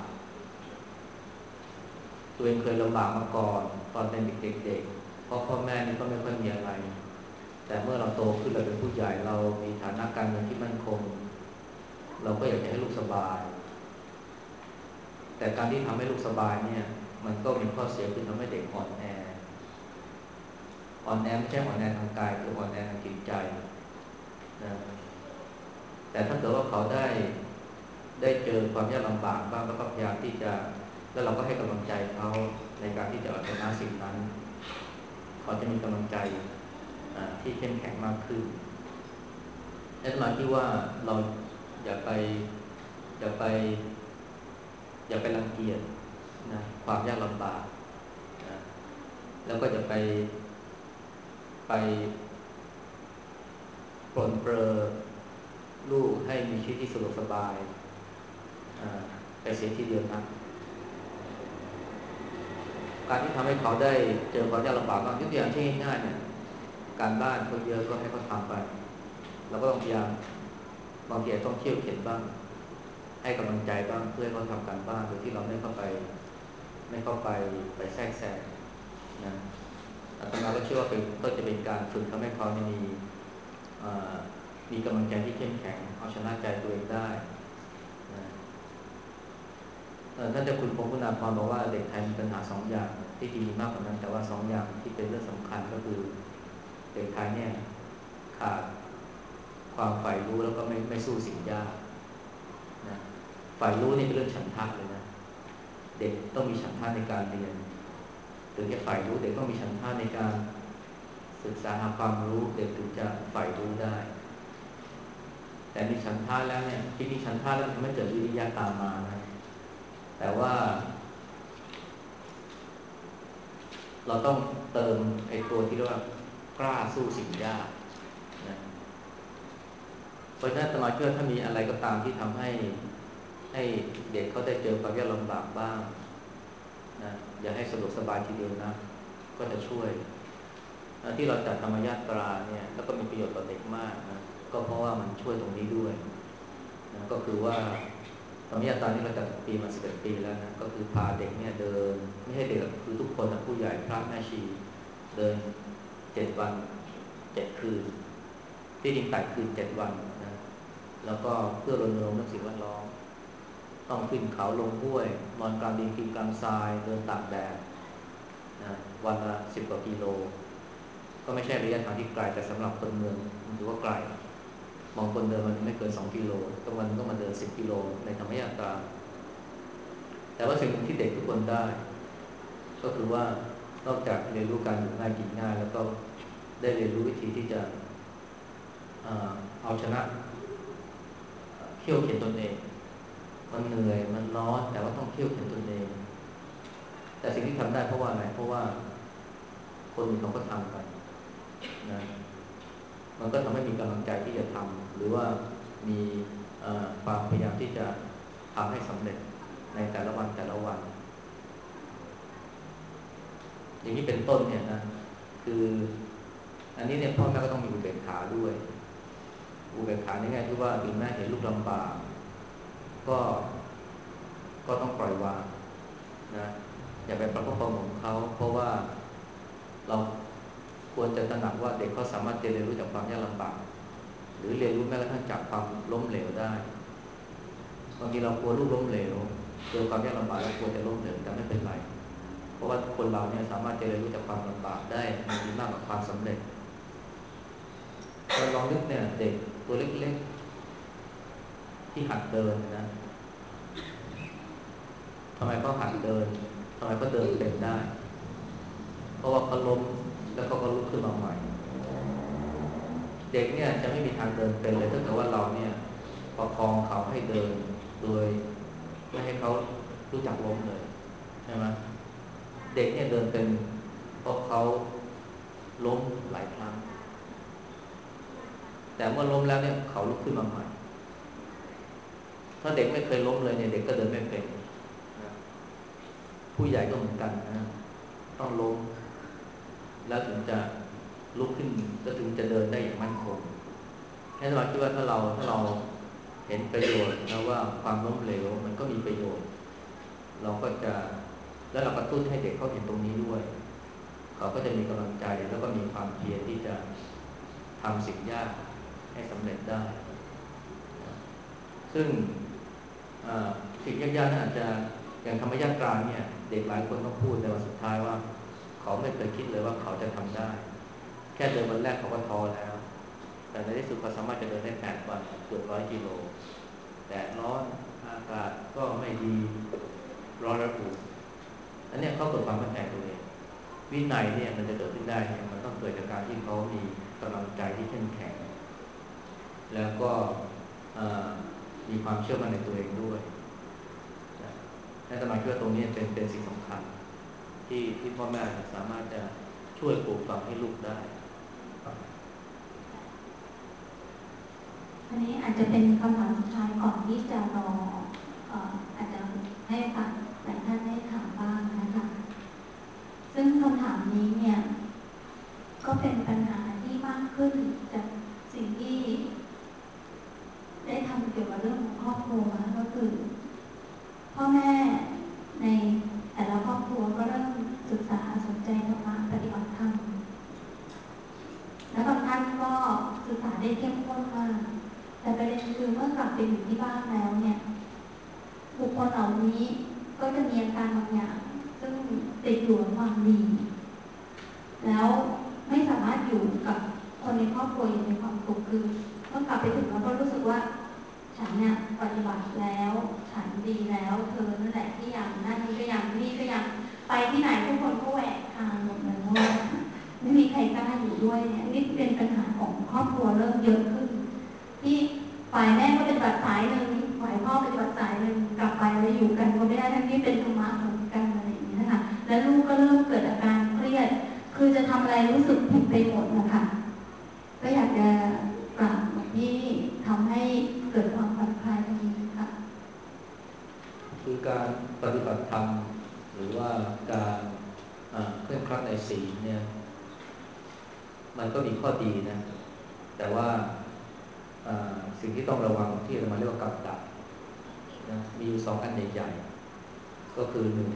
ตัวเองเคยลำบากมาก่อนตอนเป็นเด็กๆเพราะพ่อแม่นี่ก็ไม่ค่อยมีอะไรแต่เมื่อเราโตขึ้นเราเป็นผู้ใหญ่เรามีฐานะการเงินที่มั่นคงเราก็อยากจะให้ลูกสบายแต่การที่ทำให้ลูกสบายเนี่ยมันก็มีข้อเสียคือทำให้เด็กอ่อนแออ่อนแอไม่ใช่อ่อนแอทางกายคืออ่อนแอทางจิตใจนะแต่ถ้าเกิดว่าเขาได้ได้เจอความยากลำบากบ้างแล้วก็พยายามที่จะแล้วเราก็ให้กำลังใจเขาในการที่จะเอาชนะสิ่งนั้นเขาจะมีกำลังใจที่เข้มแข็งมากขึ้นนั่นหมายที่ว่าเราอย่าไปอย่าไปอย่าไปรังเกียจนะความยากลำบากนะแล้วก็อย่าไปไปปรนเปรอลูกให้มีชีวิตที่สะดวกสบายไปเสียทีเดียวนะการที่ทำให้เขาได้เจอความยากลำบากบางทุกอย่างที่ง่ายๆเนี่ยการบ้านเขาเยอะก็ให้เขาทำไปเราก็ต้องพยายามบางทีต้องเขี่ยวเข็นบ้างให้กำลังใจบ้างเพื่อให้เขาทำการบ้านโดยที่เราไม่เข้าไปไม่เข้าไปไปแทรกแซงนะอาตมาก็เชื่อว่าเป็นก็จะเป็นการฝึกทำให้เขามีมีกำลังใจที่เข้มแข็งเอาชนะใจตัวเองได้นะท่านเจ้าคุณพงศ์คุณาภรณ์บอกว่าเด็กไทยมีปัญหาสองอย่างที่จริงมีมากกว่านั้นแต่ว่าสองอย่างที่เป็นเรื่องสำคัญก็คือเด็กไทยเนี่ยขาดความใฝ่รู้แล้วก็ไม่ไม่สู้สิ่งยากนะใฝ่รู้นี่เป็นเรื่องฉันทะเลยนะเด็กต้องมีฉันทะในการเรียนถึงจะใฝ่รู้เด็กต้องมีฉันทะในการศึกษาหาความรู้เด็กถึงจะใฝ่รู้ได้แต่มีฉันทะแล้วเนี่ยที่มีฉันทะแล้วมันไม่เกิดวิริยะตามมานะแต่ว่าเราต้องเติมไอ้ตัวที่เรียกว่ากล้าสู้สิ่งยากนะเพราะฉะนั้นสมาธิถ้ามีอะไรก็ตามที่ทำให้ให้เด็กเขาได้เจอความยากลำบากบ้างนะอย่าให้สะดวกสบายทีเดียวนะก็จะช่วยนะที่เราจัดธรรมญาตราเนี่ยแล้วก็มีประโยชน์ต่อเด็กมากนะก็เพราะว่ามันช่วยตรงนี้ด้วยนะก็คือว่าธรรมญาตรานี่เราจัดปีมาสิบเอ็ดปีแล้วนะก็คือพาเด็กเนี่ยเดินไม่ใช่เด็กคือทุกคนนะผู้ใหญ่พระแม่ชีเดินเจ็ดวันเจ็ดคืนที่จริงแปดคืนเจ็ดวันนะแล้วก็เพื่อรณรงค์เรื่องสิ่งแวดล้อมต้องขึ้นเขาลงห้วยนอนกลางดินกินกลางทรายเดินตากแดดนะวันละสิบกว่ากิโลก็ไม่ใช่ระยะทางที่ไกลแต่สำหรับคนเมืองมันถือว่าไกลบางคนเดินมันไม่เกินสองกิโลบางวันก็มาเดินสิบกิโลในธรรมยาตราแต่ว่าสิ่งที่เด็กทุกคนได้ก็คือว่านอกจากเรียนรู้การอยู่ง่ายกินง่ายแล้วก็ได้เรียนรู้วิธีที่จะเอาชนะเขี่ยวเข็นตนเองมันเหนื่อยมันร้อนแต่ว่าต้องเขี่ยวเข็นตนเองแต่สิ่งที่ทำได้เพราะว่าอะไรเพราะว่าคนอื่นเขาก็ทำกันนะมันก็ทำให้มีกำลังใจที่จะทำหรือว่ามีความพยายามที่จะทำให้สำเร็จในแต่ละวันแต่ละวันอย่างนี้เป็นต้นเนี่ยนะคืออันนี้เนี่ยพ่อแม่ก็ต้องมีอุเบกขาด้วยอุเบกขาในแง่ที่ว่าถึงแม้เห็นลูกลำบากก็ก็ต้องปล่อยวางนะอย่าไปประคบประหงมเขาเพราะว่าเราควรจะตระหนักว่าเด็กเขาสามารถเรียนรู้จากความยากลำบากหรือเรียนรู้แม้กระทั่งจากความล้มเหลวได้บางทีเรากลัวลูกล้มเหลวเจอความยากลำบากเรากลัวจะล้มเหลวแต่ไม่เป็นไรเพราะว่าคนเราเนี่ยสามารถเรียนรู้จากความลำบากได้มีมากกว่าความสำเร็จเราลองนึกเนี่ยเด็กตัวเล็กๆที่หัดเดินนะทำไมเขาหัดเดินทำไมเขาเดินเป็นได้เพราะว่าเขาล้มแล้วเขาก็ลุกขึ้นมาใหม่เด็กเนี่ยจะไม่มีทางเดินเป็นเลยถ้าเกิดว่าเราเนี่ยประคองเขาให้เดินโดยไม่ให้เขารู้จักล้มเลยใช่ไหมเด็กเนี่ยเดินเป็นเพราะเขาล้มหลายครั้งแต่เมื่อล้มแล้วเนี่ยเขาลุกขึ้นมาใหม่ถ้าเด็กไม่เคยล้มเลยเนี่ยเด็กก็เดินไม่เป็นนะผู้ใหญ่ก็เหมือนกันนะต้องล้มแล้วถึงจะลุกขึ้นแล้วถึงจะเดินได้อย่างมั่นคงแค่เราคิดว่าถ้าเราถ้าเราเห็นประโยชน์นะว่าความล้มเหลวมันก็มีประโยชน์เราก็จะแล้วเรากระตุ้นให้เด็กเขาเห็นตรงนี้ด้วยเขาก็จะมีกำลังใจแล้วก็มีความเพียรที่จะทำสิ่งยากให้สำเร็จได้ซึ่งสิ่งยากๆนั้นอาจจะอย่างธรรมญาตราเนี่ยเด็กหลายคนต้องพูดในวันสุดท้ายว่าเขาไม่เคยคิดเลยว่าเขาจะทำได้แค่เดินวันแรกเขาก็ท้อแล้วแต่ในที่สุดเขาสามารถจะเดินได้แปดวันเกือบร้อยกิโลแดดร้อนอากาศก็ไม่ดีร้อนระอุอันนี้เขาเกิดความมั่นใจตัวเองวินัยเนี่ยมันจะเกิดขึ้นได้เนี่ยมันต้องเกิดจากการที่เขามีกำลังใจที่เข้มแข็งแล้วก็มีความเชื่อมั่นในตัวเองด้วยและสมาธิว่าตรงนี้เป็นเป็นสิ่งสำคัญที่ที่พ่อแม่สามารถจะช่วยปลูกฝังให้ลูกได้อันนี้อาจจะเป็นคำถามสุดท้ายก่อนที่จะรออาจจะให้ฟังหลายท่านได้ถามบ้างนะคะซึ่งคำถามนี้เนี่ยก็เป็นปัญหาที่มากขึ้นจากสิ่งที่ได้ทำเกี่ยวกับเรื่องของครอบครัวก็คือพ่อแม่ในแต่ละครอบครัวก็เริ่มศึกษาสนใจธรรมะปฏิบัติธรรมและบางท่านก็ศึกษาได้เข้มข้นมากแต่ประเด็นคือเมื่อกลับไปอยู่ที่บ้านแล้วเนี่ยบุคคลเหล่านี้ก็จะมีอาการบางอย่างซึ่งติดอยู่กับความดีแล้วไม่สามารถอยู่กับคนในครอบครัวอย่างมีความสุขคือเมื่อกลับไปถึงแล้วก็รู้สึกว่าฉันเนี่ยปฏิบัติแล้วฉันดีแล้วเธอนั่นแหละที่ยังนั่นนี่ก็ยังนี่ก็ยังไปที่ไหนทุกคนก็แหวกทางหมดเลยเพราะว่าไม่มีใครกล้าอยู่ด้วยเนี่ยนี่เป็นปัญหาของครอบครัวเริ่มเยอะขึ้นที่ไปรู้สึกผิดไปหมดนะคะก็อยากจะกราบหลวงพี่ทำให้เกิดความผ่อนคลายตรงนี้ค่ะคือการปฏิบัติธรรมหรือว่าการเคร่งครัดในศีลเนี่ยมันก็มีข้อดีนะแต่ว่าสิ่งที่ต้องระวังที่เรามาเรียกว่ากับดักนะมีอยู่สองอันใหญ่ๆก็คือหนึ่ง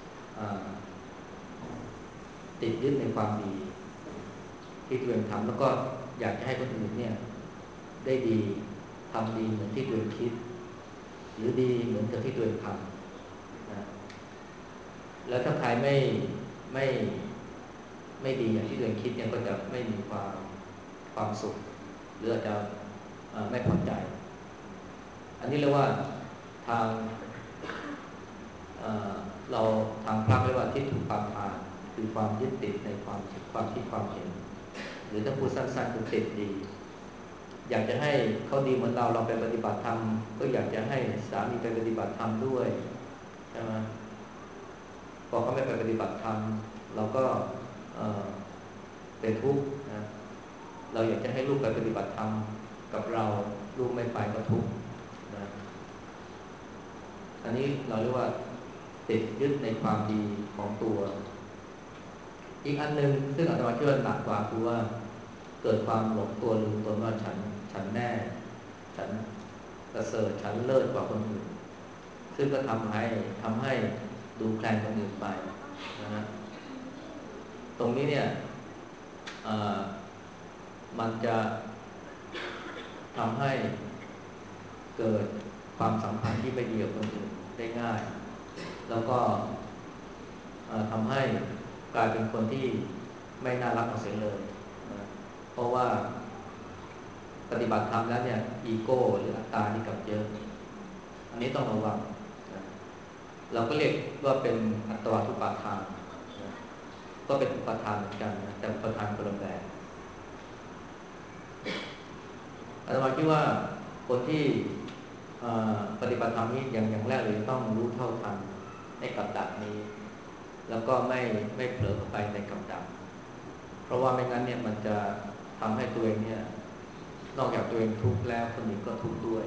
ติดยึดในความดีที่ตัวเองทำแล้วก็อยากจะให้คนอื่นเนี่ยได้ดีทำดีเหมือนที่ตัวเองคิดหรือดีเหมือนกับที่ตัวเองทำนะแล้วถ้าใครไม่ไม่ไม่ดีอย่างที่ตัวเองคิดเนี่ยก็จะไม่มีความความสุขหรืออาจจะไม่พอใจอันนี้เรียกว่าทางเเราทางพระเรียกว่าทิฏฐุปาทานคือความยึดติดในความคิดความคิดความเห็นหรือถ้าพูดสั้นๆคือติดดีอยากจะให้เขาดีเหมือนเราเราไปปฏิบัติธรรมก็อยากจะให้สามีไปปฏิบัติธรรมด้วยใช่ไหมพอเขาไม่ไปปฏิบัติธรรมเราก็เป็นทุกข์นะเราอยากจะให้ลูกไปปฏิบัติธรรมกับเราลูกไม่ไปก็ทุกข์นะอันนี้เราเรียกว่าติดยึดในความดีของตัวอีกอันหนึ่งซึ่งอาตมาคิดว่าหนักกว่าคือว่าเกิดความหลงตัวลืมตนว่าฉันฉันแน่ฉันประเสริฐฉันเลิศกว่าคนอื่นซึ่งก็ทำให้ทำให้ดูแคลนคนอื่นไปนะฮะตรงนี้เนี่ยมันจะทำให้เกิดความสัมพันธ์ที่ไม่ดีกับคนอื่นได้ง่ายแล้วก็ทำให้กลายเป็นคนที่ไม่น่ารักเอาเสียเลยนะเพราะว่าปฏิบัติธรรมแล้วเนี่ยอีโก้หรืออัตตานี่กับเยอะอันนี้ต้องระวังนะเราก็เรียกว่าเป็นอัตตวาทุปาทานนะก็เป็นอุปทานเหมือนกันนะแต่อุปทานคนละแบบอาตมาคิดว่าคนที่ปฏิบัติธรรมนี้อย่างอย่างแรกเลยต้องรู้เท่าทันในกับดักนี้แล้วก็ไม่ไม่เผลอเข้าไปในกับดักเพราะว่าไม่งั้นเนี่ยมันจะทำให้ตัวเองเนี่ยนอกจากตัวเองทุกข์แล้วคนอื่นก็ทุกข์ด้วย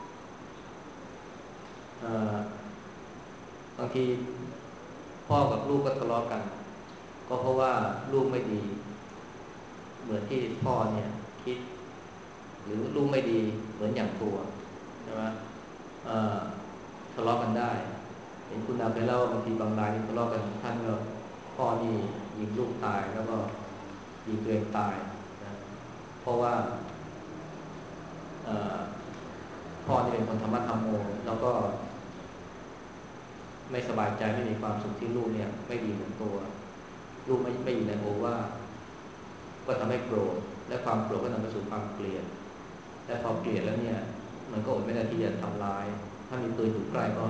บางทีพ่อกับลูกก็ทะเลาะกันก็เพราะว่าลูกไม่ดีเหมือนที่พ่อเนี่ยคิดหรือลูกไม่ดีเหมือนอย่างตัวใช่ไหมทะเลาะกันได้เห็นคุณอาเคยเล่าว่าบางทีบางรายทะเลาะกันท่านก็พ่อนี่ยิงลูกตายแล้วก็ยิงตัวเองตายนะเพราะว่าพ่อนี่เป็นคนธรรมะธรรมโมแล้วก็ไม่สบายใจไม่มีความสุขที่ลูกเนี่ยไม่ดีเหมือนตัวลูกไม่ไม่อยู่ในโอว่าก็ทำให้โกรธและความโกรธก็นำไปสู่ความเกลียดและพอเกลียดแล้วเนี่ยมันก็อดไม่ได้ที่จะทำร้ายถ้ามีปืนอยู่ใกล้ก็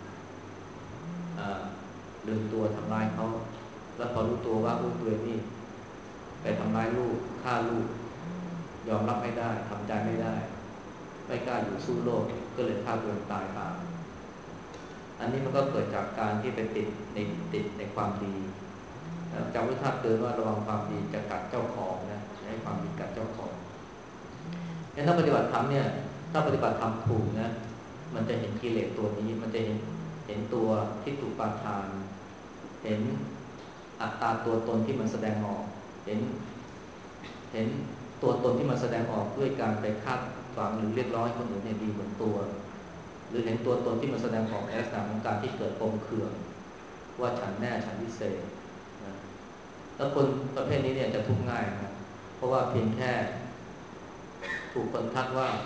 ลืมตัวทำร้ายเขาแล้วพอรู้ตัวว่าลูกตัวนี่ไปทำร้ายลูกฆ่าลูกยอมรับไม่ได้ทำใจไม่ได้ไม่กล้าอยู่สู้โลกก็เลยฆ่าตัวตายตามอันนี้มันก็เกิดจากการที่ไปติดในติดในความดีจำพุทธะเตือนว่าระวังความดีจะกัดเจ้าของนะให้ความดีกัดเจ้าของงั้นถ้าปฏิบัติธรรมเนี่ยถ้าปฏิบัติธรรมถูกนะมันจะเห็นกิเลสตัวนี้มันจะเห็นเห็นตัวทิฏฐุปาทานเห็นอัตตาตัวตนที่มันแสดงออกเห็นเห็นตัวตนที่มันแสดงออกด้วยการไปคาดหวังหรือเรียกร้องให้คนอื่นเนี่ยดีเหมือนตัวหรือเห็นตัวตนที่มันแสดงออกในลักษณะของการที่เกิดปมเขื่อนว่าฉันแน่ฉันพิเศษนะแล้วคนประเภทนี้เนี่ยจะทุกข์ง่ายนะเพราะว่าเพียงแค่ถูกคนทักว่า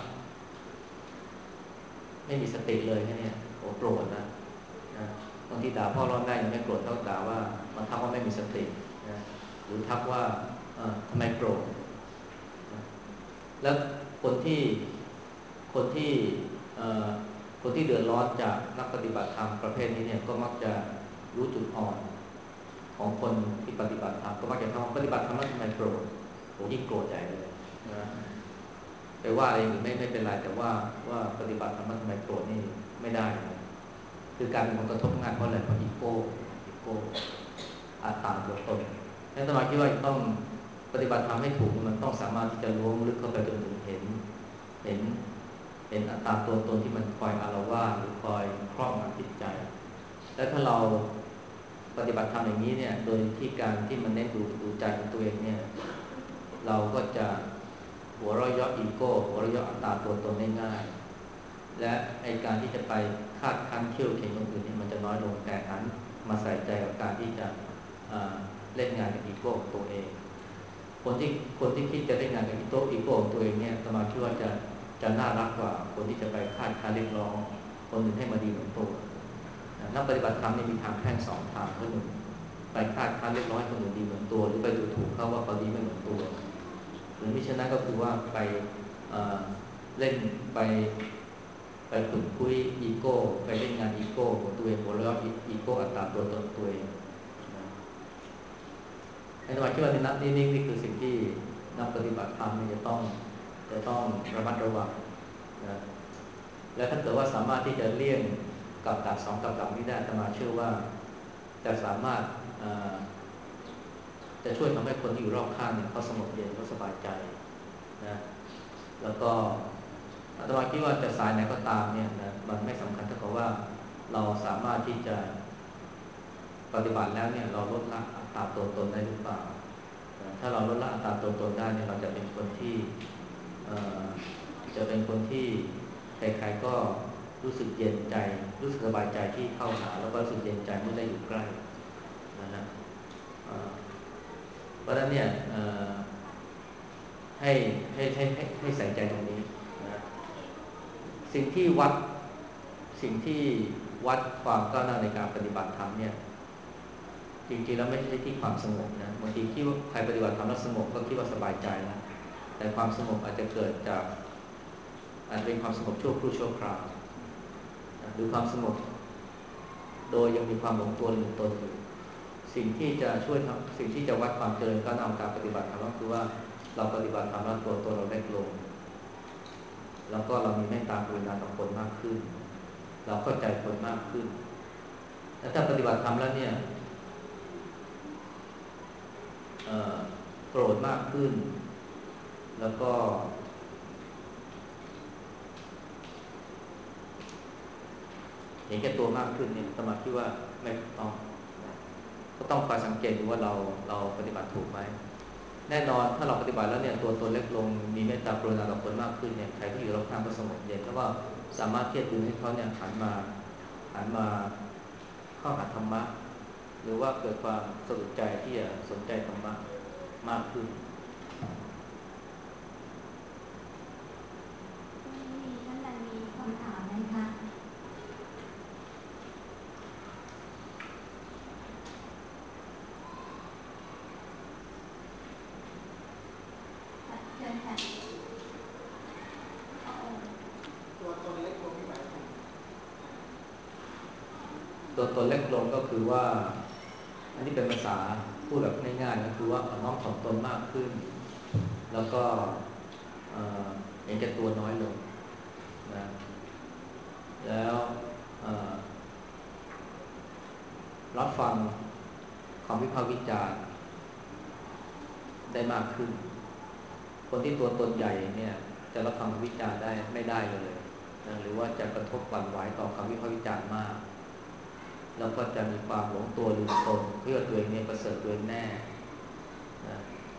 ไม่มีสติเลยแค่นี้โอ้โกรธนะนะบางทีด่าพ่อร้อนได้ยังไม่โกรธเท่าด่าว่ามันทักว่าไม่มีสตินะหรือทักว่าทำไมโกรธนะแล้วคนที่คนที่คนที่เดือดร้อนจากนักปฏิบัติธรรมประเภทนี้เนี่ยก็มักจะรู้จุดอ่อนของคนที่ปฏิบัติธรรมก็มักจะทำปฏิบัติธรรมแล้วทำไมโกรธโหยิ่งโกรธใหญ่เลยนะไปว่าอะไรหรือไม่ไม่เป็นไรแต่ว่าว่าปฏิบัติธรรมแล้วทำไมโกรธนี่ไม่ได้นะคือการเป็นผลกระทบงานเพราะอะไรเพราะอีโก้อีโก้อัตตาตัวตนอาตมาคิดว่าต้องปฏิบัติธรรมให้ถูกมันต้องสามารถที่จะล้วงลึกเข้าไปจนถึงเห็นเห็นเห็นอัตตาตัวตนที่มันคอยอาละวาดหรือคอยครอบงำจิตใจและถ้าเราปฏิบัติธรรมอย่างนี้เนี่ยโดยที่การที่มันเน้นดูดูใจของตัวเองเนี่ยเราก็จะหัวเราะเยาะอีโก้หัวเราะเยาะอัตตาตัวตนได้ง่ายและไอการที่จะไปคาดคั้นเขี่ยวเข็นคนอื่นเนี่ยมันจะน้อยลงแต่นั้นมาใส่ใจกับการที่จะเล่นงานกับอีโก้ของตัวเองคนที่คนที่คิดจะเล่นงานกับอีโก้อีโก้ของตัวเองเนี่ยสมาคิดว่าจะจะน่ารักกว่าคนที่จะไปคาดคั้นเรียกร้องคนอื่นให้มาดีเหมือนตัวนักปฏิบัติธรรมนี่มีทางแค่สองทางก็หนึ่งไปคาดคั้นเรียกร้องให้คนอื่นดีเหมือนตัวหรือไปดูถูกเขาว่าเขาดีไม่เหมือนตัวหรือมิฉะนั้นก็คือว่าไปเอ่อเล่นไปไปขุดคุยอีโก้ไปเล่นงานอีโก้ของตัวเองหัวเราะอีโก้อัตตาตัวตนตัวเองในสมัยที่ว่าในนักนี่นี่คือสิ่งที่นักปฏิบัติธรรมจะต้องจะต้องระมัดระวังนะและถ้าเกิดว่าสามารถที่จะเลี่ยงกับดักสองกับดักนี้ได้อาตมาเชื่อว่าจะสามารถจะช่วยทำให้คนที่อยู่รอบข้างเนี่ยเขาสงบเย็นเขาสบายใจนะแล้วก็อาตมาคิดว่าจะสายไหนก็ตามเนี่ยนะมันไม่สำคัญเท่ากับว่าเราสามารถที่จะปฏิบัติแล้วเนี่ยเราลดละอัตตาตัวตนได้หรือเปล่าถ้าเราลดละอัตตาตัวตนได้เนี่ยเราจะเป็นคนที่จะเป็นคนที่ใครๆก็รู้สึกเย็นใจรู้สึกสบายใจที่เข้าหาแล้วก็รู้สึกเย็นใจเมื่อได้อยู่ใกล้นะฮะเพราะฉะนั้นเนี่ยให้ให้ให้ให้ให้ใส่ใจตรงนี้นะสิ่งที่วัดสิ่งที่วัดความก้าวหน้าในการปฏิบัติธรรมเนี่ยจริงๆแล้วไม่ใช่ที่ความสงบนะบางทีคิดว่าใครปฏิบัติธรรมแล้วสงบก็คิดว่าสบายใจนะแต่ความสงบอาจจะเกิดจากอาจจะเป็นความสงบชั่วครู่ชั่วคราวหรือความสงบโดยยังมีความหลงตัวหลงตนอยู่สิ่งที่จะช่วยทำสิ่งที่จะวัดความเจริญก้าวหน้าของการปฏิบัติธรรมก็คือว่าเราปฏิบัติธรรมแล้วตัวตัวเราเล็กลงแล้วก็เรามีเมตตากรุณาต่อคนมากขึ้นเราเข้าใจคนมากขึ้นและถ้าปฏิบัติธรรมแล้วเนี่ยโกรธมากขึ้นแล้วก็เห็นแก่ตัวมากขึ้นเนี่ยสมาธิว่าไม่ถูกต้องก็ต้องคอยสังเกตดูว่าเราเราปฏิบัติถูกไหมแน่นอนถ้าเราปฏิบัติแล้วเนี่ยตัวตนเล็กลงมีเมตตากรุณาต่อคนมากขึ้นเนี่ยใครที่อยู่รอบข้างก็สงบเย็นแล้วก็สามารถที่จะดึงให้เขาเนี่ยหันมาหันมาเข้าหาธรรมะหรือว่าเกิดความสนใจที่จะสนใจธรรมะมากขึ้นมีท่านใดมีคำถามไหมคะเชิญค่ะตัวตนเล็กลงที่หมายถึงตัวตนเล็กลงก็คือว่าอันนี้เป็นภาษาพูดแบบง่ายๆก็คือว่าน้อมถ่อมตนมากขึ้นแล้วก็เห็นแก่ตัวน้อยลงนะแล้วรับฟังความวิพากษ์วิจารณ์ได้มากขึ้นคนที่ตัวตนใหญ่เนี่ยจะรับฟังวิจารณ์ได้ไม่ได้เลยนะหรือว่าจะกระทบหวั่นไหวต่อคำวิพากษ์วิจารณ์มากแล้วก็จะมีความหลงตัวลืมตนเพื่อตัวเองเนี่ยประเสริฐตัวเองแน่นะ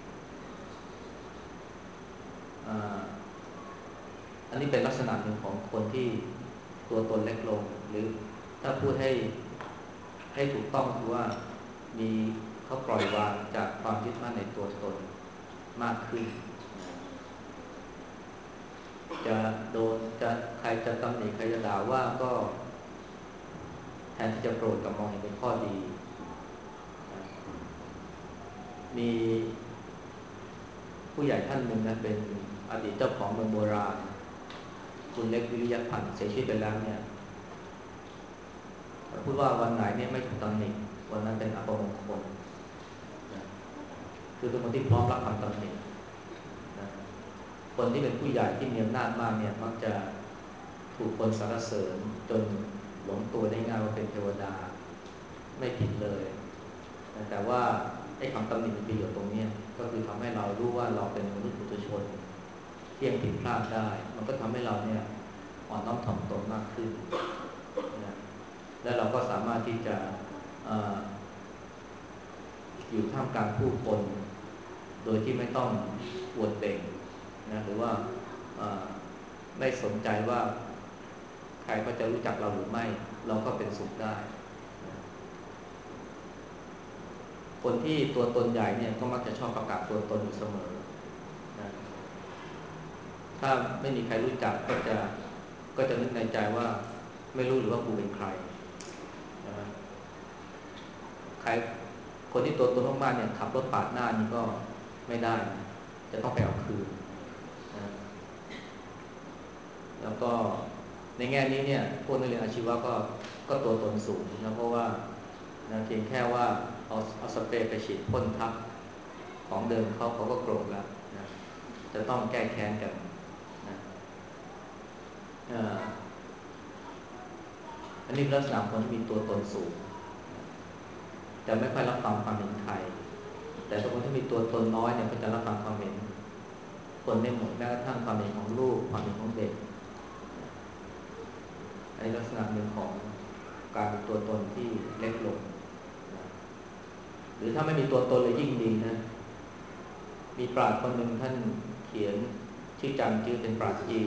อันนี้เป็นลักษณะหนึ่งของคนที่ตัวตนเล็กลงหรือถ้าพูดให้ให้ถูกต้องคือว่ามีเขาปล่อยวางจากความยึดมั่นในตัวตนมากขึ้นจะโดนจะใครจะตำหนิใครจะด่าว่าก็แทนที่จะโกรธกับมองเห็นเป็นข้อดีมีผู้ใหญ่ท่านหนึ่งนะเป็นอดีตเจ้าของเมืองโบราณคุณเล็กวิริยพันธ์เสียชีวิตไปแล้วเนี่ยพูดว่าวันไหนเนี่ยไม่ถูกตำหนิวันนั้นเป็นอัปมงคลนะคือเป็นคนที่พร้อมรับคำตำหนินะคนที่เป็นผู้ใหญ่ที่มีอำนาจมากเนี่ยมักจะถูกคนสรรเสริญจนหลงตัวได้ง่ายว่าเป็นเทวดาไม่ผิดเลยนะแต่ว่าอ้คำตำหนิมีประโยชน์ตรงนี้ก็คือทำให้เรารู้ว่าเราเป็นมนุษย์ปุถุชนที่ยังผิดพลาดได้มันก็ทำให้เราเนี่ยอ่อนน้อมถ่อมตนมากขึ้นนะและเราก็สามารถที่จะออยู่ท่ามกลางผู้คนโดยที่ไม่ต้องอวดเบ่งนะหรือว่าไม่สนใจว่าใครก็จะรู้จักเราหรือไม่เราก็เป็นสุขได้นะคนที่ตัวตนใหญ่เนี่ยก็มักจะชอบประกาศตัวตนอยู่เสมอนะถ้าไม่มีใครรู้จักก็จะก็จะนึกในใจว่าไม่รู้หรือว่ากูเป็นใครนะใครคนที่ตัวตนมากๆเนี่ยขับรถปาดหน้านี่ก็ไม่ได้นะจะต้องไปเอาคืนนะแล้วก็ในแง่นี้เนี่ยพวกนักเรียนอาชีวะก็ก็ตัวตนสูงนะเพราะว่านะเพียงแค่ว่าเอาเอาสเปรย์ไปฉีดพ่นทับของเดิมเขาเขาก็โกรธแล้วนะจะต้องแก้แค้นกันนะอันนี้ลักษณะคนที่มีตัวตนสูงจะไม่ค่อยรับฟังความเห็นใครแต่คนที่มีตัวตนน้อยเนี่ยก็จะรับฟังความเห็นคนได้หมดแม้กระทั่งความเห็นของลูกความเห็นของเด็กอันนี้ลักษณะหนึ่งของการมีตัวตนที่เล็กลงนะหรือถ้าไม่มีตัวตนเลยยิ่งดีนะมีปราชญ์คนหนึ่งท่านเขียนชื่อจางจื้อเป็นปราชญ์จีน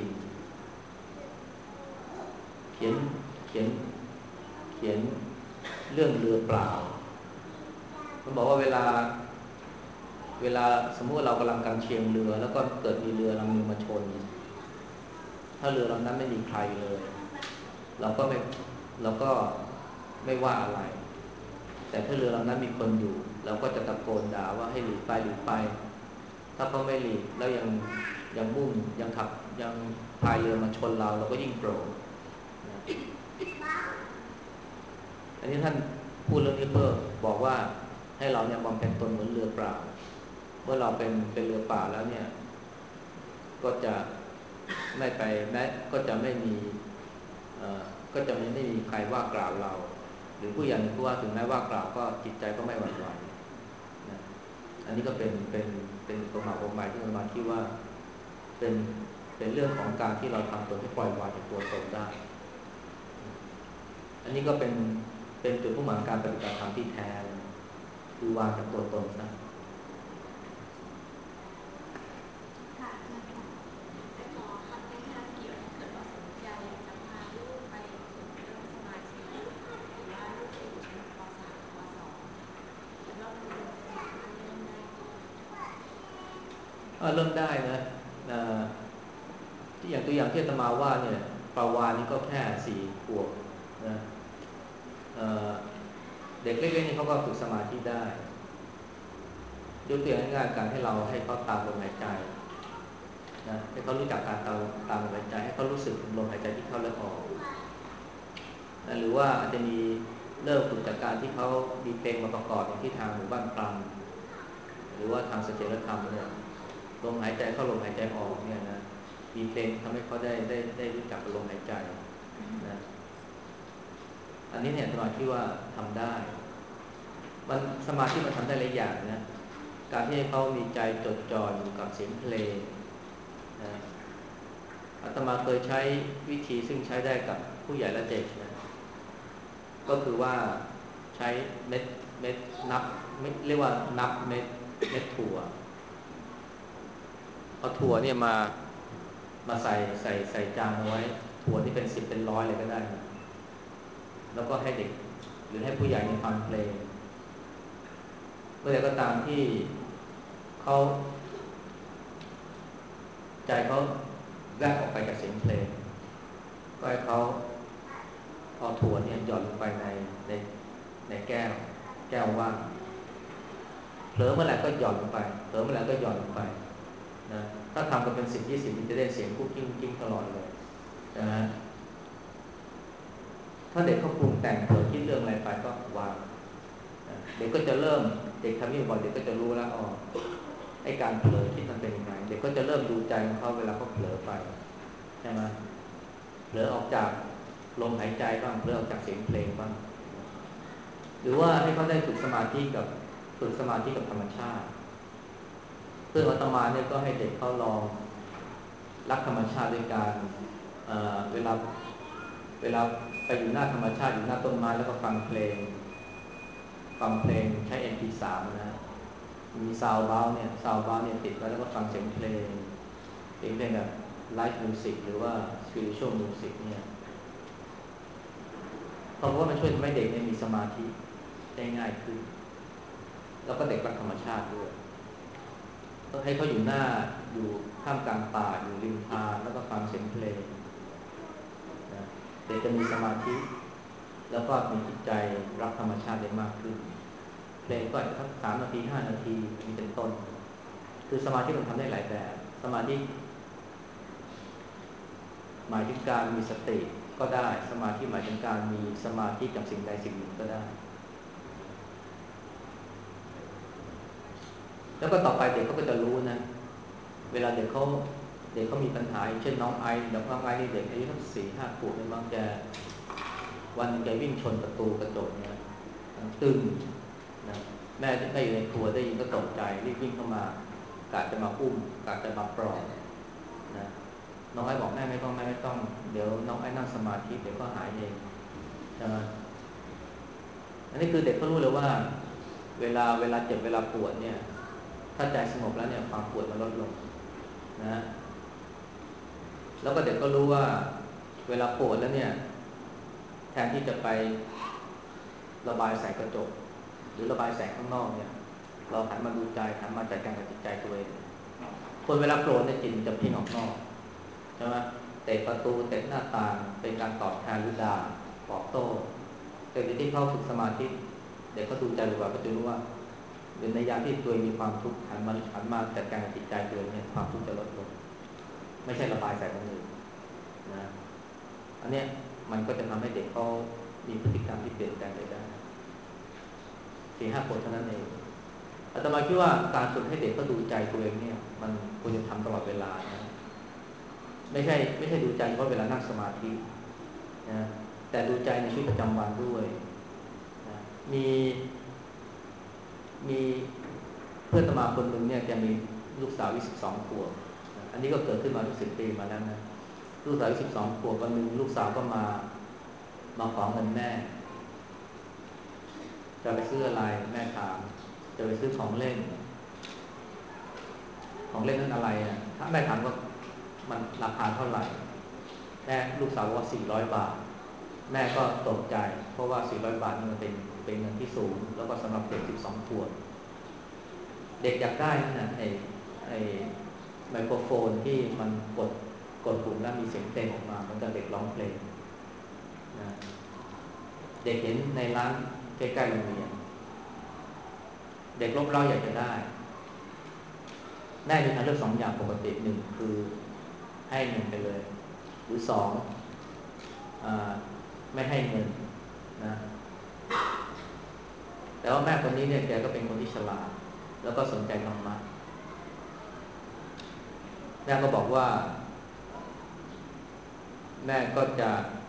เขียนเขียนเขียนเรื่องเรือเปล่ามันบอกว่าเวลาเวลาสมมติเรากำลังกำเชียงเรือแล้วก็เกิดมีเรือลำนึงมาชนถ้าเรือลำนั้นไม่มีใครเลยเราก็ไม่เราก็ไม่ว่าอะไรแต่ถ้าเรือลำนั้นมีคนอยู่เราก็จะตะโกนด่าว่าให้หลีกไปหลีกไปถ้าเขาไม่หลีกแล้วยังยังมุ่งยังขับยังพายเรือมาชนเราเราก็ยิ่งโกรธอันนี้ท่านพูดเรื่องนี้เพื่อบอกว่าให้เราเนี่ยบำเพ็ญตนเหมือนเรือเปล่าเมื่อเราเป็นเป็นเรือเปล่าแล้วเนี่ยก็จะไม่ไปแม้ก็จะไม่มีก็จะไม่มีใครว่ากล่าวเราหรือผู้ใหญ่ผู้ว่าถึงแม้ว่ากล่าวก็จิตใจก็ไม่หวั่นไหวนะอันนี้ก็เป็นเป็นเป็นตัวหมายตัวหมายที่เรามาคิดว่าเป็นเป็นเรื่องของการที่เราทำตัวให้ปล่อยวางจากตัวตนได้อันนี้ก็เป็นเป็นจุดมุ่งหมายการปฏิบัติธรรมที่แท้คือวางจากตัวตนนะเริ่มได้นะที่อย่างตัวอย่างที่อาตมาว่าเนี่ยปาวานี่ก็แค่สี่ขวบนะเเด็กเล็กๆนี่เขาก็ฝึกสมาธิได้ยกตัวอย่างง่ายๆการให้เราให้เขาตามลมหายใจนะให้เขารู้จักการตามตามลมหายใจให้เขารู้สึกถึงลมหายใจที่เข้าและออกนะหรือว่าอาจจะมีเริ่มฝึกจากการที่เขามีเพลงมาประกอบอย่างที่ทางหมู่บ้านพลังหรือว่าทางเสถียรธรรมเนี่ยลมหายใจเข้าลมหายใจออกเนี่ยนะมีเพลงทำให้เขาได้ได้ได้รู้จักลมหายใจนะอันนี้เนี่ยสมาธิว่าทำได้มันสมาธิมันทำได้หลายอย่างนะการที่เขามีใจจดจ่ออยู่กับเสียงเพลงนะอาตมาเคยใช้วิธีซึ่งใช้ได้กับผู้ใหญ่และเด็กนะก็คือว่าใช้เม็ดเม็ดนับเรียกว่านับเม็ดเม็ดถั่วเอาถั่วเนี่ยมามาใส่ใส่ใส่จานเอาไว้ถั่วที่เป็นสิบเป็นร้อยเลยก็ได้นะแล้วก็ให้เด็กหรือให้ผู้ใหญ่ในฟังเพลงเมื่อใดก็ตามที่เขาใจเขาแวบออกไปจากเสียงเพลงก็ให้เขาเอาถั่วเนี่ยหย่อนลงไปในในในแก้วแก้วว่างเผลอเมื่อไหร่ก็หย่อนลงไปเผลอเมื่อไหร่ก็หย่อนลงไปนะถ้าทำกันเป็นสิบยี่สิบมันจะได้เสียงกุ๊กกิ้งกิ้งตลอดเลยนะถ้าเด็กเขาปรุงแต่งเผลอคิดเรื่องอะไรไปก็วางเด็กก็จะเริ่มเด็กทำนี่บ่อยเด็กก็จะรู้แล้วอ๋อไอ้การเผลอคิดมันเป็นยังไงเด็กก็จะเริ่มดูใจของเขาเวลาเขาเผลอไปใช่ไหมเผลอออกจากลมหายใจบ้างเผลอออกจากเสียงเพลงบ้างหรือว่าให้เขาได้ฝึกสมาธิกับฝึกสมาธิกับธรรมชาติเพื่ออาตมาเนี่ยก็ให้เด็กเขาลองรักธรรมชาติด้วยการเอ่อเวลาเวลาไปอยู่หน้าธรรมชาติอยู่หน้าต้นไม้แล้วก็ฟังเพลงฟังเพลงใช้ เอ็ม พี ทรี นะมีซาวด์บาร์เนี่ยซาวด์บาร์เนี่ยติดไว้แล้วก็ฟังเสียงเพลงเสียงเพลงแบบไลฟ์มิวสิกหรือว่าสปิริชวลมิวสิกเนี่ยเพราะว่ามันช่วยทำให้เด็กเนี่ยมีสมาธิได้ง่ายขึ้นแล้วก็เด็กรักธรรมชาติด้วยให้เขาอยู่หน้าอยู่ท่ามกลางป่าอยู่ริมทางแล้วก็ฟังเสียงเพลงนะเด็กจะมีสมาธิแล้วก็มีจิตใจรักธรรมชาติได้มากขึ้นเพลงก็อาจจะสักสามนาทีห้านาทีมีเป็นต้นคือสมาธิมันทำได้หลายแบบสมาธิหมายถึงการมีสติก็ได้สมาธิหมายถึงการมีสมาธิกับสิ่งใดสิ่งหนึ่งก็ได้แล้วก็ต่อไปเด็กเขาก็จะรู้นะเวลาเด็กเขาเด็กเขามีปัญหาเช่นน้องไอเด็กน้องไอนี่เด็กอายุสักสี่ห้าขวบเนี่ยบางแกวันแกวิ่งชนประตูกระจกเนี่ยตึงนะแม่แม่อยู่ในครัวได้ยินก็ตกใจรีบวิ่งเข้ามากะจะมาอุ้มกะจะมาปลอบนะน้องไอบอกแม่ไม่ต้องแม่ไม่ต้องเดี๋ยวน้องไอนั่งสมาธิเดี๋ยวก็หายเองนะอันนี้คือเด็กก็รู้เลยว่าเวลาเวลาเจ็บเวลาปวดเนี่ยถ้าใจสงบแล้วเนี่ยความปวดมันลดลงนะแล้วก็เด็กก็รู้ว่าเวลาปวดแล้วเนี่ยแทนที่จะไประบายใส่กระจกหรือระบายแสงข้างนอกเนี่ยเราหันมาดูใจหันมาจัดการกับจิตใจตัวเองคนเวลาโกรธเนี่ยจิตจะพิ้งออกนอกใช่ไหมเตะประตูเตะหน้าต่างเป็นการตอบแทนหรือด่าตอบโต้แต่เด็กที่เขาฝึกสมาธิเด็กเขาดูใจหรือว่าก็จะรู้ว่าในยามที่ตัวเองมีความทุกข์หันมาหันมาจัดการกับจิตใจตัวเองเนี่ยความทุกข์จะลดลงไม่ใช่ระบายใส่คนอื่นนะอันเนี้ยมันก็จะทำให้เด็กเขามีพฤติกรรมที่เปลี่ยนแปลงไปได้สี่ห้าคนเท่านั้นเองอาตมาคิดว่าการฝึกให้เด็กเขาดูใจตัวเองเนี่ยมันควรจะทำตลอดเวลานะไม่ใช่ไม่ใช่ดูใจเฉพาะเวลานั่งสมาธินะแต่ดูใจในชีวิตประจำวันด้วยนะมีมีเพื่อนอาตมาคนหนึ่งเนี่ยแกมีลูกสาวอายุสิบสองขวบอันนี้ก็เกิดขึ้นมาตั้งสิบปีมาแล้วนะลูกสาวอายุสิบสองขวบวันหนึ่งลูกสาวก็มามาขอเงินแม่จะไปซื้ออะไรแม่ถามจะไปซื้อของเล่นของเล่นนั้นอะไรอ่ะถ้าแม่ถามว่ามันราคาเท่าไหร่แม่ลูกสาวบอกว่าสี่ร้อยบาทแม่ก็ตกใจเพราะว่าสี่ร้อยบาทนี่มันเป็นเป็นเงินที่สูงแล้วก็สำหรับเด็กสิบสองขวบเด็กอยากได้นั่นน่ะไอ้ไอ้ไมโครโฟนที่มันกดกดปุ่มแล้วมีเสียงเพลงออกมามันจะเด็กร้องเพลงนะเด็กเห็นในร้านใกล้ๆโรงเรียนเด็กรบเร้าอยากจะได้แม่มีทางเลือกสองอย่างปกติหนึ่งคือให้เงินไปเลยหรือสองอ่าไม่ให้เงินนะแต่ว่าแม่คนนี้เนี่ยแกก็เป็นคนที่ฉลาดแล้วก็สนใจธรรมะแม่ก็บอกว่าแม่ก็จะ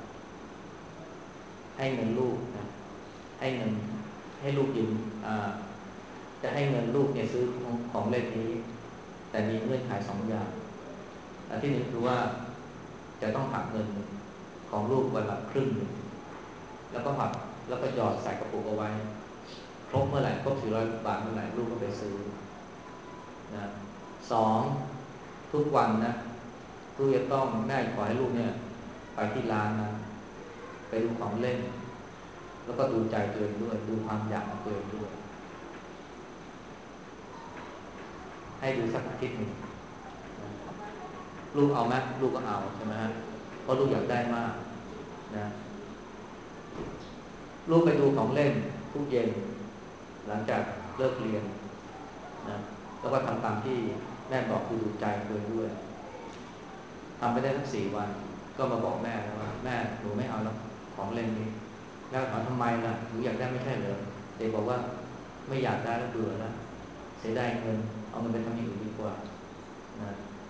ให้เงินลูกนะให้เงินให้ลูกยืมอ่าจะให้เงินลูกเนี่ยซื้อของของเล่นนี้แต่มีเงื่อนไขสองอย่างอันที่หนึ่งคือว่าจะต้องหักเงินของลูกวันละครึ่งหนึ่งแล้วก็หักแล้วก็หยอดใส่กระปุกเอาไว้ครบเมื่อไหร่ครบสี่ร้อยบาทเมื่อไหร่ลูกก็ไปซื้อนะสองทุกวันนะลูกจะต้องแม่ขอให้ลูกเนี่ยไปที่ร้านนะไปดูของเล่นแล้วก็ดูใจตัวเองด้วยดูความอยากของตัวเองด้วยให้ดูสักอาทิตย์หนึ่งลูกเอาไหมลูกก็เอาใช่ไหมฮะเพราะลูกอยากได้มากนะลูกไปดูของเล่นทุกเย็นหลังจากเลิกเรียนนะแล้วก็ทำตามที่แม่บอกคือดูใจตัวเองด้วยทำไปได้ทั้งสี่วันก็มาบอกแม่แล้วว่าแม่หนูไม่เอาแล้วของเล่นนี้แม่ถามทำไมล่ะหนูอยากได้ไม่ใช่เหรอเด็กบอกว่าไม่อยากได้แล้วเบื่อแล้วเสียดายเงินเอาเงินไปทำอย่างอื่นดีกว่านะ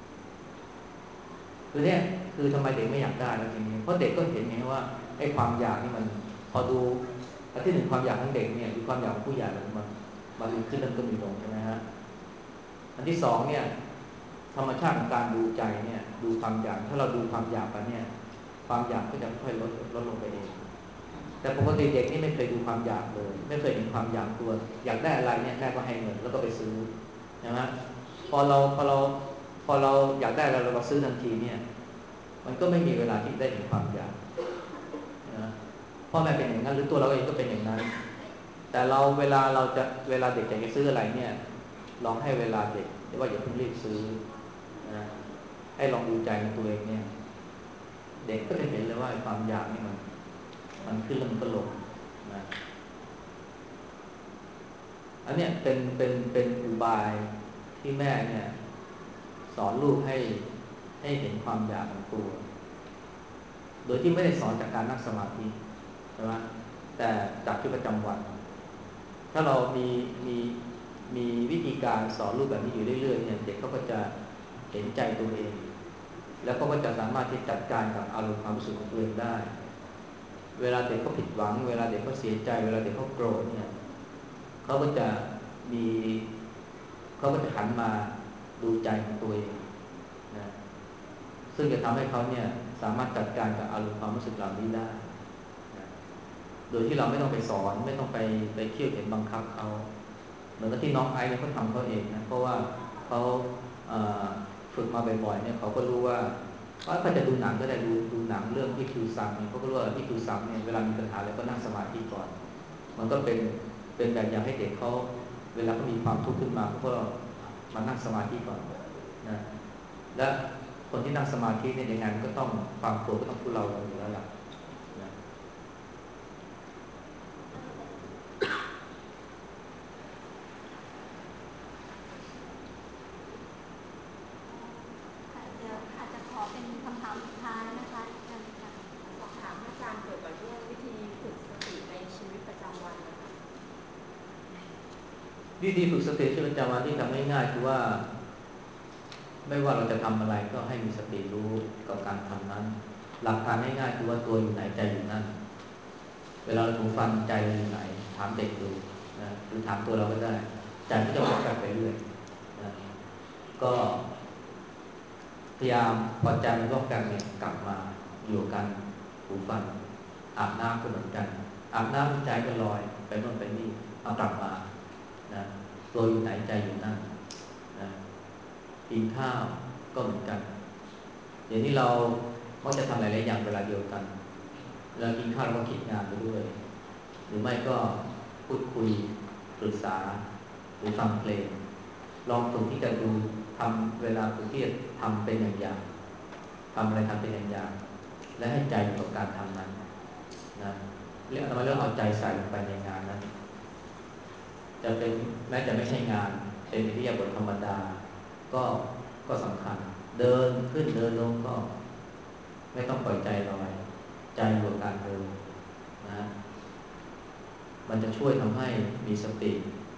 คือเนี่ยคือทำไมเด็กไม่อยากได้แล้วทีนี้เพราะเด็กก็เห็นไงว่าไอ้ความอยากนี่มันพอดูอันที่หนึ่งความอยากของเด็กเนี่ยหรือความอยากของผู้ใหญ่มันมันมีขึ้นแล้วก็มีลงใช่ไหมฮะอันที่สองเนี่ยธรรมชาติของการดูใจเนี่ยดูความอยากถ้าเราดูความอยากไปเนี่ยความอยากก็จะค่อยลดลดลงไปเองแต่ปกติเด็กนี่ไม่เคยดูความอยากเลยไม่เคยเห็นความอยากตัวอยากได้อะไรเนี่ยแม่ก็ให้เงินแล้วก็ไปซื้อใช่ไหมพอเราพอเราพอเราอยากได้แล้วเราก็ซื้อทันทีเนี่ยมันก็ไม่มีเวลาที่ได้เห็นความอยากนะพ่อแม่เป็นอย่างนั้นหรือตัวเราเองก็เป็นอย่างนั้นแต่เราเวลาเราจะเวลาเด็กอยากจะซื้ออะไรเนี่ยลองให้เวลาเด็กว่าอย่าเพิ่งรีบซื้อนะให้ลองดูใจของตัวเองเนี่ยเด็กก็จะเห็นเลยว่าความอยากนี่มันมันขึ้นแล้วมันก็ลงนะอันเนี้ยเป็นเป็นเป็นอุบายที่แม่เนี่ยสอนลูกให้ให้เห็นความอยากของตัวโดยที่ไม่ได้สอนจากการนั่งสมาธิใช่ไหมแต่จากชีวิตประจำวันถ้าเรามีมีมีวิธีการสอนลูกแบบนี้อยู่เรื่อยๆเนี่ยเด็กเขาก็จะเห็นใจตัวเองแล้วเขาก็จะสามารถที่จัดการกับอารมณ์ความรู้สึกของตัวเองได้เวลาเด็กเขาผิดหวังเวลาเด็กเขาเสียใจเวลาเด็กเขาโกรธเนี่ยเขาก็จะมีเขาก็จะหันมาดูใจของตัวเองนะซึ่งจะทำให้เขาเนี่ยสามารถจัดการกับอารมณ์ความรู้สึกเหล่านี้ได้นะโดยที่เราไม่ต้องไปสอนไม่ต้องไปไปเคี่ยวเข็นบังคับเขาเหมือนกับที่น้องไอซ์เนี่ยเขาทำเขาเองนะเพราะว่าเขาฝึกมาบ่อยๆเนี่ยเขาก็รู้ว่าว่าเขาจะดูหนังก็ได้ดูดูหนังเรื่องที่คิวซังเนี่ยเขาก็รู้ว่าที่คิวซังเนี่ยเวลามีปัญหาแล้วก็นั่งสมาธิก่อนมันก็เป็นเป็นแบบอย่างให้เด็กเขาเวลาเขามีความทุกข์ขึ้นมาเขาก็มานั่งสมาธิก่อนนะและคนที่นั่งสมาธิเนี่ยยังไงมันก็ต้องความโกรธก็ต้องทุเลาลงอยู่แล้วล่ะนะค่ะเดี๋ยวอาจจะขอเป็นคำถามสุดท้ายนะคะอาจารย์ค่ะสอบถามอาจารย์เกี่ยวกับเรื่องวิธีฝึกสติในชีวิตประจำวันนะคะวิธีฝึกสติชีวิตประจำวันที่ทำให้ง่ายคือว่าไม่ว่าเราจะทำอะไรก็ให้มีสติรู้กับการทำนั้นหลักการง่ายๆคือว่าตัวอยู่ไหนใจอยู่นั่นเวลาเราถูฟันใจเราอยู่ไหนถามเด็กดูนะหรือถามตัวเราก็ได้ใจก็จะบอกกันไปเรื่อยนะก็พยายามพอใจมันก็กันเนี่ยกลับมาอยู่กันหูฟังอาบน้ำก็เหมือนกันอาบน้ำใจก็ลอยไปโน่นไปนี่เอากลับมานะตัวอยู่ไหนใจอยู่นั่นนะกินข้าวก็เหมือนกันเดี๋ยวนี้เรามักจะทำหลายๆอย่างเวลาเดียวกันเรากินข้าวเราก็คิดงานไปด้วยหรือไม่ก็พูดคุยปรึกษาหรือฟังเพลงลองฝึกที่จะดูทำเวลาฝึกที่จะทำเป็นอย่างๆทำอะไรทำเป็นอย่างๆและให้ใจอยู่กับการทำนั้นนะเรียกมาเรื่องเอาใจใส่ลงไปในงานนั้นจะเป็นแม้จะไม่ใช่งานเป็นอิริยาบถธรรมดาก็ก็สำคัญเดินขึ้นเดินลงก็ไม่ต้องปล่อยใจลอยใจอยู่กับการเดินนะมันจะช่วยทำให้มีสติ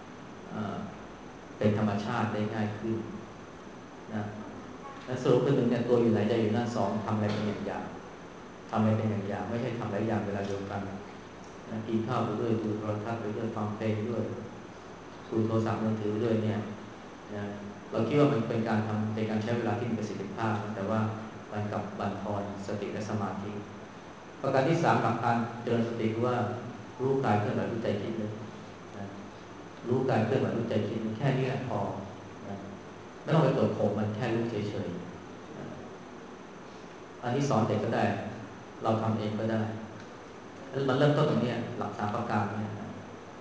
เป็นธรรมชาติได้ง่ายขึ้นนะและสรุปคือหนึ่งเนี่ยตัวอยู่ไหนใจอยู่นั่นสองทำอะไรเป็นอย่างอย่างทำอะไรเป็นอย่างอย่างไม่ใช่ทำหลายอย่างเวลาเดียวกันนะกินข้าวไปด้วยดูโทรทัศน์ไปด้วยฟังเพลงด้วยดูโทรศัพท์มือถือด้วยเนี่ยนะเราคิดว่ามันเป็นการทำเป็นการใช้เวลาที่มีประสิทธิภาพแต่ว่ามันกับบั่นทอนสติและสมาธิประการที่สามหลักการเจริญสติคือว่ารู้กายเคลื่อนไหวรู้ใจคิดนึกนะรู้กายเคลื่อนไหวรู้ใจคิดนึกแค่นี้แหละพอนะไม่ต้องไปตรวจผมมันแค่รู้เฉยๆนะอันนี้สอนเด็กก็ได้เราทำเองก็ได้มันเริ่มต้นตรงนี้หลักสามประการเนี่ยนะ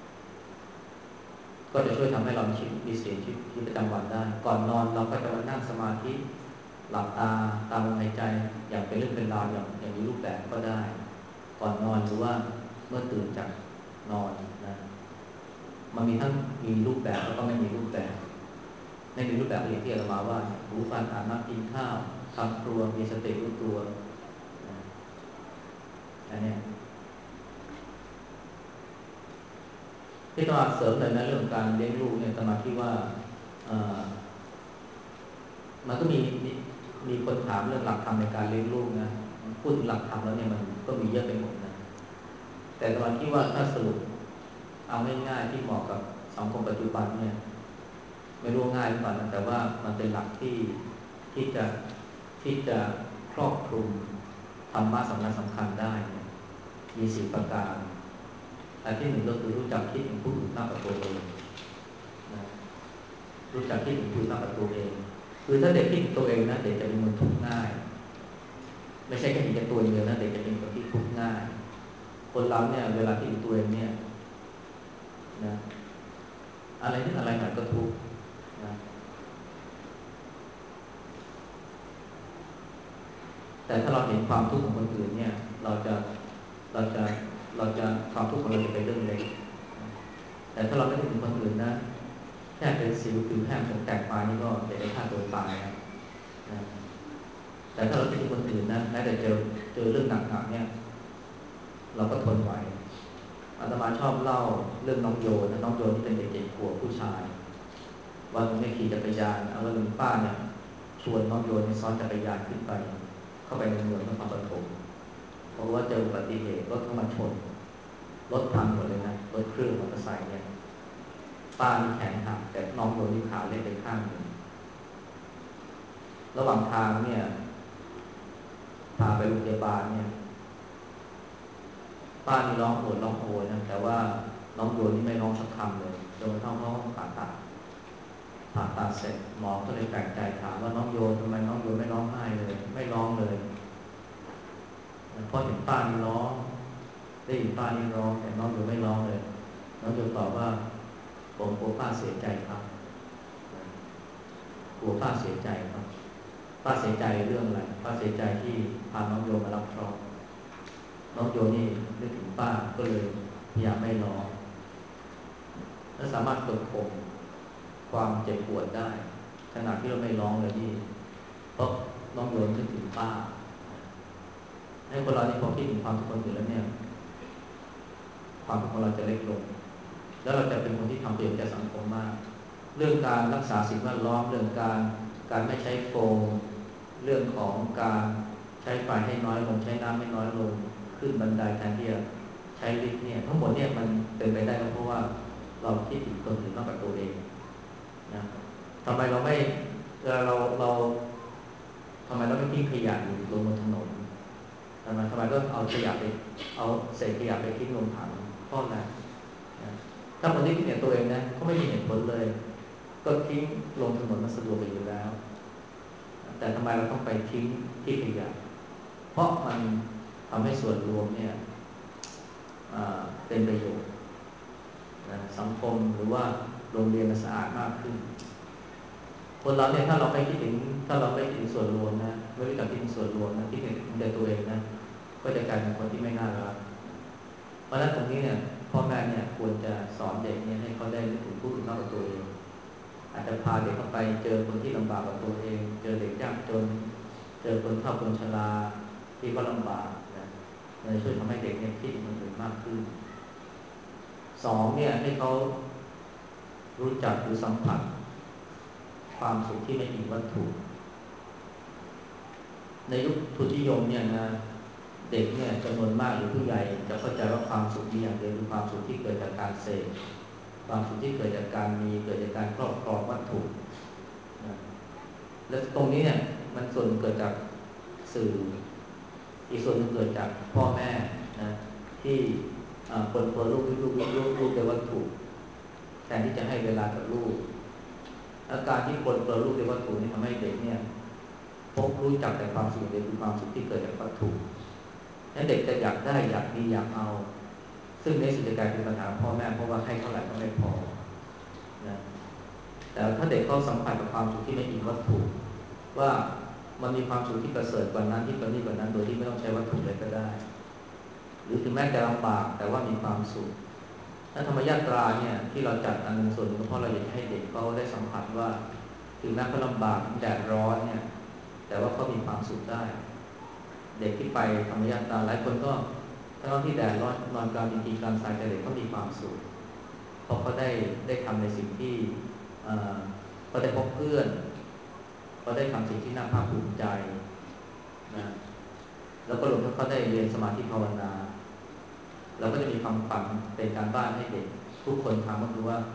ก็จะช่วยทำให้เรามีชีวิตมีเสียงชีวิตประจำวันได้ก่อนนอนเราก็จะมานั่งสมาธิหลับตาตามลมหายใจอย่างเป็นเรื่องเป็นราวอย่างอย่างมีรูปแบบก็ได้ก่อนนอนหรือว่าเมื่อตื่นจากนอนนะมันมีทั้งมีรูปแบบแล้วก็ไม่มีรูปแบบไม่มีรูปแบบอย่างที่เรามาว่าหูฟังอาบน้ำกินข้าวทำครัวมีสติรู้ตัวนะอันนี้ที่ตมาเสริมเลยนะเรื่องการเลี้ยงลูกเนี่ยตมาคิดว่ามันก็มีมีคนถามเรื่องหลักธรรมในการเลี้ยงลูกนะพูดถึงหลักธรรมแล้วเนี่ยมันก็มีเยอะไปหมดนะแต่ตมาคิดว่าถ้าสรุปเอาง่ายๆที่เหมาะกับสังคมปัจจุบันเนี่ยไม่รู้ง่ายหรือเปล่านะแต่ว่ามันเป็นหลักที่ที่จะที่จะครอบคลุมธรรมะสำคัญสำคัญได้เนี่ยมีสี่ประการอันที่หนึ่งก็คือรู้จักคิดถึงผู้อื่นมากกว่าตัวเองนะรู้จักคิดถึงผู้อื่นมากกว่าตัวเองคือถ้าเด็กคิดถึงตัวเองนะเด็กจะเป็นคนทุกข์ง่ายไม่ใช่แค่เห็นแก่ตัวเดียวนะเด็กจะเป็นคนที่ทุกข์ง่ายคนเราเนี่ยเวลาคิดถึงตัวเองเนี่ยนะอะไรนิดอะไรหน่อยก็ทุกข์นะแต่ถ้าเราเห็นความทุกข์ของคนอื่นเนี่ยเราจะเราจะเราจะความทุกข์ของเราจะเป็นเรื่องเล็กแต่ถ้าเราไม่ถึงคนอื่นนะแค่เป็นสิวผิวแห้งผมแตกปลายนี่ก็จะได้ฆ่าตัวตายนะแต่ถ้าเราคิดถึงคนอื่นนะแม้แต่เจอเจอเรื่องหนักๆเนี่ยเราก็ทนไหวอาตมาชอบเล่าเรื่องน้องโยนะน้องโยที่เป็นเด็กเจ็ดขวบผู้ชายวันนึงเนี่ยขี่จักรยานเอาว่าลุงป้าเนี่ยชวนน้องโยเนี่ยซ้อนจักรยานขึ้นไปเข้าไปในเมืองนครปฐมเพราะว่าเจออุบัติเหตุรถเข้ามาชนรถพังหมดเลยนะรถเครื่องมอเตอร์ไซค์เนี่ยป้ามีแขนหักแต่น้องโยนี่ขาเล็กไปข้างหนึ่งระหว่างทางเนี่ยพาไปโรงพยาบาลเนี่ยป้านี่ร้องโอดร้องโอยนะแต่ว่าน้องโยนี่ไม่ร้องสักคำเลยจนกระทั่งเขาผ่าตัดผ่าตัดเสร็จหมอก็เลยแปลกใจถามว่าน้องโยทำไมน้องโยไม่ร้องไห้เลยไม่ร้องเลยพอเห็นป้านี่ร้องได้ยินป้านี่ร้องแต่น้องโยไม่ร้องเลยน้องโยตอบว่าผมกลัวป้าเสียใจครับกลัวป้าเสียใจครับป้าเสียใจเรื่องอะไรป้าเสียใจที่พาน้องโยมารับเคราะห์น้องโยนี่นึกถึงป้าก็เลยพยายามไม่ร้องและสามารถกดข่มความเจ็บปวดได้ขณะที่เราไม่ร้องเลยนี่เพราะน้องโยนนึกถึงป้าให้คนเราที่พอคิดถึงความทุกข์คนอื่นแล้วเนี่ยความทุกข์ของเราจะเล็กลงแล้วเราจะเป็นคนที่ทำประโยชน์แก่สังคมมากเรื่องการรักษาสิ่งแวดล้อมเรื่องการการไม่ใช้โฟมเรื่องของการใช้ไฟให้น้อยลงใช้น้ำให้น้อยลงขึ้นบันไดแทนที่จะใช้ลิฟต์เนี่ยทั้งหมดเนี่ยมันเป็นไปได้ก็เพราะว่าเราคิดถึงคนอื่นมากกว่าตัวเองนะทำไมเราไม่เวลาเราเราทำไมเราไม่ทิ้งขยะอยู่ลงบนถนนทำไมทำไมต้องเอาขยะไปเอาเศษขยะไปทิ้งลงถังเพราะอะไรนะถ้าคนที่คิดเนี่ยตัวเองนะก็ไม่มีเหตุผลเลยก็ทิ้งลงถนนมันสะดวกไปอยู่แล้วแต่ทำไมเราต้องไปทิ้งที่ขยะเพราะมันทำให้ส่วนรวมเนี่ยเป็นประโยชน์นะสังคมหรือว่าโรงเรียนมันสะอาดมากขึ้นคนเราเนี่ยถ้าเราไม่คิดถึงถ้าเราไม่คิดถึงส่วนรวมนะไม่รู้จักคิดถึงส่วนรวมนะคิดถึงแต่ตัวเองนะก็จะกลายเป็นคนที่ไม่น่ารักเพราะฉะนั้นตรงนี้เนี่ยพ่อแม่เนี่ยควรจะสอนเด็กเนี่ยให้เขาได้นึกถึงผู้อื่นมากกว่าตัวเองอาจจะพาเด็กเข้าไปเจอคนที่ลำบากกว่าตัวเองเจอเด็กยากจนเจอคนเฒ่าคนชราที่ก็ลำบากนะเลยช่วยทำให้เด็กเนี่ยคิดถึงคนอื่นมากขึ้นสองเนี่ยให้เขารู้จักหรือสัมผัสความสุขที่ไม่มีวัตถุในยุคทุนนิยมเนี่ยนะเด็กเนี่ยจำนวนมากหรือผู้ใหญ่จะเข้าใจว่าความสุขมีอย่างเดียวคือความสุขที่เกิดจากการเสพความสุขที่เกิดจากการมีเกิดจากการครอบครองวัตถุนะและตรงนี้เนี่ยมันส่วนเกิดจากสื่ออีกส่วนนึงเกิดจากพ่อแม่นะที่คนเปิดลูกลูกลูกลูกด้วยวัตถุแทนที่จะให้เวลากับลูกอาการที่คนเปิดลูกด้วยวัตถุนี่ทำให้เด็กเนี่ยพบรู้จักแต่ความสุขเดียวคือความสุขที่เกิดจากวัตถุและเด็กจะอยากได้อยากมีอยากเอาซึ่งในสุดจะกลายเป็นปัญหาพ่อแม่เพราะว่าให้เท่าไหร่ก็ไม่พอนะแต่ถ้าเด็กเขาสัมผัสกับความสุขที่ไม่อิงวัตถุว่ามันมีความสุขที่ประเสริฐกว่านั้นที่ประณีตกว่านั้นโดยที่ไม่ต้องใช้วัตถุเลยก็ได้หรือถึงแม้จะลำบากแต่ว่ามีความสุขและธรรมญาตราเนี่ยที่เราจัดอันหนึ่งส่วนหนึ่งเพราะเราอยากให้เด็กเขาได้สัมผัสว่าถึงแม้เขาลำบากถึงแดดร้อนเนี่ยแต่ว่าเขามีความสุขได้เด็กที่ไปธรรมญาตราหลายคนก็ทั้งที่แดดร้อนนอนกลางจริงๆกลางทรายแต่เด็กเขามีความสุขเพราะเขาได้ได้ทำในสิ่งที่เขาได้พบเพื่อนเขาได้ทำสิ่งที่น่าภาคภูมิใจนะแล้วก็รวมทั้งเขาได้เรียนสมาธิภาวนาเราก็จะมีความฝันเป็นการบ้านให้เด็กทุกคนทำก็คือว่า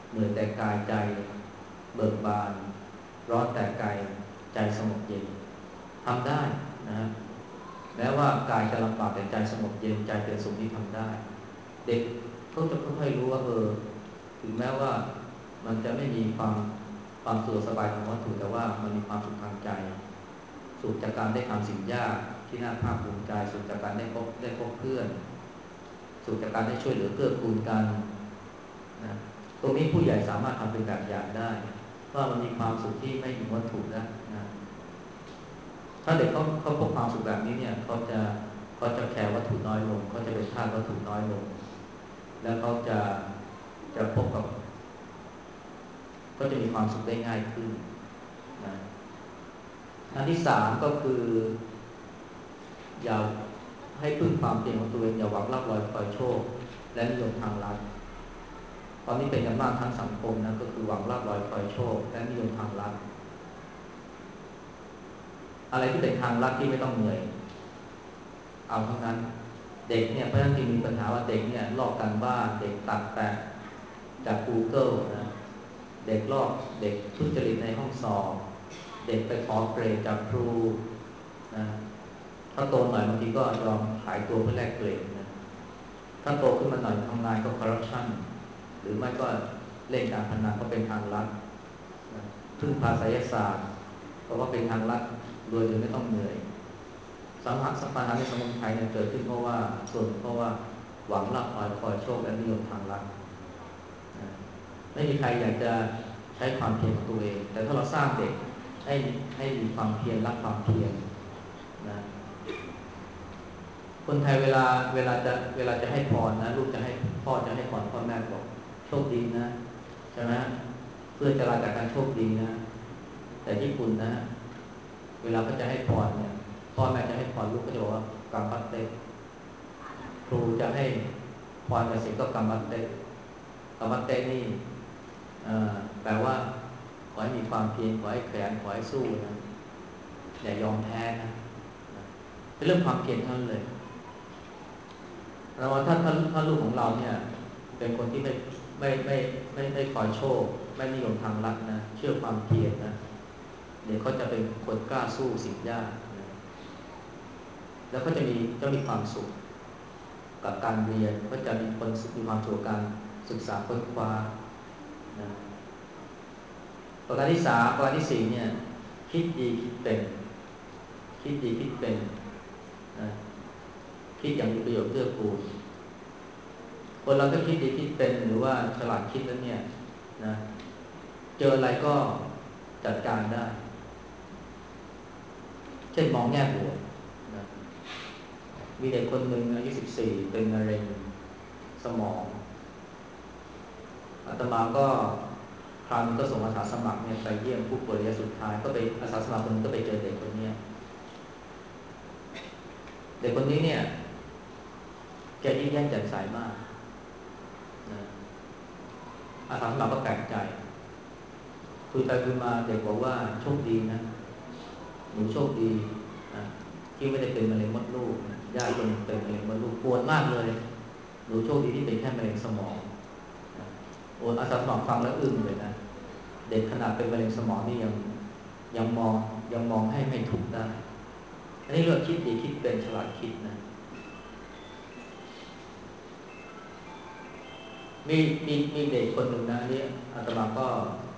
เหนื่อยแต่กายใจเบิกบานร้อนแต่กายใจสงบเย็นทำได้นะแม้ว่ากายจะลำบากแต่ใจสงบเย็นใจเป็นสุขที่ทำได้เด็กเขาจะค่อยๆรู้ว่าเออถึงแม้ว่ามันจะไม่มีความความสะดวกสบายทางวัตถุแต่ว่ามันมีความสุขทางใจสุขจากการได้ทำสิ่งยากที่น่าภาคภูมิใจสุขจากการได้พบได้พบเพื่อนสุขจากการได้ช่วยเหลือเกื้อกูลกันนะตรงนี้ผู้ใหญ่สามารถทำเป็นแบบอย่างได้ว่ามันมีความสุขที่ไม่มีวัตถุแล้วนะถ้าเด็กเขาเขาพบความสุขแบบนี้เนี่ยเขาจะเขาจะแคร์วัตถุน้อยลงเขาจะเป็นทาสวัตถุน้อยลงแล้วเขาจะจะพบกับก็จะมีความสุขได้ง่ายขึ้นนะอันที่สามก็คืออย่าให้พึ่งความเพียรของตัวเองอย่าหวังรับรอยคอยโชคและนิยมทางลัดตอนนี้เป็นกันมากทั้งสังคมนะก็คือหวังรับรอยคอยโชคและนิยมทางลัดอะไรที่เป็นทางลัดที่ไม่ต้องเหนื่อยเอาเท่านั้นเด็กเนี่ยเพราะฉะนั้นที่มีปัญหาว่าเด็กเนี่ยลอกการบ้านเด็กตัดแปะจาก Google นะเด็กลอกเด็กทุจริตในห้องสอบเด็กไปขอเกรดจากครูนะถ้าโตหน่อยบางทีก็ยอมขายตัวเพื่อแลกเกรดนะถ้าโตขึ้นมาหน่อยทำงานก็คอร์รัปชันหรือไม่ก็เล่นการพนันก็เป็นทางลัดนะพึ่งพาไสยศาสตร์เพราะว่าเป็นทางลัดโดยไม่ต้องเหนื่อยสังหารสัมปัญหาในสังคมไทยเนี่ยเกิดขึ้นเพราะว่าส่วนเพราะว่าหวังรับคอยคอยโชคและนิยมทางลัดนะไม่มีใครอยากจะใช้ความเพียรของตัวเองแต่ถ้าเราสร้างเด็กให้ให้มีความเพียรรักความเพียรนะคนไทยเวลาเวลาจะเวลาจะให้พรนะลูกจะให้พ่อจะให้พรพ่อแม่บอกโชคดีนะใช่ไหมเพื่อจะลาจากการโชคดีนะแต่ญี่ปุ่นนะเวลาเขาจะให้พรเนี่ยพ่อแม่จะให้พรลูกก็จะบอกว่ากัมปัตเตครูจะให้พรกับสิ่งก็กัมปัตเตกัมปัตเตนี่แปลว่าขอให้มีความเพียรขอให้แข็งขอให้สู้นะอย่ายอมแพ้นะเป็นเรื่องความเพียรเท่านั้นเลยแล้วถ้าถ้าถ้าลูกของเราเนี่ยเป็นคนที่ไม่ไม่ไม่ไม่ไม่คอยโชคไม่นิยมทางลัดนะเชื่อความเพียรนะเดี๋ยวเขาจะเป็นคนกล้าสู้สิ่งยากนะแล้วก็จะมีจะมีความสุขกับการเรียนก็จะมีคนมีความสุขกับการศึกษาค้นคว้านะประการที่สามประการที่สี่เนี่ยคิดดีคิดเป็นคิดดีคิดเป็นนะคิดอย่างมีประโยชน์เพื่อกูลคนเราถ้าคิดดีคิดเป็นหรือว่าฉลาดคิดแล้วเนี่ยนะเจออะไรก็จัดการได้เช่นมองแง่บวกนะมีเด็กคนหนึ่งอายุสิบสี่เป็นมะเร็งสมองอาตมาก็คราวนี้ก็ส่งอาสาสมัครเนี่ยไปเยี่ยมผู้ป่วยระยะสุดท้ายก็ไปอาสาสมัครคนนึงก็ไปเจอเด็กคนนี้เด็กคนนี้เนี่ยแกยิ้มแย้มแจ่มใสมากนะอาสาสมัครก็แปลกใจคุยไปคุยมาเด็กบอกว่าโชคดีนะหนูโชคดีนะที่ไม่ได้เป็นมะเร็งมดลูกญาติคนเป็นมะเร็งมดลูกปวดมากเลยหนูโชคดีที่เป็นแค่มะเร็งสมองโอ้อาสาสมัครฟังแล้วอึ้งเลยนะเด็กขนาดเป็นมะเร็งสมองนี่ยังยังมองยังมองให้ไม่ถูกได้อันนี้เรื่องคิดดีคิดเป็นฉลาดคิดนะมีมีมีเด็กคนหนึ่งนะนี่อาตมาก็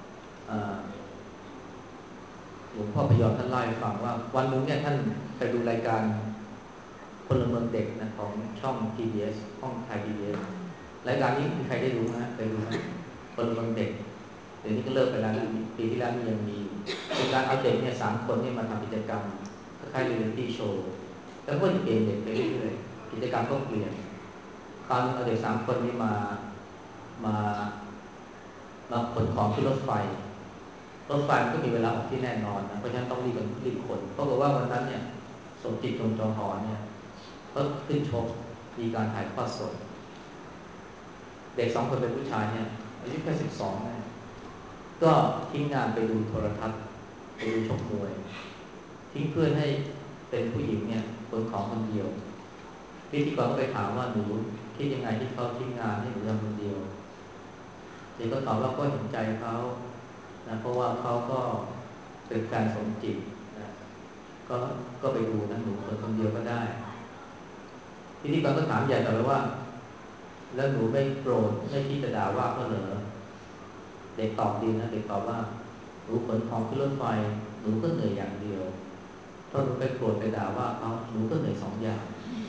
หลวงพ่อพยอมท่านเล่าให้ฟังว่าวันนึงเนี่ยท่านไปดูรายการพลเมืองเด็กนะของช่อง ที บี เอส ห้องไทย ที บี เอส รายการนี้มีใครได้ดูไหมเคยดูไหมพลเมืองเด็กเดี๋ยวนี้ก็เลิกไปแล้วนะปีที่แล้วนี่ยังมีเป็นการเอาเด็กเนี่ยสามคนนี่มาทำกิจกรรมคล้ายๆเรียลลิตี้โชว์แล้วก็จะเปลี่ยนเด็กไปเรื่อยๆกิจกรรมก็เปลี่ยนคราวนึงเอาเด็กสามคนนี้มามามาขนของขึ้นรถไฟรถไฟมันก็มีเวลาออกที่แน่นอนนะเพราะฉะนั้นต้องรีบกันรีบขนเพราะว่าวันนั้นเนี่ยสมจิตจงจอหอเนี่ยเขาขึ้นชกมีการถ่ายทอดสดเด็กสองคนเป็นผู้ชายเนี่ยอายุแค่สิบสองนะก็ทิ้งงานไปดูโทรทัศน์ไปดูชกมวยทิ้งเพื่อนให้เป็นผู้หญิงเนี่ยคนของคนเดียวพิธีกรก็ไปถามว่าหนูคิดยังไงที่เขาทิ้งงานให้หนูทำคนเดียวด็กก็ตอบว่าก็เห็นใจเขานะเพราะว่าเขาก็เป็นการสมจิตนะก็ก็ไปดูนะหนูคนคนเดียวก็ได้พิธีกรก็ถามใหญ่ต่อไปว่าแล้วหนูไม่โกรธไม่คิดจะด่าว่าเขาเหรอเด็กตอบดีนะเด็กตอบว่าหนูขนของขึ้นรถไฟหนูก็เหนื่อยอย่างเดียวถ้าหนูไปโกรธไปด่าว่าเขาหนูก็เหนื่อยสองอย่าง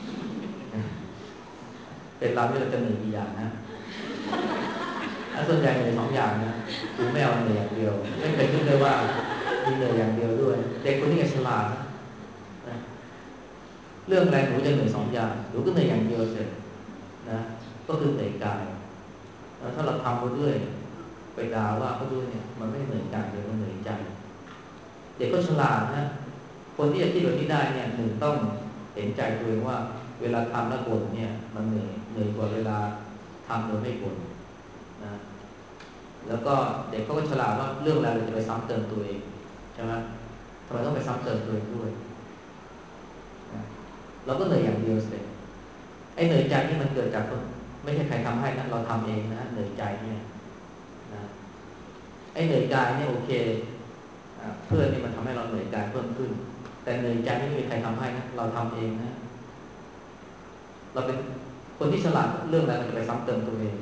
เป็นเราที่เราจะเหนื่อยกี่อย่างนะส่วนใหญ่เหนื่อยสองอย่างนะหนูไม่เอาเหนื่อยอย่างเดียวไม่เคยคิดเลยว่ามีเหนื่อยอย่างเดียวด้วยเด็กคนนี้ก็ฉลาดนะเรื่องอะไรหนูจะเหนื่อยสองอย่างหนูก็เหนื่อยอย่างเดียวเสร็จนะก็คือเหนื่อยกายถ้าเราทำไปด้วยไปด่าว่าเขาด้วยเนี่ยมันไม่เหนื่อยกายเดียวมันเหนื่อยใจเด็กก็ฉลาดนะคนที่จะคิดแบบนี้ได้เนี่ยหนึ่งต้องเห็นใจตัวเองว่าเวลาทำแล้วบ่นเนี่ยมันเหนื่อยเหนื่อยกว่าเวลาทำโดยไม่บ่นนะแล้วก็เด็กเขาก็ฉลาดว่าเรื่องอะไรเราจะไปซ้ำเติมตัวเองใช่ไหมทำไมต้องไปซ้ำเติมตัวเองด้วยนะเราก็เหนื่อยอย่างเดียวเสร็จไอ้เหนื่อยใจนี่มันเกิดจากไม่ใช่ใครทำให้นะเราทำเองนะเหนื่อยใจเนี่ยนะไอ้เหนื่อยกายเนี่ยโอเคเพื่อนนี่มันทำให้เราเหนื่อยกายเพิ่มขึ้นแต่เหนื่อยใจไม่มีใครทำให้นะเราทำเองนะเราเป็นคนที่ฉลาดเรื่องอะไรเราจะไปซ้ำเติมตัวเอง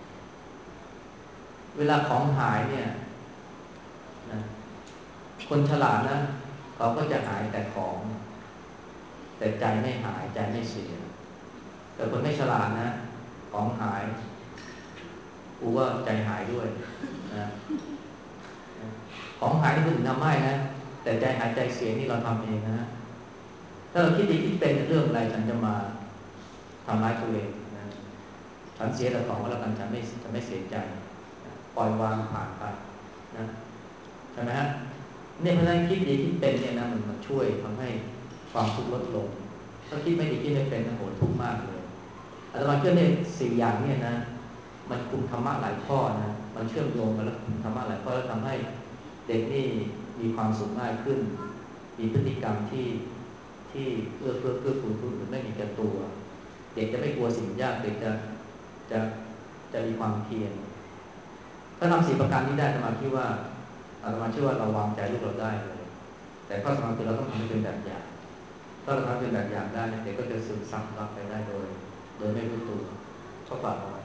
เวลาของหายเนี่ยนะคนฉลาดนะเขาก็จะหายแต่ของแต่ใจไม่หายใจไม่เสียแต่คนไม่ฉลาดนะของหายกูว่าใจหายด้วยนะของหายที่คนอื่นทำให้นะแต่ใจหายใจเสียนี่เราทำเองนะถ้าเราคิดดีคิดเป็นเรื่องอะไรฉันจะมาทำร้ายตัวเองนะฉันเสียแต่ของก็แล้วกันฉันไม่จะไม่เสียใจปล่อยวางผ่านไปนะใช่ไหมฮะเนี่ยเพราะฉะนั้นคิดดีคิดเป็นเนี่ยนะมันมาช่วยทำให้ความทุกข์ลดลงถ้าคิดไม่ดีคิดไม่เป็นนะโหทุกข์มากเลยอาตมาเชื่อเนี่ยสี่อย่างเนี่ยนะมันคุมธรรมะหลายข้อนะมันเชื่อมโยงกันแล้วคุมธรรมะหลายข้อแล้วทำให้เด็กนี่มีความสุขง่ายขึ้นมีพฤติกรรมที่ที่เอื้อเฟื้อเกื้อกูลผู้อื่นไม่มีแก่ตัวเด็กจะไม่กลัวสิ่งยากเด็กจะจะจะมีความเพียรถ้าทำสี่ประการนี้ได้อาตมาคิดว่าอาตมาเชื่อว่าเราวางใจลูกเราได้เลยแต่ข้อสำคัญคือเราต้องทำให้เป็นแบบอย่างถ้าเราทำเป็นแบบอย่างได้เด็กก็จะซึมซับรับไปได้โดยโดยไม่รู้ตัวก็ฝากเอาไว้